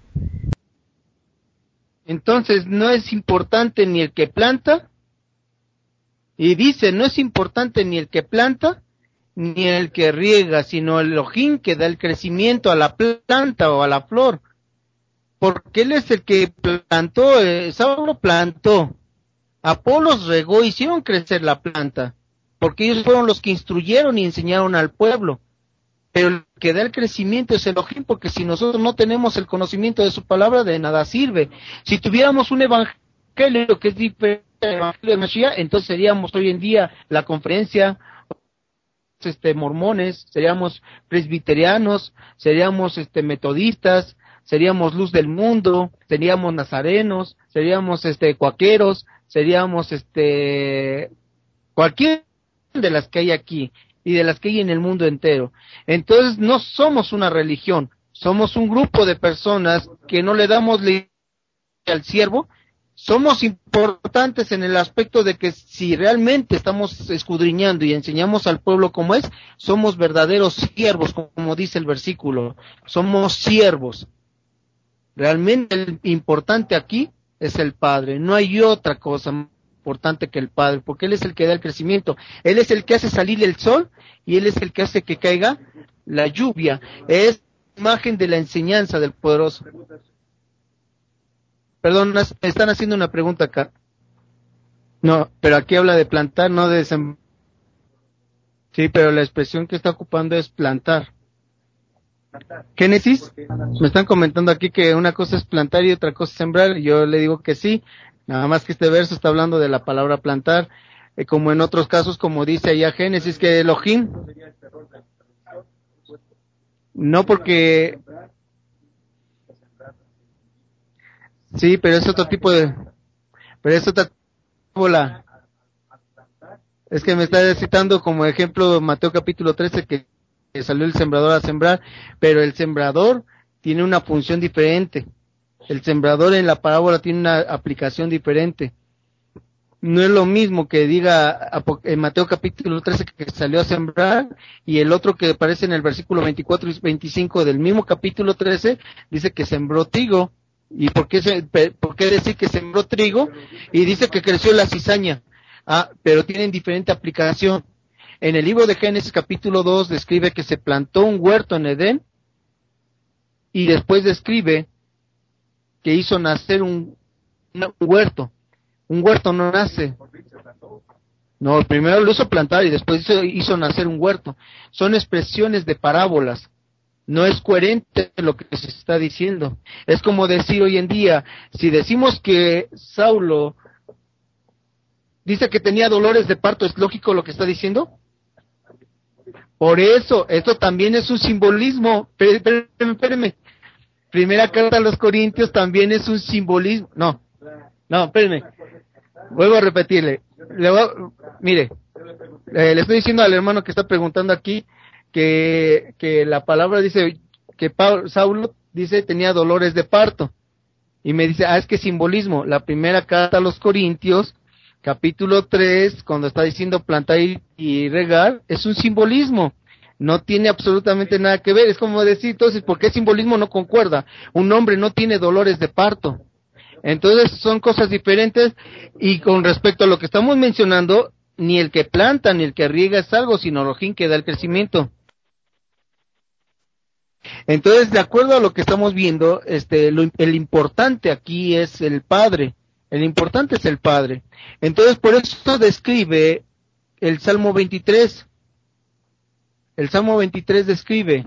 Entonces, no es importante ni el que planta, y dice, no es importante ni el que planta, ni el que riega, sino el Elohim que da el crecimiento a la planta o a la flor. Porque Él es el que plantó, Saulo plantó, Apolos regó, hicieron crecer la planta, porque ellos fueron los que instruyeron y enseñaron al pueblo. Pero el que da el crecimiento es Elohim, porque si nosotros no tenemos el conocimiento de su palabra, de nada sirve. Si tuviéramos un evangelio que es diferente al evangelio de Mashiach, entonces seríamos hoy en día la conferencia, mormones, seríamos presbiterianos, seríamos metodistas, seríamos luz del mundo, seríamos nazarenos, seríamos cuaqueros, seríamos cualquier de las que hay aquí y de las que hay en el mundo entero. Entonces no somos una religión, somos un grupo de personas que no le damos lealtad al siervo. Somos importantes en el aspecto de que si realmente estamos escudriñando y enseñamos al pueblo cómo es, somos verdaderos siervos, como dice el versículo, somos siervos. Realmente el importante aquí es el Padre, no hay otra cosa importante que el Padre, porque Él es el que da el crecimiento, Él es el que hace salir el sol y Él es el que hace que caiga la lluvia, es imagen de la enseñanza del poderoso. Perdón, me están haciendo una pregunta acá. No, pero aquí habla de plantar, no de sembrar. Sí, pero la expresión que está ocupando es plantar. Génesis, me están comentando aquí que una cosa es plantar y otra cosa es sembrar. Yo le digo que sí, nada más que este verso está hablando de la palabra plantar, como en otros casos, como dice allá Génesis, que Elohim. No porque... Sí, pero es otro tipo de... Pero es otra bola. Es que me está citando como ejemplo Mateo capítulo 13 que salió el sembrador a sembrar, pero el sembrador tiene una función diferente. El sembrador en la parábola tiene una aplicación diferente. No es lo mismo que diga en Mateo capítulo 13 que salió a sembrar y el otro que aparece en el versículo 24 y 25 del mismo capítulo 13 dice que sembró trigo. ¿Y por qué decir que sembró trigo? Y dice que creció la cizaña. Pero tienen diferente aplicación. En el libro de Génesis capítulo 2 describe que se plantó un huerto en Edén y después describe que hizo nacer un huerto. Un huerto no nace. No, primero lo hizo plantar y después hizo nacer un huerto. Son expresiones de parábolas. No es coherente lo que se está diciendo. Es como decir hoy en día, si decimos que Saulo dice que tenía dolores de parto, ¿es lógico lo que está diciendo? Por eso, esto también es un simbolismo. Espérenme. Primera carta a los Corintios también es un simbolismo. No, espérenme. Vuelvo a repetirle. Mire, le estoy diciendo al hermano que está preguntando aquí que la palabra dice que Saulo dice tenía dolores de parto. Y me dice, es que simbolismo. La primera carta a los Corintios, capítulo 3, cuando está diciendo plantar y regar, es un simbolismo. No tiene absolutamente nada que ver. Es como decir, entonces, ¿por qué simbolismo no concuerda? Un hombre no tiene dolores de parto. Entonces, son cosas diferentes. Y con respecto a lo que estamos mencionando, ni el que planta ni el que riega es algo, sino Elohim que da el crecimiento. Entonces, de acuerdo a lo que estamos viendo, el importante aquí es el Padre. El importante es el Padre. Entonces, por eso describe el Salmo 23. El Salmo 23 describe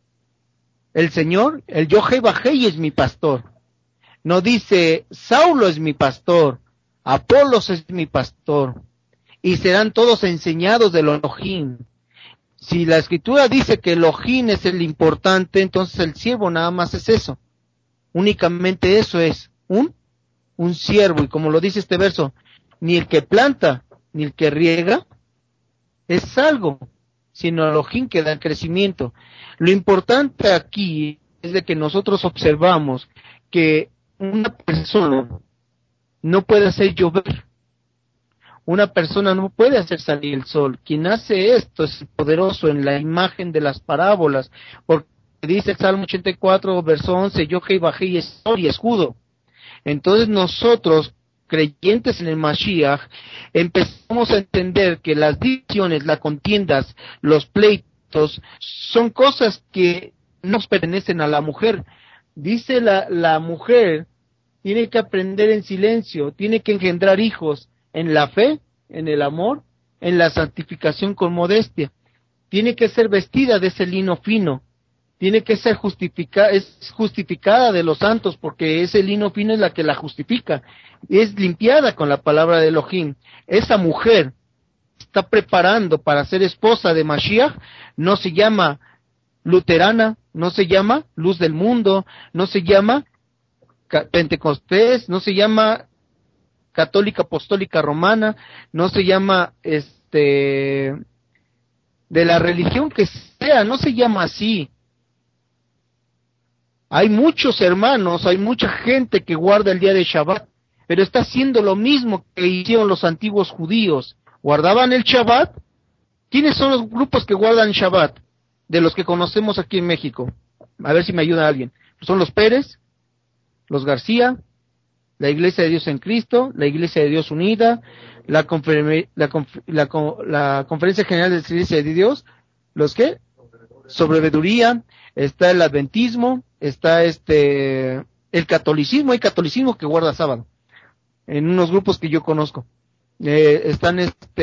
el Señor, el Yohei Bajei es mi pastor. No dice, Saulo es mi pastor, Apolos es mi pastor, y serán todos enseñados del Elohim. Si la escritura dice que Elohim es el importante, entonces el siervo nada más es eso. Únicamente eso es, un siervo. Y como lo dice este verso, ni el que planta, ni el que riega, es algo, sino Elohim que da el crecimiento. Lo importante aquí es de que nosotros observamos que una persona no puede hacer llover. Una persona no puede hacer salir el sol. Quien hace esto es el poderoso en la imagen de las parábolas, porque dice el Salmo 84, verso 11, yo que bajé y sol y escudo. Entonces nosotros, creyentes en el Mashiach, empezamos a entender que las divisiones, las contiendas, los pleitos, son cosas que no pertenecen a la mujer. Dice la mujer, tiene que aprender en silencio, tiene que engendrar hijos, en la fe, en el amor, en la santificación con modestia. Tiene que ser vestida de ese lino fino. Tiene que ser justificada de los santos, porque ese lino fino es la que la justifica. Es limpiada con la palabra de Elohim. Esa mujer está preparando para ser esposa de Mashiach. No se llama luterana, no se llama luz del mundo, no se llama pentecostés, no se llama católica apostólica romana, no se llama de la religión que sea, no se llama así. Hay muchos hermanos, hay mucha gente que guarda el día de Shabbat, pero está haciendo lo mismo que hicieron los antiguos judíos. ¿Guardaban el Shabbat? ¿Quiénes son los grupos que guardan Shabbat? De los que conocemos aquí en México. A ver si me ayuda alguien. Son los Pérez, los García, la Iglesia de Dios en Cristo, la Iglesia de Dios Unida, la Conferencia General de la Iglesia de Dios, ¿los qué? Sobreveduría, está el Adventismo, está el catolicismo, hay catolicismo que guarda sábado, en unos grupos que yo conozco. Están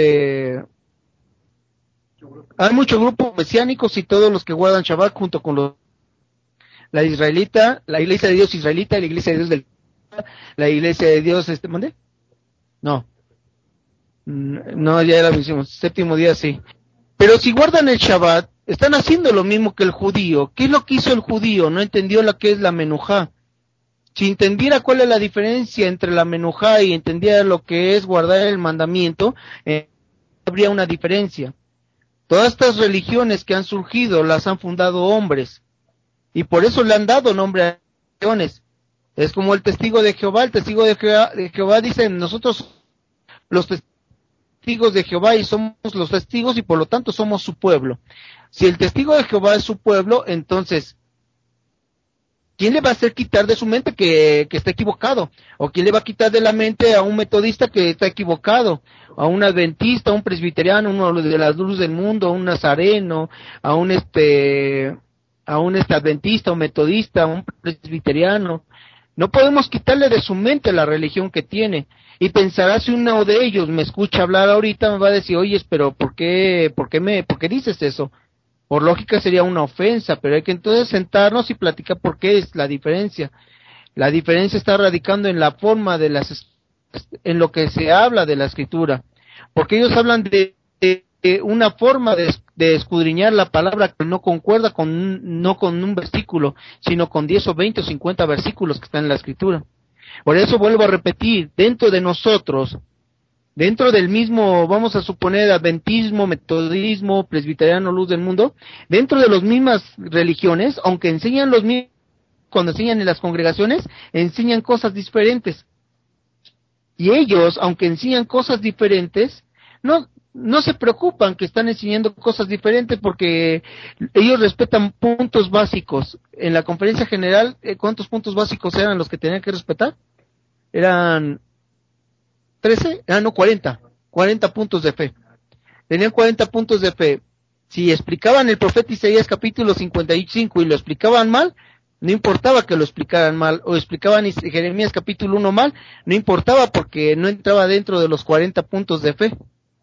hay muchos grupos mesiánicos y todos los que guardan Shabbat junto con la israelita, la Iglesia de Dios israelita, la Iglesia de Dios la Iglesia de Dios, ¿mandé? No, ya la hicimos, séptimo día sí. Pero si guardan el Shabbat, están haciendo lo mismo que el judío. ¿Qué es lo que hizo el judío? No entendió lo que es la menujá. Si entendiera cuál es la diferencia entre la menujá y entendiera lo que es guardar el mandamiento, habría una diferencia. Todas estas religiones que han surgido las han fundado hombres, y por eso le han dado nombre a religiones. Es como el testigo de Jehová. El testigo de Jehová dice, nosotros los testigos de Jehová y somos los testigos y por lo tanto somos su pueblo. Si el testigo de Jehová es su pueblo, entonces, ¿quién le va a hacer quitar de su mente que está equivocado? ¿O quién le va a quitar de la mente a un metodista que está equivocado? A un adventista, a un presbiteriano, uno de las luces del mundo, a un nazareno, a un adventista, un metodista, un presbiteriano. No podemos quitarle de su mente la religión que tiene. Y pensará, si uno de ellos me escucha hablar ahorita, me va a decir, oye, pero ¿por qué dices eso? Por lógica sería una ofensa, pero hay que entonces sentarnos y platicar por qué es la diferencia. La diferencia está radicando en la forma en lo que se habla de la escritura. Porque ellos hablan de una forma de escudriñar la palabra que no concuerda no con un versículo, sino con 10 o 20 o 50 versículos que están en la escritura. Por eso vuelvo a repetir, dentro de nosotros dentro del mismo, vamos a suponer, adventismo, metodismo, presbiteriano, luz del mundo, dentro de las mismas religiones, aunque enseñan los mismos, cuando enseñan en las congregaciones, enseñan cosas diferentes. Y ellos, aunque enseñan cosas diferentes, no se preocupan que están enseñando cosas diferentes porque ellos respetan puntos básicos. En la conferencia general, ¿cuántos puntos básicos eran los que tenían que respetar? Eran 13, no, 40 puntos de fe. Tenían 40 puntos de fe. Si explicaban el profeta Isaías capítulo 55 y lo explicaban mal, no importaba que lo explicaran mal, o explicaban Jeremías capítulo 1 mal, no importaba porque no entraba dentro de los 40 puntos de fe.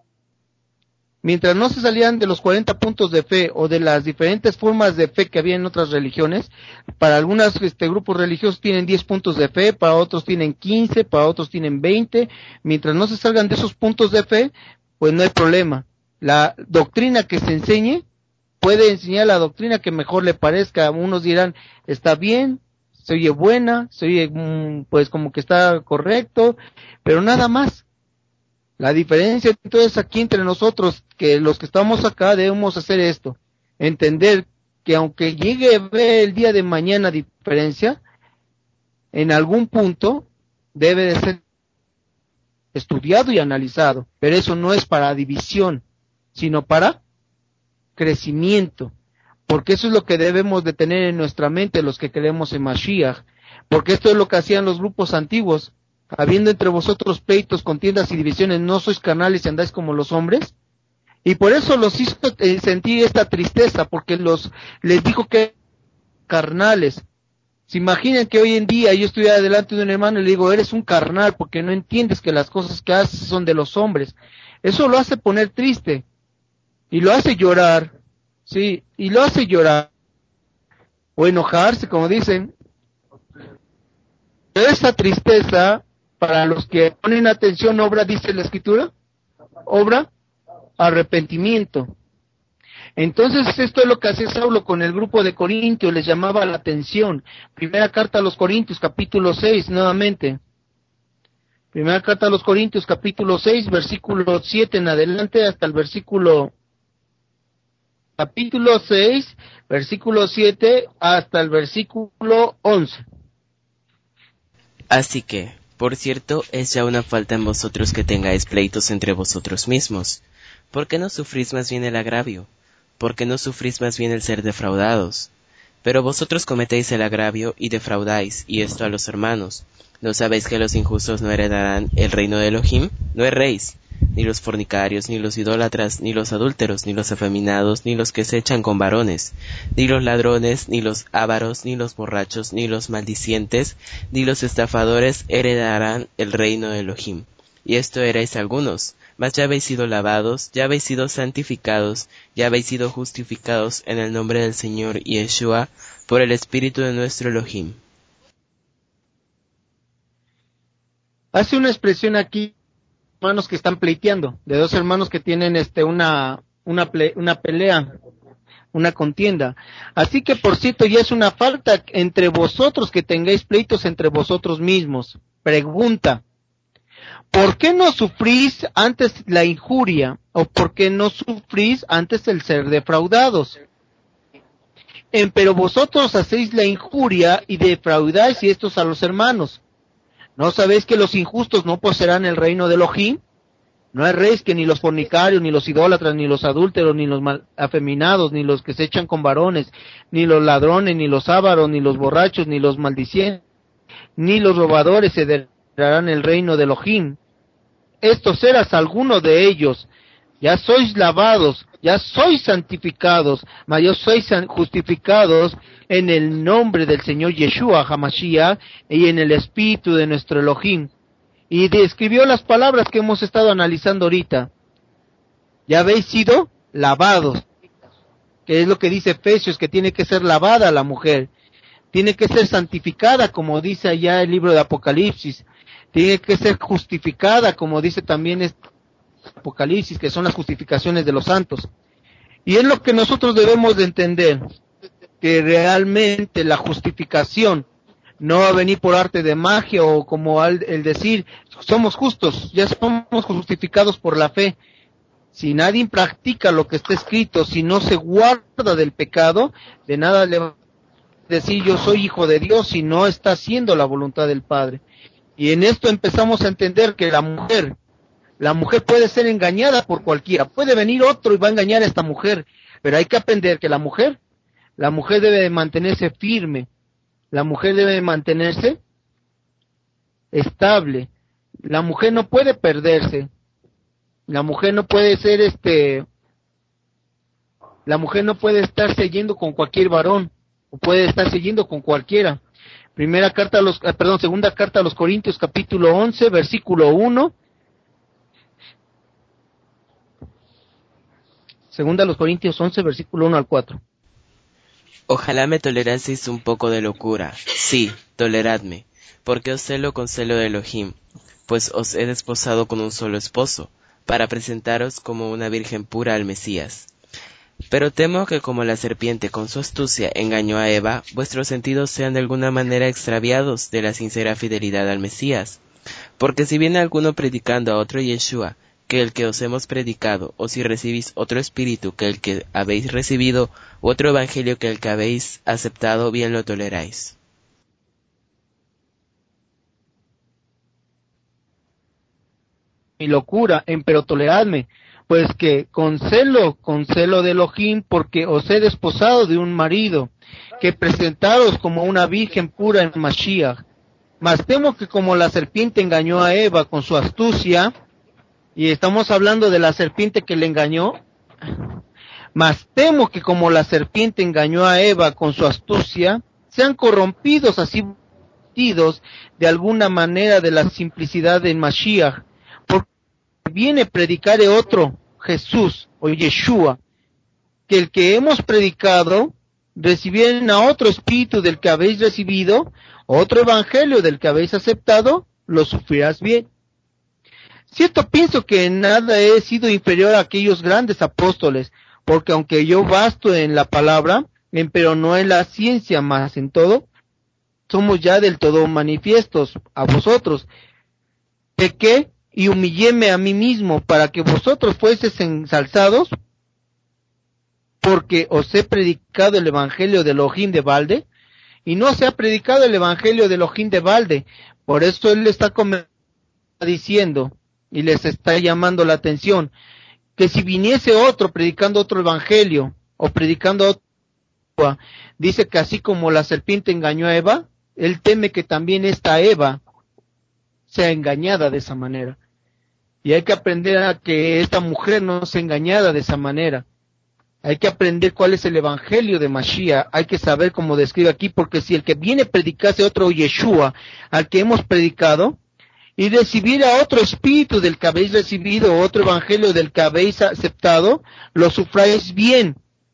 Mientras no se salían de los 40 puntos de fe o de las diferentes formas de fe que había en otras religiones, para algunos grupos religiosos tienen 10 puntos de fe, para otros tienen 15, para otros tienen 20, mientras no se salgan de esos puntos de fe, pues no hay problema. La doctrina que se enseñe, puede enseñar la doctrina que mejor le parezca. Unos dirán, está bien, se oye buena, se oye pues como que está correcto, pero nada más. La diferencia entonces aquí entre nosotros, que los que estamos acá debemos hacer esto, entender que aunque llegue a ver el día de mañana diferencia, en algún punto debe de ser estudiado y analizado, pero eso no es para división, sino para crecimiento, porque eso es lo que debemos de tener en nuestra mente los que creemos en Mashiach, porque esto es lo que hacían los grupos antiguos, habiendo entre vosotros pleitos, contiendas y divisiones, no sois carnales y andáis como los hombres, y por eso los hizo sentir esta tristeza, porque les dijo que carnales. Se imaginan que hoy en día yo estoy delante de un hermano y le digo, eres un carnal, porque no entiendes que las cosas que haces son de los hombres. Eso lo hace poner triste, y lo hace llorar, sí, y lo hace llorar, o enojarse, como dicen. Pero esa tristeza, para los que ponen atención, obra, dice la Escritura, obra arrepentimiento. Entonces esto es lo que hacía Saulo con el grupo de Corintios, les llamaba la atención. Primera carta a los Corintios, capítulo 6, nuevamente. Primera carta a los Corintios, capítulo 6, versículo 7 en adelante hasta el capítulo 6, versículo 7 hasta el versículo 11. Así que, por cierto, es ya una falta en vosotros que tengáis pleitos entre vosotros mismos. ¿Por qué no sufrís más bien el agravio? ¿Por qué no sufrís más bien el ser defraudados? Pero vosotros cometéis el agravio y defraudáis, y esto a los hermanos. ¿No sabéis que los injustos no heredarán el reino de Elohim? No erréis, ni los fornicarios, ni los idólatras, ni los adúlteros, ni los afeminados, ni los que se echan con varones, ni los ladrones, ni los ávaros, ni los borrachos, ni los maldicientes, ni los estafadores heredarán el reino de Elohim. Y esto erais algunos, mas ya habéis sido lavados, ya habéis sido santificados, ya habéis sido justificados en el nombre del Señor Yeshua, por el Espíritu de nuestro Elohim. Hace una expresión aquí, hermanos que están pleiteando, de dos hermanos que tienen una pelea, una contienda. Así que por cierto ya es una falta entre vosotros que tengáis pleitos entre vosotros mismos. Pregunta, ¿por qué no sufrís antes la injuria? ¿O por qué no sufrís antes el ser defraudados? Pero vosotros hacéis la injuria y defraudáis y estos a los hermanos. ¿No sabéis que los injustos no poseerán el reino de Elohim? No erréis que ni los fornicarios, ni los idólatras, ni los adúlteros, ni los afeminados, ni los que se echan con varones, ni los ladrones, ni los ávaros, ni los borrachos, ni los maldicientes, ni los robadores heredarán el reino de Elohim. Estos eras alguno de ellos. Ya sois lavados, ya sois santificados, mas ya sois justificados en el nombre del Señor Yeshua HaMashiach y en el Espíritu de nuestro Elohim. Y describió las palabras que hemos estado analizando ahorita. Ya habéis sido lavados, que es lo que dice Efesios, que tiene que ser lavada la mujer, tiene que ser santificada, como dice allá el libro de Apocalipsis, tiene que ser justificada, como dice también Apocalipsis, que son las justificaciones de los santos. Y es lo que nosotros debemos de entender, que realmente la justificación No va a venir por arte de magia o como el decir, somos justos, ya somos justificados por la fe. Si nadie practica lo que está escrito, si no se guarda del pecado, de nada le va a decir yo soy hijo de Dios si no está haciendo la voluntad del Padre. Y en esto empezamos a entender que la mujer puede ser engañada por cualquiera. Puede venir otro y va a engañar a esta mujer, pero hay que aprender que la mujer debe de mantenerse firme. La mujer debe de mantenerse estable. La mujer no puede perderse. La mujer no puede ser la mujer no puede estarse yendo con cualquier varón, o puede estarse yendo con cualquiera. Segunda carta a los Corintios, capítulo 11, versículo 1. Segunda a los Corintios 11, versículo 1 al 4. Ojalá me toleraseis un poco de locura. Sí, toleradme, porque os celo con celo de Elohim, pues os he desposado con un solo esposo, para presentaros como una virgen pura al Mesías. Pero temo que como la serpiente con su astucia engañó a Eva, vuestros sentidos sean de alguna manera extraviados de la sincera fidelidad al Mesías. Porque si viene alguno predicando a otro Yeshua, que el que os hemos predicado, o si recibís otro espíritu que el que habéis recibido, u otro evangelio que el que habéis aceptado, bien lo toleráis. Mi locura, empero toleradme, pues que con celo de Elohim, porque os he desposado de un marido, que presentaros como una virgen pura en Mashiach. Mas temo que como la serpiente engañó a Eva con su astucia, y estamos hablando de la serpiente que le engañó, mas temo que como la serpiente engañó a Eva con su astucia, sean corrompidos así de alguna manera de la simplicidad en Mashiach, porque viene predicar otro Jesús o Yeshua, que el que hemos predicado, recibieren a otro espíritu del que habéis recibido, otro evangelio del que habéis aceptado, lo sufrirás bien. Cierto, pienso que en nada he sido inferior a aquellos grandes apóstoles, porque aunque yo basto en la palabra, pero no en la ciencia, más en todo, somos ya del todo manifiestos a vosotros. Pequé y humilléme a mí mismo para que vosotros fueseis ensalzados, porque os he predicado el evangelio de Elohim de balde, y no se ha predicado el evangelio de Elohim de balde. Por eso él le está diciendo y les está llamando la atención, que si viniese otro predicando otro evangelio, o predicando otro, dice que así como la serpiente engañó a Eva, él teme que también esta Eva sea engañada de esa manera. Y hay que aprender a que esta mujer no sea engañada de esa manera. Hay que aprender cuál es el evangelio de Mashiach. Hay que saber cómo describe aquí, porque si el que viene predicase otro Yeshua al que hemos predicado, y recibir a otro espíritu del que habéis recibido, otro evangelio del que habéis aceptado, lo sufráis bien.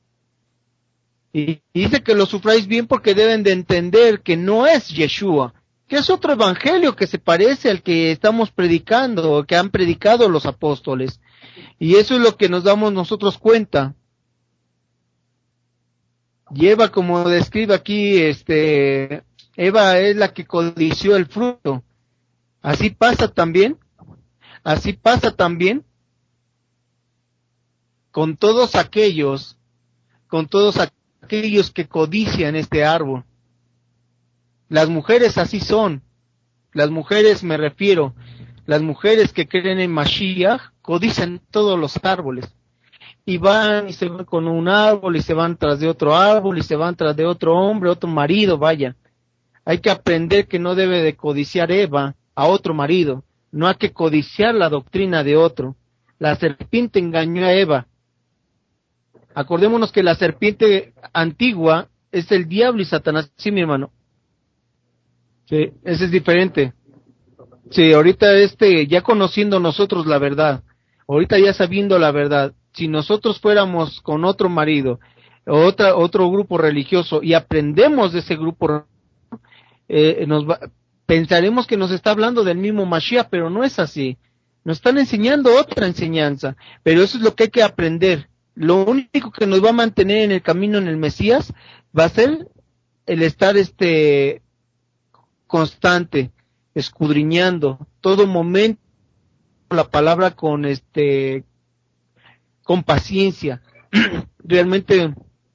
Y dice que lo sufráis bien porque deben de entender que no es Yeshua, que es otro evangelio que se parece al que estamos predicando, o que han predicado los apóstoles. Y eso es lo que nos damos nosotros cuenta. Y Eva, como describe aquí, Eva es la que codició el fruto. Así pasa también con todos aquellos que codician este árbol. Las mujeres así son. Las mujeres me refiero, las mujeres que creen en Mashiach codician todos los árboles. Y van y se van con un árbol y se van tras de otro árbol y se van tras de otro hombre, otro marido, vaya. Hay que aprender que no debe de codiciar Eva a otro marido, no hay que codiciar la doctrina de otro. La serpiente engañó a Eva. Acordémonos que la serpiente antigua es el diablo y Satanás, sí, mi hermano. Sí, ese es diferente. Sí, ahorita ya conociendo nosotros la verdad, ahorita ya sabiendo la verdad, si nosotros fuéramos con otro marido, otro grupo religioso y aprendemos de ese grupo, pensaremos que nos está hablando del mismo Mashiach, pero no es así. Nos están enseñando otra enseñanza, pero eso es lo que hay que aprender. Lo único que nos va a mantener en el camino en el Mesías va a ser el estar constante, escudriñando, todo momento la palabra con paciencia. Realmente,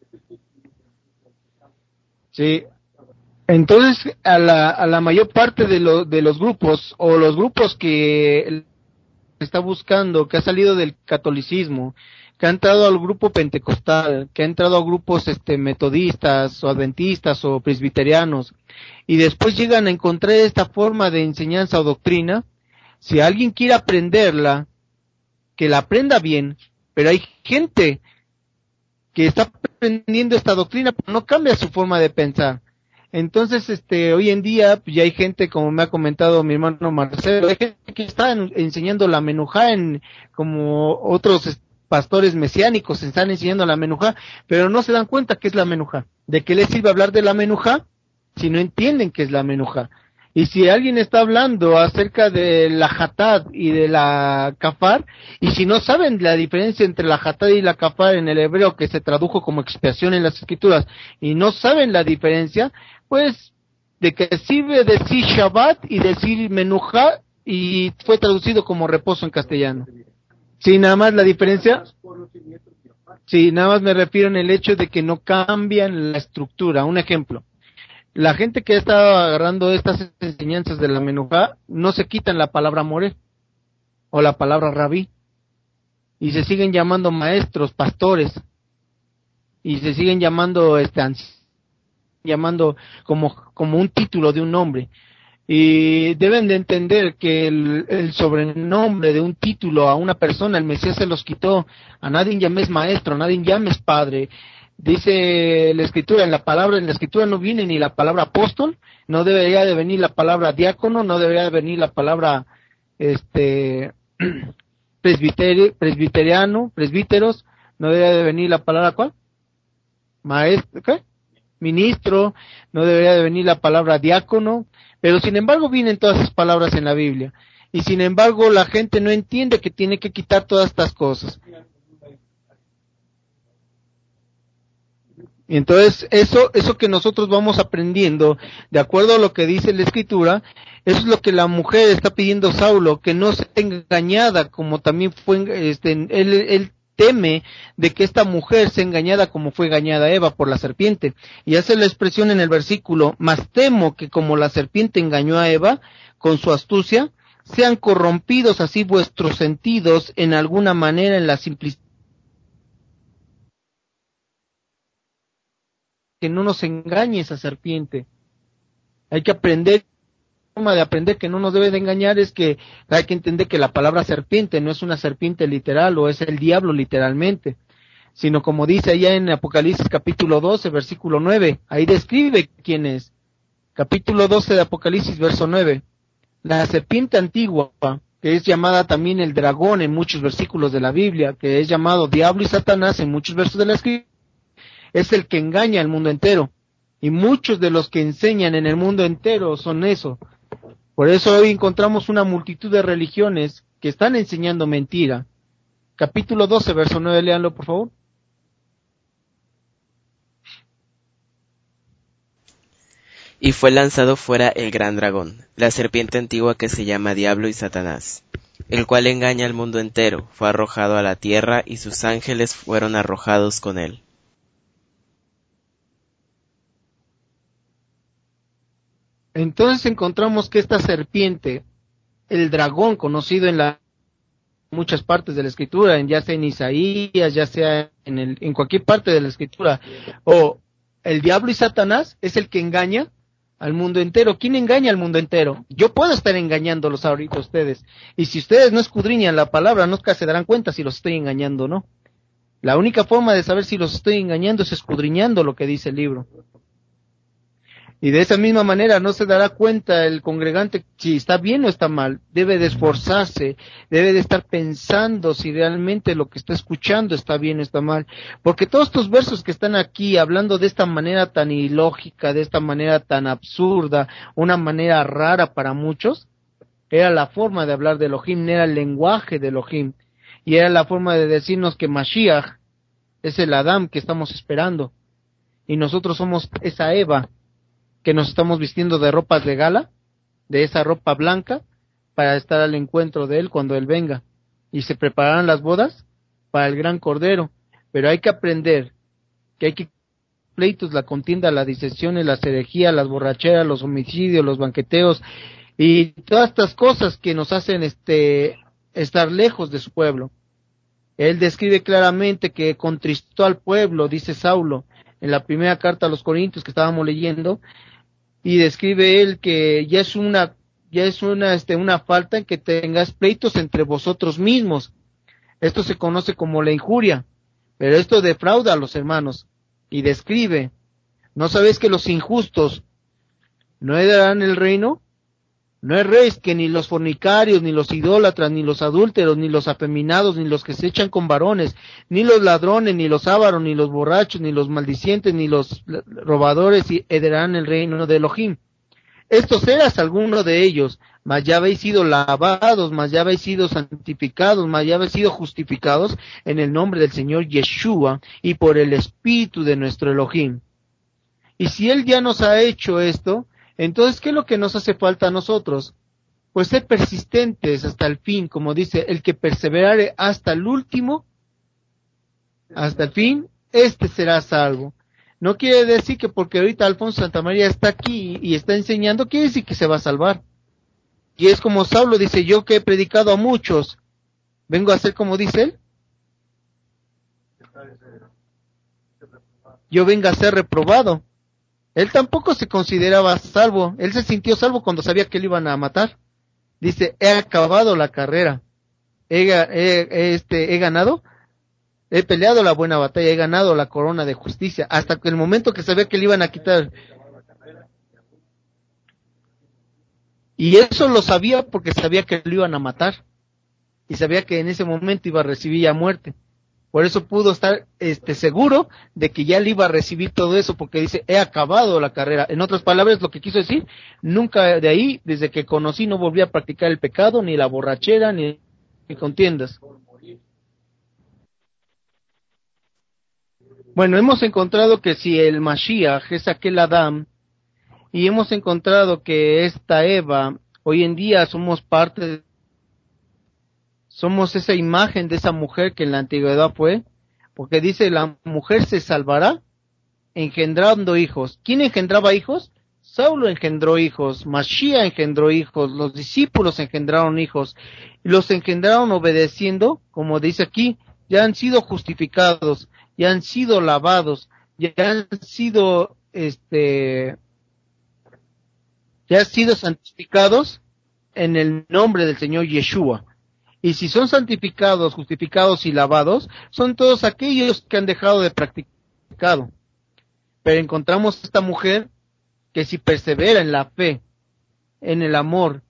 sí. Entonces, a la mayor parte de los grupos, o los grupos que está buscando, que ha salido del catolicismo, que ha entrado al grupo pentecostal, que ha entrado a grupos metodistas o adventistas o presbiterianos, y después llegan a encontrar esta forma de enseñanza o doctrina, si alguien quiere aprenderla, que la aprenda bien, pero hay gente que está aprendiendo esta doctrina, pero no cambia su forma de pensar. Entonces, hoy en día, pues, ya hay gente, como me ha comentado mi hermano Marcelo, hay gente que está enseñando la menujá, como otros pastores mesiánicos están enseñando la menujá, pero no se dan cuenta qué es la menujá. ¿De qué les sirve hablar de la menujá si no entienden qué es la menujá? Y si alguien está hablando acerca de la hatad y de la kafar, y si no saben la diferencia entre la hatad y la kafar en el hebreo, que se tradujo como expiación en las escrituras, y no saben la diferencia, pues, de que sirve decir Shabbat y decir Menujá, y fue traducido como reposo en castellano. Sí, nada más la diferencia. Sí, nada más me refiero en el hecho de que no cambian la estructura. Un ejemplo. La gente que ha estado agarrando estas enseñanzas de la Menujá, no se quitan la palabra more o la palabra rabí, y se siguen llamando maestros, pastores, y se siguen llamando llamando como un título de un nombre. Y deben de entender que el sobrenombre de un título a una persona, el Mesías se los quitó. A nadie llames maestro, a nadie llames padre. Dice la escritura, en la escritura no viene ni la palabra apóstol, no debería de venir la palabra diácono, no debería de venir la palabra presbiteriano, presbíteros, no debería de venir la palabra ¿cuál? Maestro, ¿qué? Ministro, no debería de venir la palabra diácono, pero sin embargo vienen todas esas palabras en la Biblia, y sin embargo la gente no entiende que tiene que quitar todas estas cosas. Y entonces eso que nosotros vamos aprendiendo, de acuerdo a lo que dice la Escritura, eso es lo que la mujer está pidiendo a Saulo, que no sea engañada, como también fue, él teme de que esta mujer sea engañada como fue engañada Eva por la serpiente. Y hace la expresión en el versículo, mas temo que como la serpiente engañó a Eva con su astucia, sean corrompidos así vuestros sentidos en alguna manera en la simplicidad, que no nos engañe esa serpiente. Hay que aprender, la forma de aprender que no nos debe de engañar es que hay que entender que la palabra serpiente no es una serpiente literal o es el diablo literalmente, sino como dice allá en Apocalipsis capítulo 12, versículo 9, ahí describe quién es. Capítulo 12 de Apocalipsis, verso 9. La serpiente antigua, que es llamada también el dragón en muchos versículos de la Biblia, que es llamado diablo y Satanás en muchos versos de la Escritura, es el que engaña al mundo entero. Y muchos de los que enseñan en el mundo entero son eso. Por eso hoy encontramos una multitud de religiones que están enseñando mentira. Capítulo 12, verso 9, léanlo por favor. Y fue lanzado fuera el gran dragón, la serpiente antigua que se llama Diablo y Satanás, el cual engaña al mundo entero, fue arrojado a la tierra y sus ángeles fueron arrojados con él. Entonces encontramos que esta serpiente, el dragón conocido en muchas partes de la escritura, ya sea en Isaías, ya sea en cualquier parte de la escritura, o el diablo y Satanás es el que engaña al mundo entero. ¿Quién engaña al mundo entero? Yo puedo estar engañándolos ahorita a ustedes, y si ustedes no escudriñan la palabra, nunca se darán cuenta si los estoy engañando o no. La única forma de saber si los estoy engañando es escudriñando lo que dice el libro. Y de esa misma manera no se dará cuenta el congregante si está bien o está mal. Debe de esforzarse, debe de estar pensando si realmente lo que está escuchando está bien o está mal. Porque todos estos versos que están aquí hablando de esta manera tan ilógica, de esta manera tan absurda, una manera rara para muchos, era la forma de hablar de Elohim, era el lenguaje de Elohim. Y era la forma de decirnos que Mashiach es el Adam que estamos esperando. Y nosotros somos esa Eva que nos estamos vistiendo de ropas de gala, de esa ropa blanca, para estar al encuentro de Él cuando Él venga. Y se prepararán las bodas para el gran Cordero. Pero hay que aprender que hay que pleitos, la contienda, las disensiones, las herejías, las borracheras, los homicidios, los banqueteos y todas estas cosas que nos hacen estar lejos de su pueblo. Él describe claramente que contristó al pueblo, dice Saulo, en la primera carta a los Corintios que estábamos leyendo, y describe él que ya es una falta en que tengas pleitos entre vosotros mismos. Esto se conoce como la injuria, pero esto defrauda a los hermanos, y describe, ¿no sabéis que los injustos no heredarán el reino? No erréis que ni los fornicarios, ni los idólatras, ni los adúlteros, ni los afeminados, ni los que se echan con varones, ni los ladrones, ni los ávaros, ni los borrachos, ni los maldicientes, ni los robadores heredarán el reino de Elohim. Estos eras alguno de ellos, mas ya habéis sido lavados, mas ya habéis sido santificados, mas ya habéis sido justificados en el nombre del Señor Yeshua y por el Espíritu de nuestro Elohim. Y si Él ya nos ha hecho esto, entonces, ¿qué es lo que nos hace falta a nosotros? Pues ser persistentes hasta el fin, como dice, el que perseverare hasta el último, hasta el fin, será salvo. No quiere decir que porque ahorita Alfonso Santamaría está aquí y está enseñando, quiere decir que se va a salvar. Y es como Saulo dice, yo que he predicado a muchos, vengo a ser como dice él. Yo vengo a ser reprobado. Él tampoco se consideraba salvo, él se sintió salvo cuando sabía que le iban a matar. Dice, he acabado la carrera, he ganado, he peleado la buena batalla, he ganado la corona de justicia, hasta que el momento que sabía que le iban a quitar. Y eso lo sabía porque sabía que lo iban a matar, y sabía que en ese momento iba a recibir ya muerte. Por eso pudo estar seguro de que ya le iba a recibir todo eso, porque dice, he acabado la carrera. En otras palabras, lo que quiso decir, nunca de ahí, desde que conocí, no volví a practicar el pecado, ni la borrachera, ni contiendas. Bueno, hemos encontrado que si el Mashiach es aquel Adán, y hemos encontrado que esta Eva, hoy en día somos somos esa imagen de esa mujer que en la antigüedad fue, porque dice la mujer se salvará engendrando hijos. ¿Quién engendraba hijos? Saulo engendró hijos, Mashiach engendró hijos, los discípulos engendraron hijos, y los engendraron obedeciendo, como dice aquí, ya han sido justificados, ya han sido lavados, ya han sido, ya han sido santificados en el nombre del Señor Yeshua. Y si son santificados, justificados y lavados, son todos aquellos que han dejado de practicar. Pero encontramos esta mujer que si persevera en la fe, en el amor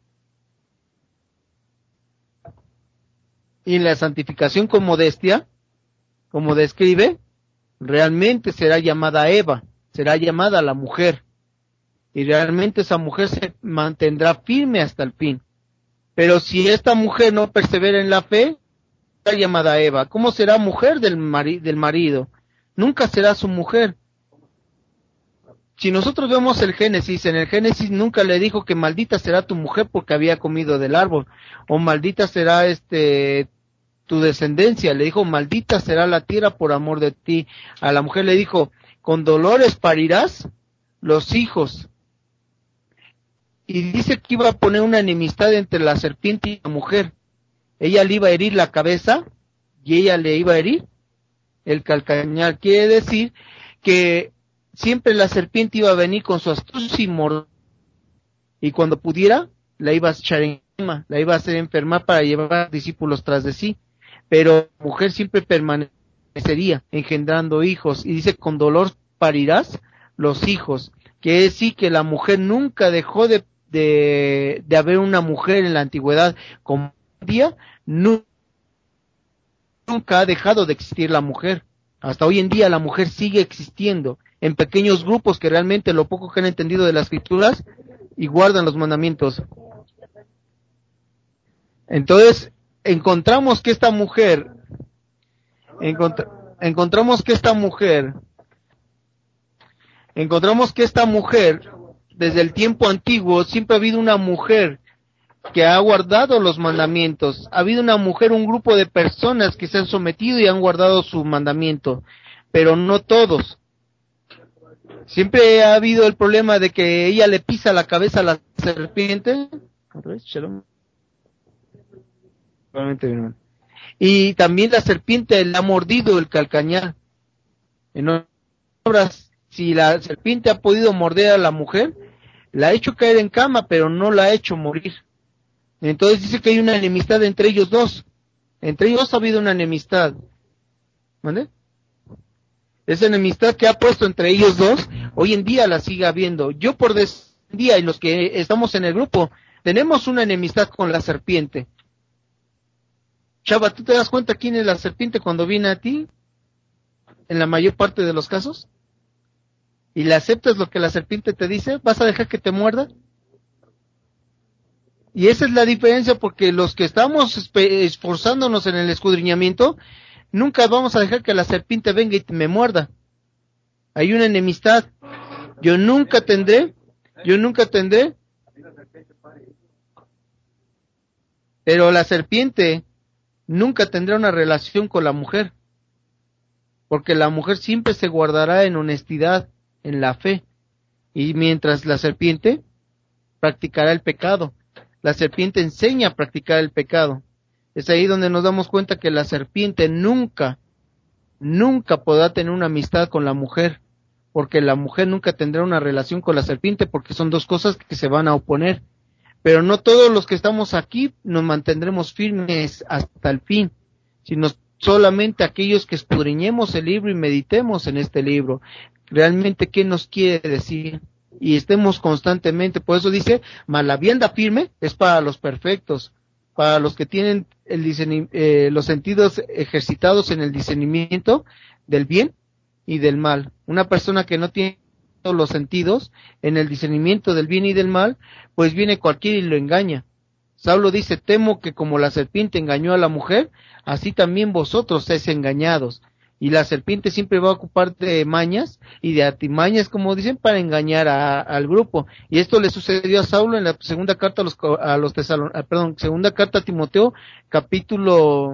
y en la santificación con modestia, como describe, realmente será llamada Eva, será llamada la mujer. Y realmente esa mujer se mantendrá firme hasta el fin. Pero si esta mujer no persevera en la fe, será llamada Eva. ¿Cómo será mujer del marido? Nunca será su mujer. Si nosotros vemos el Génesis, en el Génesis nunca le dijo que maldita será tu mujer porque había comido del árbol, o maldita será tu descendencia. Le dijo, maldita será la tierra por amor de ti. A la mujer le dijo, con dolores parirás los hijos. Y dice que iba a poner una enemistad entre la serpiente y la mujer. Ella le iba a herir la cabeza y ella le iba a herir el calcañar. Quiere decir que siempre la serpiente iba a venir con su astucia y cuando pudiera la iba a echar encima, la iba a hacer enfermar para llevar discípulos tras de sí. Pero la mujer siempre permanecería engendrando hijos, y dice, con dolor parirás los hijos. Quiere decir que la mujer nunca dejó de haber una mujer en la antigüedad como día, nunca ha dejado de existir la mujer. Hasta hoy en día la mujer sigue existiendo en pequeños grupos que realmente lo poco que han entendido de las escrituras y guardan los mandamientos. Entonces, encontramos que esta mujer desde el tiempo antiguo, siempre ha habido una mujer que ha guardado los mandamientos. Ha habido una mujer, un grupo de personas que se han sometido y han guardado su mandamiento, pero no todos. Siempre ha habido el problema de que ella le pisa la cabeza a la serpiente. Y también la serpiente le ha mordido el calcañar. En otras, si la serpiente ha podido morder a la mujer, la ha hecho caer en cama, pero no la ha hecho morir. Entonces dice que hay una enemistad entre ellos dos. Entre ellos ha habido una enemistad. ¿Vale? Esa enemistad que ha puesto entre ellos dos, hoy en día la sigue habiendo. Yo por día y los que estamos en el grupo, tenemos una enemistad con la serpiente. Chava, ¿tú te das cuenta quién es la serpiente cuando viene a ti? En la mayor parte de los casos. ¿Y le aceptas lo que la serpiente te dice? ¿Vas a dejar que te muerda? Y esa es la diferencia, porque los que estamos esforzándonos en el escudriñamiento, nunca vamos a dejar que la serpiente venga y me muerda. Hay una enemistad. Yo nunca tendré, pero la serpiente nunca tendrá una relación con la mujer, porque la mujer siempre se guardará en honestidad, en la fe, y mientras la serpiente practicará el pecado. La serpiente enseña a practicar el pecado. Es ahí donde nos damos cuenta que la serpiente nunca podrá tener una amistad con la mujer, porque la mujer nunca tendrá una relación con la serpiente, porque son dos cosas que se van a oponer. Pero no todos los que estamos aquí nos mantendremos firmes hasta el fin, sino solamente aquellos que escudriñemos el libro y meditemos en este libro. Realmente, ¿qué nos quiere decir? Y estemos constantemente, por eso dice, mas la vianda firme es para los perfectos, para los que tienen los sentidos ejercitados en el discernimiento del bien y del mal. Una persona que no tiene los sentidos en el discernimiento del bien y del mal, pues viene cualquiera y lo engaña. Saulo dice, temo que como la serpiente engañó a la mujer, así también vosotros seáis engañados. Y la serpiente siempre va a ocupar de mañas y de artimañas, como dicen, para engañar al grupo. Y esto le sucedió a Saulo en la segunda carta segunda carta a Timoteo, capítulo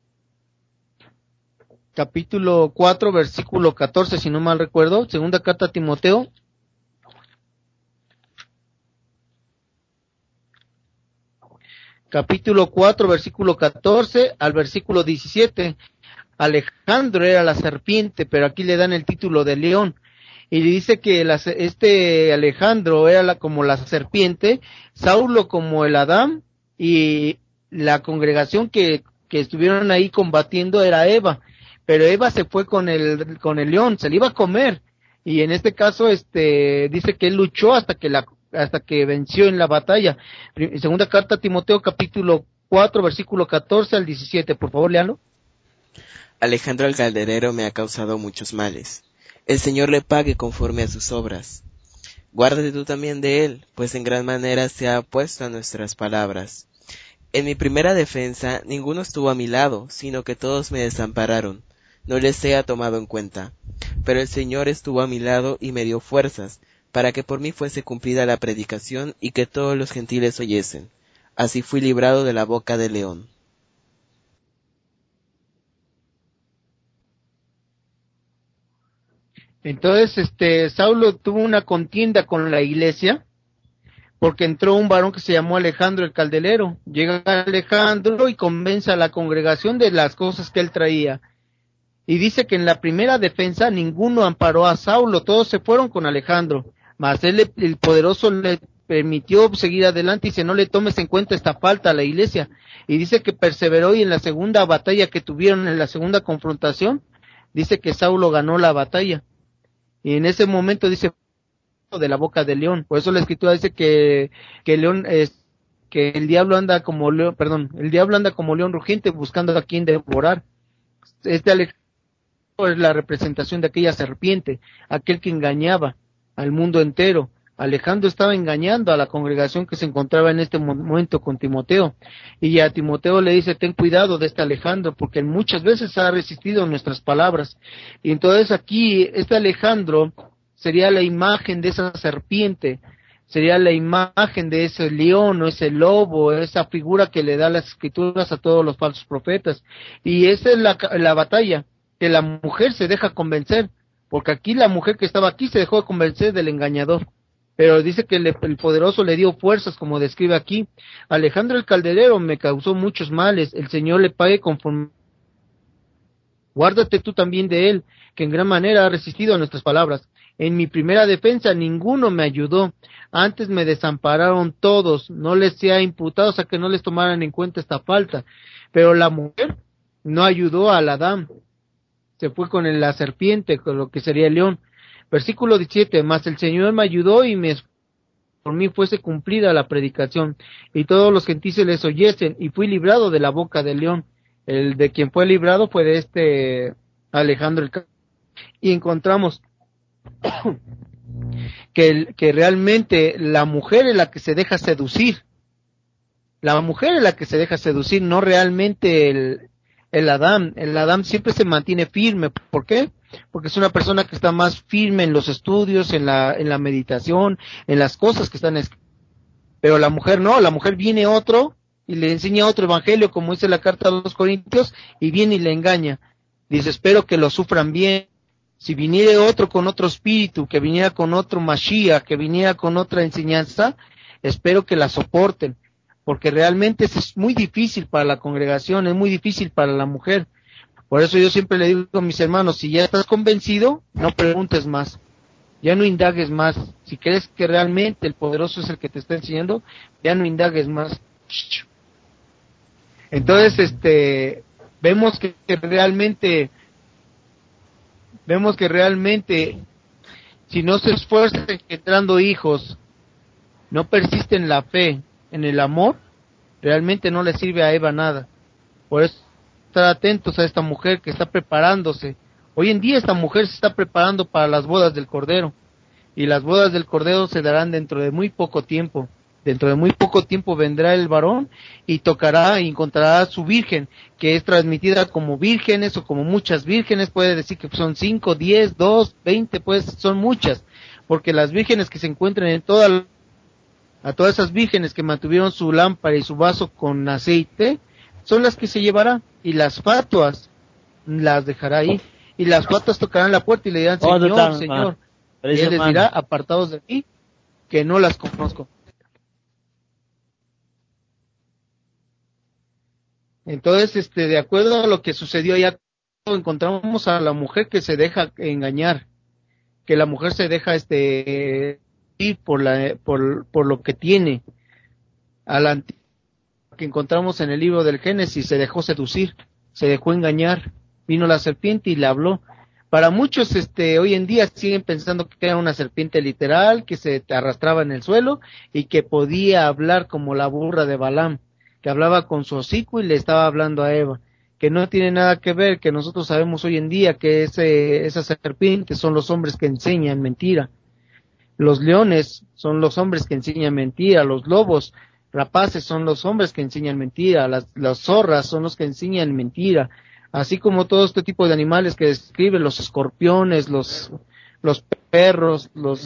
4, versículo 14, si no mal recuerdo. Segunda carta a Timoteo, capítulo 4, versículo 14 al versículo 17. Alejandro era la serpiente, pero aquí le dan el título de león. Y dice que este Alejandro era como la serpiente, Saulo como el Adán, y la congregación que estuvieron ahí combatiendo era Eva. Pero Eva se fue con el león, se le iba a comer. Y en este caso, dice que él luchó hasta que venció en la batalla. Segunda carta a Timoteo, capítulo 4, versículo 14 al 17. Por favor, léalo. Alejandro el calderero me ha causado muchos males. El Señor le pague conforme a sus obras. Guárdate tú también de él, pues en gran manera se ha opuesto a nuestras palabras. En mi primera defensa, ninguno estuvo a mi lado, sino que todos me desampararon. No les he tomado en cuenta. Pero el Señor estuvo a mi lado y me dio fuerzas, para que por mí fuese cumplida la predicación y que todos los gentiles oyesen. Así fui librado de la boca del león. Entonces, Saulo tuvo una contienda con la iglesia, porque entró un varón que se llamó Alejandro el calderero. Llega Alejandro y convence a la congregación de las cosas que él traía. Y dice que en la primera defensa ninguno amparó a Saulo, todos se fueron con Alejandro. Mas él, el poderoso, le permitió seguir adelante y dice, no le tomes en cuenta esta falta a la iglesia. Y dice que perseveró, y en la segunda batalla que tuvieron, en la segunda confrontación, dice que Saulo ganó la batalla. Y en ese momento dice, de la boca del león. Por eso la escritura dice que el león que el diablo anda como león, el diablo anda como león rugiente buscando a quien devorar. Alejandro es la representación de aquella serpiente, aquel que engañaba al mundo entero. Alejandro estaba engañando a la congregación que se encontraba en este momento con Timoteo, y a Timoteo le dice, ten cuidado de este Alejandro, porque muchas veces ha resistido nuestras palabras. Y entonces aquí, este Alejandro sería la imagen de esa serpiente, sería la imagen de ese león o ese lobo, esa figura que le da las escrituras a todos los falsos profetas. Y esa es la batalla, que la mujer se deja convencer, porque aquí la mujer que estaba aquí se dejó convencer del engañador. Pero dice que el poderoso le dio fuerzas, como describe aquí. Alejandro el Calderero me causó muchos males, el Señor le pague conforme. Guárdate tú también de él, que en gran manera ha resistido a nuestras palabras. En mi primera defensa ninguno me ayudó, antes me desampararon todos, no les sea imputado, o sea que no les tomaran en cuenta esta falta. Pero la mujer no ayudó al Adán, se fue con la serpiente, con lo que sería el león. Versículo 17, mas el Señor me ayudó y por mí fuese cumplida la predicación, y todos los gentiles les oyesen, y fui librado de la boca del león. El de quien fue librado fue de Alejandro el Calderero. Y encontramos que realmente la mujer es la que se deja seducir. La mujer es la que se deja seducir, no realmente el Adán. El Adán siempre se mantiene firme. ¿Por qué? Porque es una persona que está más firme en los estudios, en la meditación, en las cosas que están escritas. Pero la mujer no, la mujer viene otro y le enseña otro evangelio, como dice la carta a los Corintios, y viene y le engaña. Dice, espero que lo sufran bien. Si viniera otro con otro espíritu, que viniera con otro Mashiach, que viniera con otra enseñanza, espero que la soporten, porque realmente es muy difícil para la congregación, es muy difícil para la mujer. Por eso yo siempre le digo a mis hermanos, si ya estás convencido, no preguntes más, ya no indagues más. Si crees que realmente el poderoso es el que te está enseñando, ya no indagues más. Entonces, vemos que realmente, si no se esfuerzan engendrando hijos, no persisten en la fe, en el amor, realmente no le sirve a Eva nada. Por eso, estar atentos a esta mujer que está preparándose. Hoy en día esta mujer se está preparando para las bodas del Cordero, y las bodas del Cordero se darán dentro de muy poco tiempo. Dentro de muy poco tiempo vendrá el varón y tocará y encontrará a su virgen, que es transmitida como vírgenes o como muchas vírgenes. Puede decir que son 5, 10, 2, 20, pues son muchas, porque las vírgenes que se encuentran a todas esas vírgenes que mantuvieron su lámpara y su vaso con aceite, son las que se llevará, y las fatuas las dejará ahí, y las fatuas tocarán la puerta y le dirán, Señor, Señor, y él les dirá, apartados de mí, que no las conozco. Entonces, de acuerdo a lo que sucedió allá, encontramos a la mujer que se deja engañar, que la mujer se deja ir por lo que tiene. A la que encontramos en el libro del Génesis, se dejó seducir, se dejó engañar, vino la serpiente y le habló. Para muchos, hoy en día siguen pensando que era una serpiente literal, que se arrastraba en el suelo y que podía hablar como la burra de Balaam, que hablaba con su hocico y le estaba hablando a Eva, que no tiene nada que ver, que nosotros sabemos hoy en día que esas serpientes son los hombres que enseñan mentira. Los leones son los hombres que enseñan mentira, los lobos rapaces son los hombres que enseñan mentira, las zorras son los que enseñan mentira, así como todo este tipo de animales que describen, los escorpiones, los perros,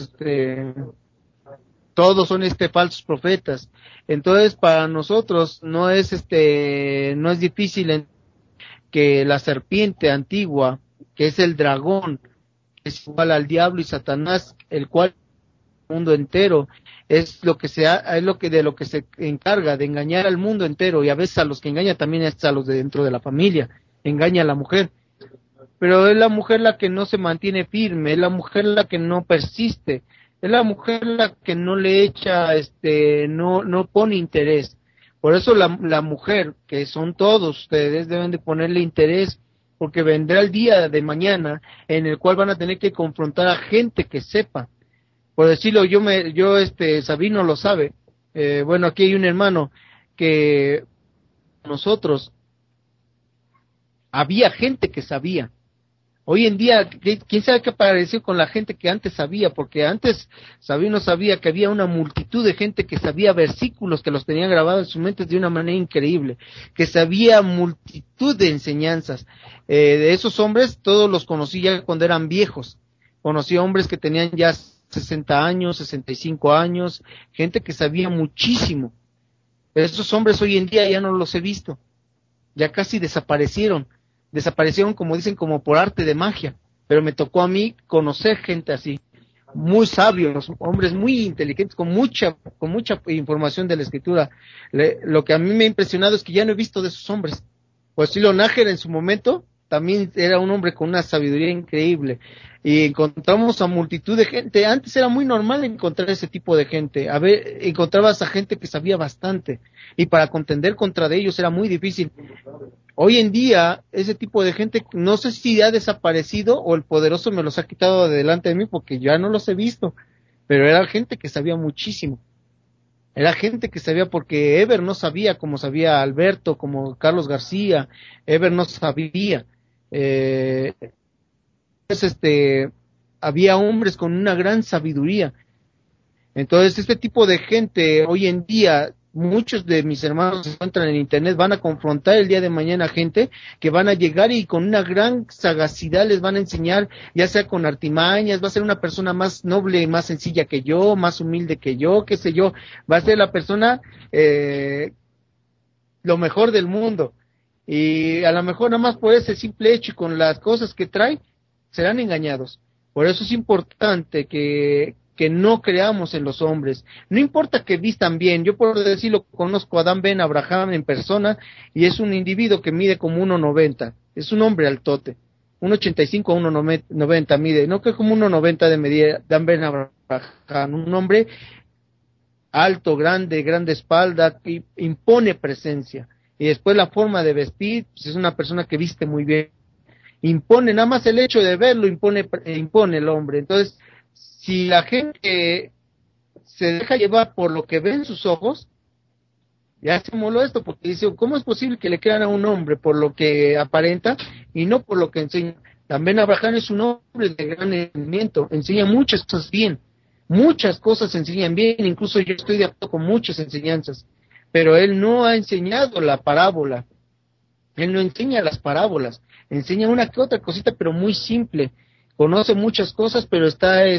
todos son falsos profetas. Entonces, para nosotros no es difícil que la serpiente antigua, que es el dragón, es igual al diablo y Satanás, el cual el mundo entero es de lo que se encarga de engañar al mundo entero, y a veces a los que engaña también es a los de dentro de la familia, engaña a la mujer. Pero es la mujer la que no se mantiene firme, es la mujer la que no persiste, es la mujer la que no le echa, no pone interés. Por eso la mujer, que son todos ustedes, deben de ponerle interés, porque vendrá el día de mañana en el cual van a tener que confrontar a gente que sepa. Por decirlo, Sabino lo sabe. Bueno, aquí hay un hermano que nosotros había gente que sabía. Hoy en día, ¿quién sabe qué pareció con la gente que antes sabía? Porque antes Sabino sabía que había una multitud de gente que sabía versículos, que los tenía grabados en sus mentes de una manera increíble, que sabía multitud de enseñanzas. De esos hombres, todos los conocí ya cuando eran viejos. Conocí hombres que tenían ya 60 años, 65 años, gente que sabía muchísimo. Pero estos hombres hoy en día ya no los he visto, ya casi desaparecieron como dicen, como por arte de magia, pero me tocó a mí conocer gente así, muy sabios, hombres muy inteligentes, con mucha información de la escritura. Lo que a mí me ha impresionado es que ya no he visto de esos hombres. Pues Silo Nájer en su momento también era un hombre con una sabiduría increíble, y encontramos a multitud de gente. Antes era muy normal encontrar ese tipo de gente, encontrabas a gente que sabía bastante, y para contender contra de ellos era muy difícil. Hoy en día, ese tipo de gente, no sé si ha desaparecido o el poderoso me los ha quitado de delante de mí porque ya no los he visto, pero era gente que sabía muchísimo. Era gente que sabía, porque Ever no sabía como sabía Alberto, como Carlos García. Ever no sabía. Eh, Había hombres con una gran sabiduría. Entonces, este tipo de gente, hoy en día, muchos de mis hermanos se encuentran en internet, van a confrontar el día de mañana gente que van a llegar y con una gran sagacidad les van a enseñar, ya sea con artimañas, va a ser una persona más noble y más sencilla que yo, más humilde que yo, qué sé yo, va a ser la persona lo mejor del mundo. Y a lo mejor nada más por ese simple hecho y con las cosas que trae, serán engañados. Por eso es importante que no creamos en los hombres. No importa que vistan bien. Yo por decirlo, conozco a Dan Ben Abraham en persona, y es un individuo que mide como 1.90. Es un hombre altote. 1.85 a 1.90 mide. No que como 1.90 de medida Dan Ben Abraham. Un hombre alto, grande espalda, que impone presencia. Y después la forma de vestir, pues es una persona que viste muy bien. Impone, nada más el hecho de verlo, impone el hombre. Entonces, si la gente se deja llevar por lo que ven sus ojos, ya se moló esto, porque dice, ¿cómo es posible que le crean a un hombre por lo que aparenta y no por lo que enseña? También Abraham es un hombre de gran entendimiento, enseña muchas cosas bien, muchas cosas enseñan bien, incluso yo estoy de acuerdo con muchas enseñanzas, pero él no ha enseñado la parábola, él no enseña las parábolas, enseña una que otra cosita, pero muy simple, conoce muchas cosas, pero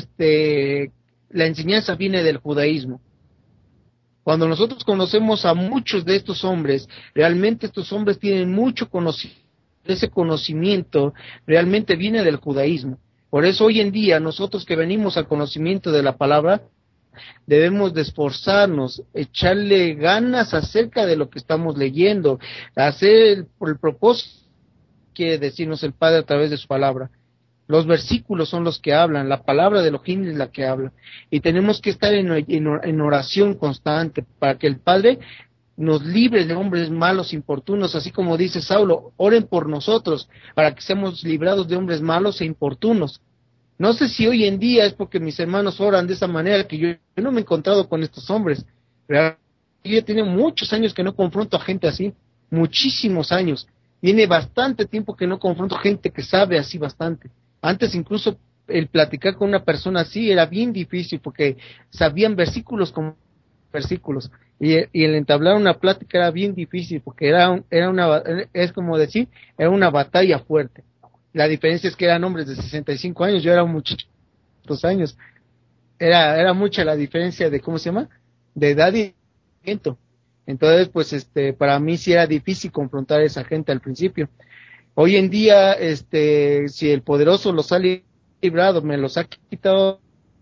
la enseñanza viene del judaísmo. Cuando nosotros conocemos a muchos de estos hombres, realmente estos hombres tienen mucho conocimiento, ese conocimiento realmente viene del judaísmo. Por eso hoy en día nosotros que venimos al conocimiento de la palabra, debemos de esforzarnos, echarle ganas acerca de lo que estamos leyendo, hacer el propósito que quiere decirnos el Padre a través de su palabra. Los versículos son los que hablan, la palabra de Elohim es la que habla, y tenemos que estar en oración constante para que el Padre nos libre de hombres malos, importunos, así como dice Saulo, oren por nosotros para que seamos librados de hombres malos e importunos. No sé si hoy en día es porque mis hermanos oran de esa manera, que yo no me he encontrado con estos hombres. Realmente yo tiene muchos años que no confronto a gente así, muchísimos años. Tiene bastante tiempo que no confronto gente que sabe así bastante. Antes incluso el platicar con una persona así era bien difícil porque sabían versículos con versículos, y el entablar una plática era bien difícil porque es como decir, era una batalla fuerte. La diferencia es que eran hombres de 65 años, yo era un muchacho de 2 años. Era mucha la diferencia de, ¿cómo se llama? De edad y conocimiento. Entonces, pues, para mí sí era difícil confrontar a esa gente al principio. Hoy en día, si el poderoso los ha librado, me los ha quitado,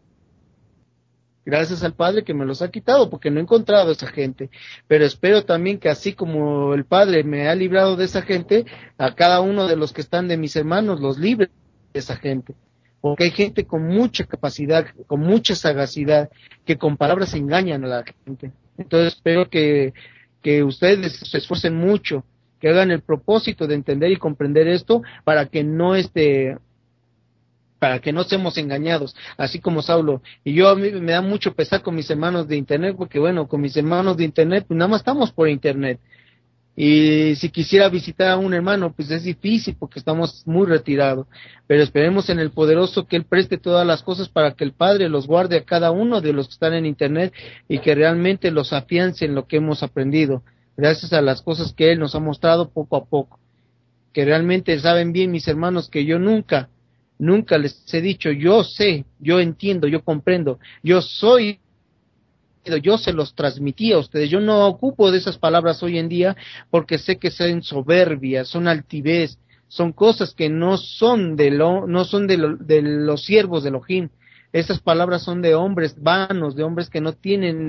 gracias al Padre que me los ha quitado, porque no he encontrado a esa gente. Pero espero también que así como el Padre me ha librado de esa gente, a cada uno de los que están de mis hermanos los libre de esa gente. Porque hay gente con mucha capacidad, con mucha sagacidad, que con palabras engañan a la gente. Entonces espero que ustedes se esfuercen mucho, que hagan el propósito de entender y comprender esto para que no seamos engañados, así como Saulo. Y yo, a mí me da mucho pesar con mis hermanos de internet, porque bueno, con mis hermanos de internet, pues nada más estamos por internet. Y si quisiera visitar a un hermano, pues es difícil porque estamos muy retirados. Pero esperemos en el poderoso que Él preste todas las cosas para que el Padre los guarde a cada uno de los que están en internet y que realmente los afiance en lo que hemos aprendido, gracias a las cosas que Él nos ha mostrado poco a poco. Que realmente saben bien mis hermanos que yo nunca Nunca les he dicho, yo sé, yo entiendo, yo comprendo, yo soy, yo se los transmití a ustedes. Yo no ocupo de esas palabras hoy en día porque sé que son soberbia, son altivez, son cosas que no son no son de los siervos de Elohim. Esas palabras son de hombres vanos, de hombres que no tienen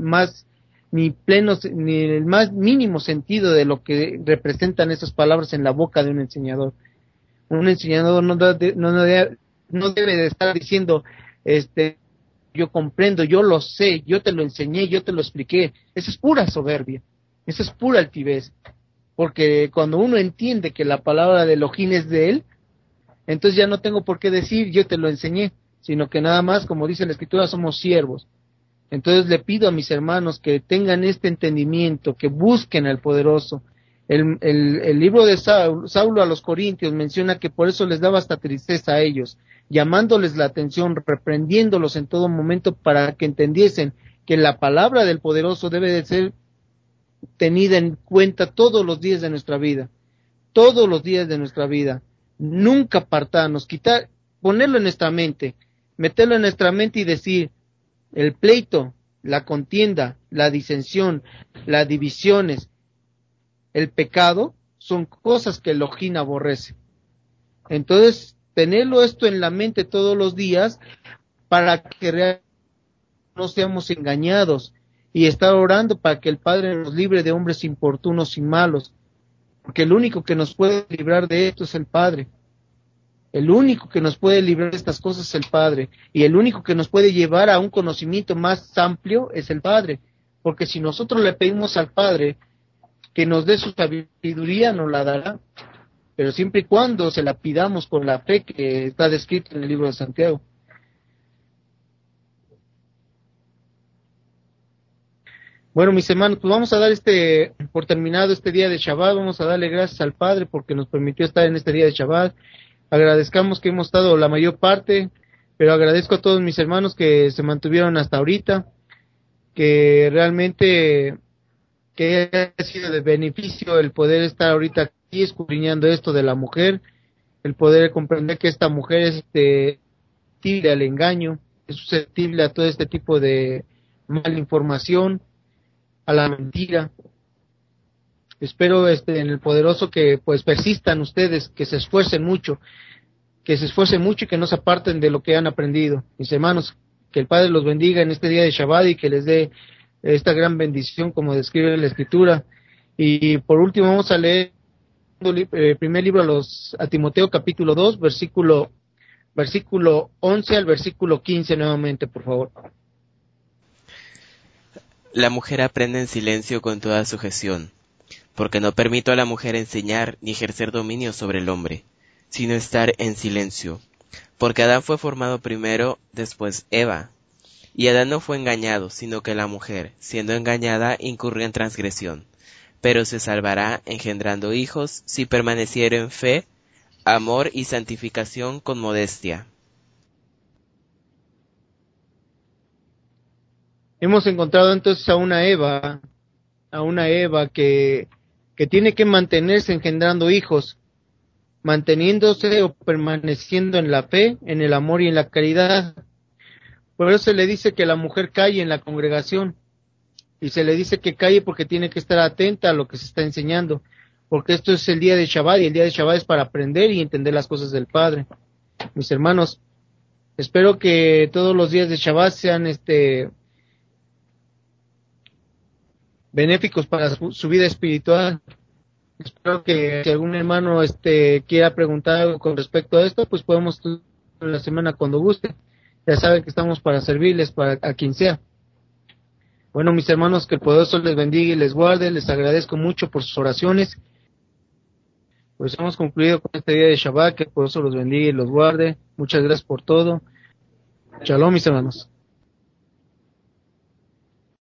ni el más mínimo sentido de lo que representan esas palabras en la boca de un enseñador. Un enseñador no debe de estar diciendo, yo comprendo, yo lo sé, yo te lo enseñé, yo te lo expliqué. Esa es pura soberbia, esa es pura altivez, porque cuando uno entiende que la palabra de Elohim es de él, entonces ya no tengo por qué decir yo te lo enseñé, sino que nada más, como dice la Escritura, somos siervos. Entonces le pido a mis hermanos que tengan este entendimiento, que busquen al poderoso. El libro de Saulo a los Corintios menciona que por eso les daba hasta tristeza a ellos, llamándoles la atención, reprendiéndolos en todo momento para que entendiesen que la palabra del poderoso debe de ser tenida en cuenta todos los días de nuestra vida, todos los días de nuestra vida, nunca apartarnos, ponerlo en nuestra mente, meterlo en nuestra mente y decir, el pleito, la contienda, la disensión, las divisiones, el pecado, son cosas que Elohim aborrece. Entonces, tenerlo esto en la mente todos los días para que realmente no seamos engañados y estar orando para que el Padre nos libre de hombres importunos y malos, porque el único que nos puede librar de esto es el Padre. El único que nos puede librar de estas cosas es el Padre, y el único que nos puede llevar a un conocimiento más amplio es el Padre, porque si nosotros le pedimos al Padre que nos dé su sabiduría, nos la dará, pero siempre y cuando se la pidamos con la fe que está descrita en el libro de Santiago. Bueno, mis hermanos, pues vamos a dar por terminado este día de Shabbat, vamos a darle gracias al Padre porque nos permitió estar en este día de Shabbat. Agradezcamos que hemos estado la mayor parte, pero agradezco a todos mis hermanos que se mantuvieron hasta ahorita, que realmente que ha sido de beneficio el poder estar ahorita aquí escudriñando esto de la mujer, el poder comprender que esta mujer es susceptible al engaño, es susceptible a todo este tipo de mala información, a la mentira. Espero en el poderoso que pues persistan ustedes, que se esfuercen mucho y que no se aparten de lo que han aprendido. Mis hermanos, que el Padre los bendiga en este día de Shabbat y que les dé esta gran bendición como describe la Escritura. Y por último vamos a leer el primer libro a Timoteo capítulo 2, versículo 11 al versículo 15 nuevamente, por favor. La mujer aprende en silencio con toda sujeción, porque no permito a la mujer enseñar ni ejercer dominio sobre el hombre, sino estar en silencio, porque Adán fue formado primero, después Eva, y Adán no fue engañado, sino que la mujer, siendo engañada, incurrió en transgresión, pero se salvará engendrando hijos si permaneciere en fe, amor y santificación con modestia. Hemos encontrado entonces a una Eva que tiene que mantenerse engendrando hijos, manteniéndose o permaneciendo en la fe, en el amor y en la caridad. Por eso se le dice que la mujer calle en la congregación, y se le dice que calle porque tiene que estar atenta a lo que se está enseñando, porque esto es el día de Shabbat, y el día de Shabbat es para aprender y entender las cosas del Padre. Mis hermanos, espero que todos los días de Shabbat sean benéficos para su vida espiritual. Espero que si algún hermano quiera preguntar algo con respecto a esto, pues podemos en la semana cuando guste. Ya saben que estamos para servirles a quien sea. Bueno, mis hermanos, que el poderoso les bendiga y les guarde. Les agradezco mucho por sus oraciones. Pues hemos concluido con este día de Shabbat. Que el poderoso los bendiga y los guarde. Muchas gracias por todo. Shalom, mis hermanos.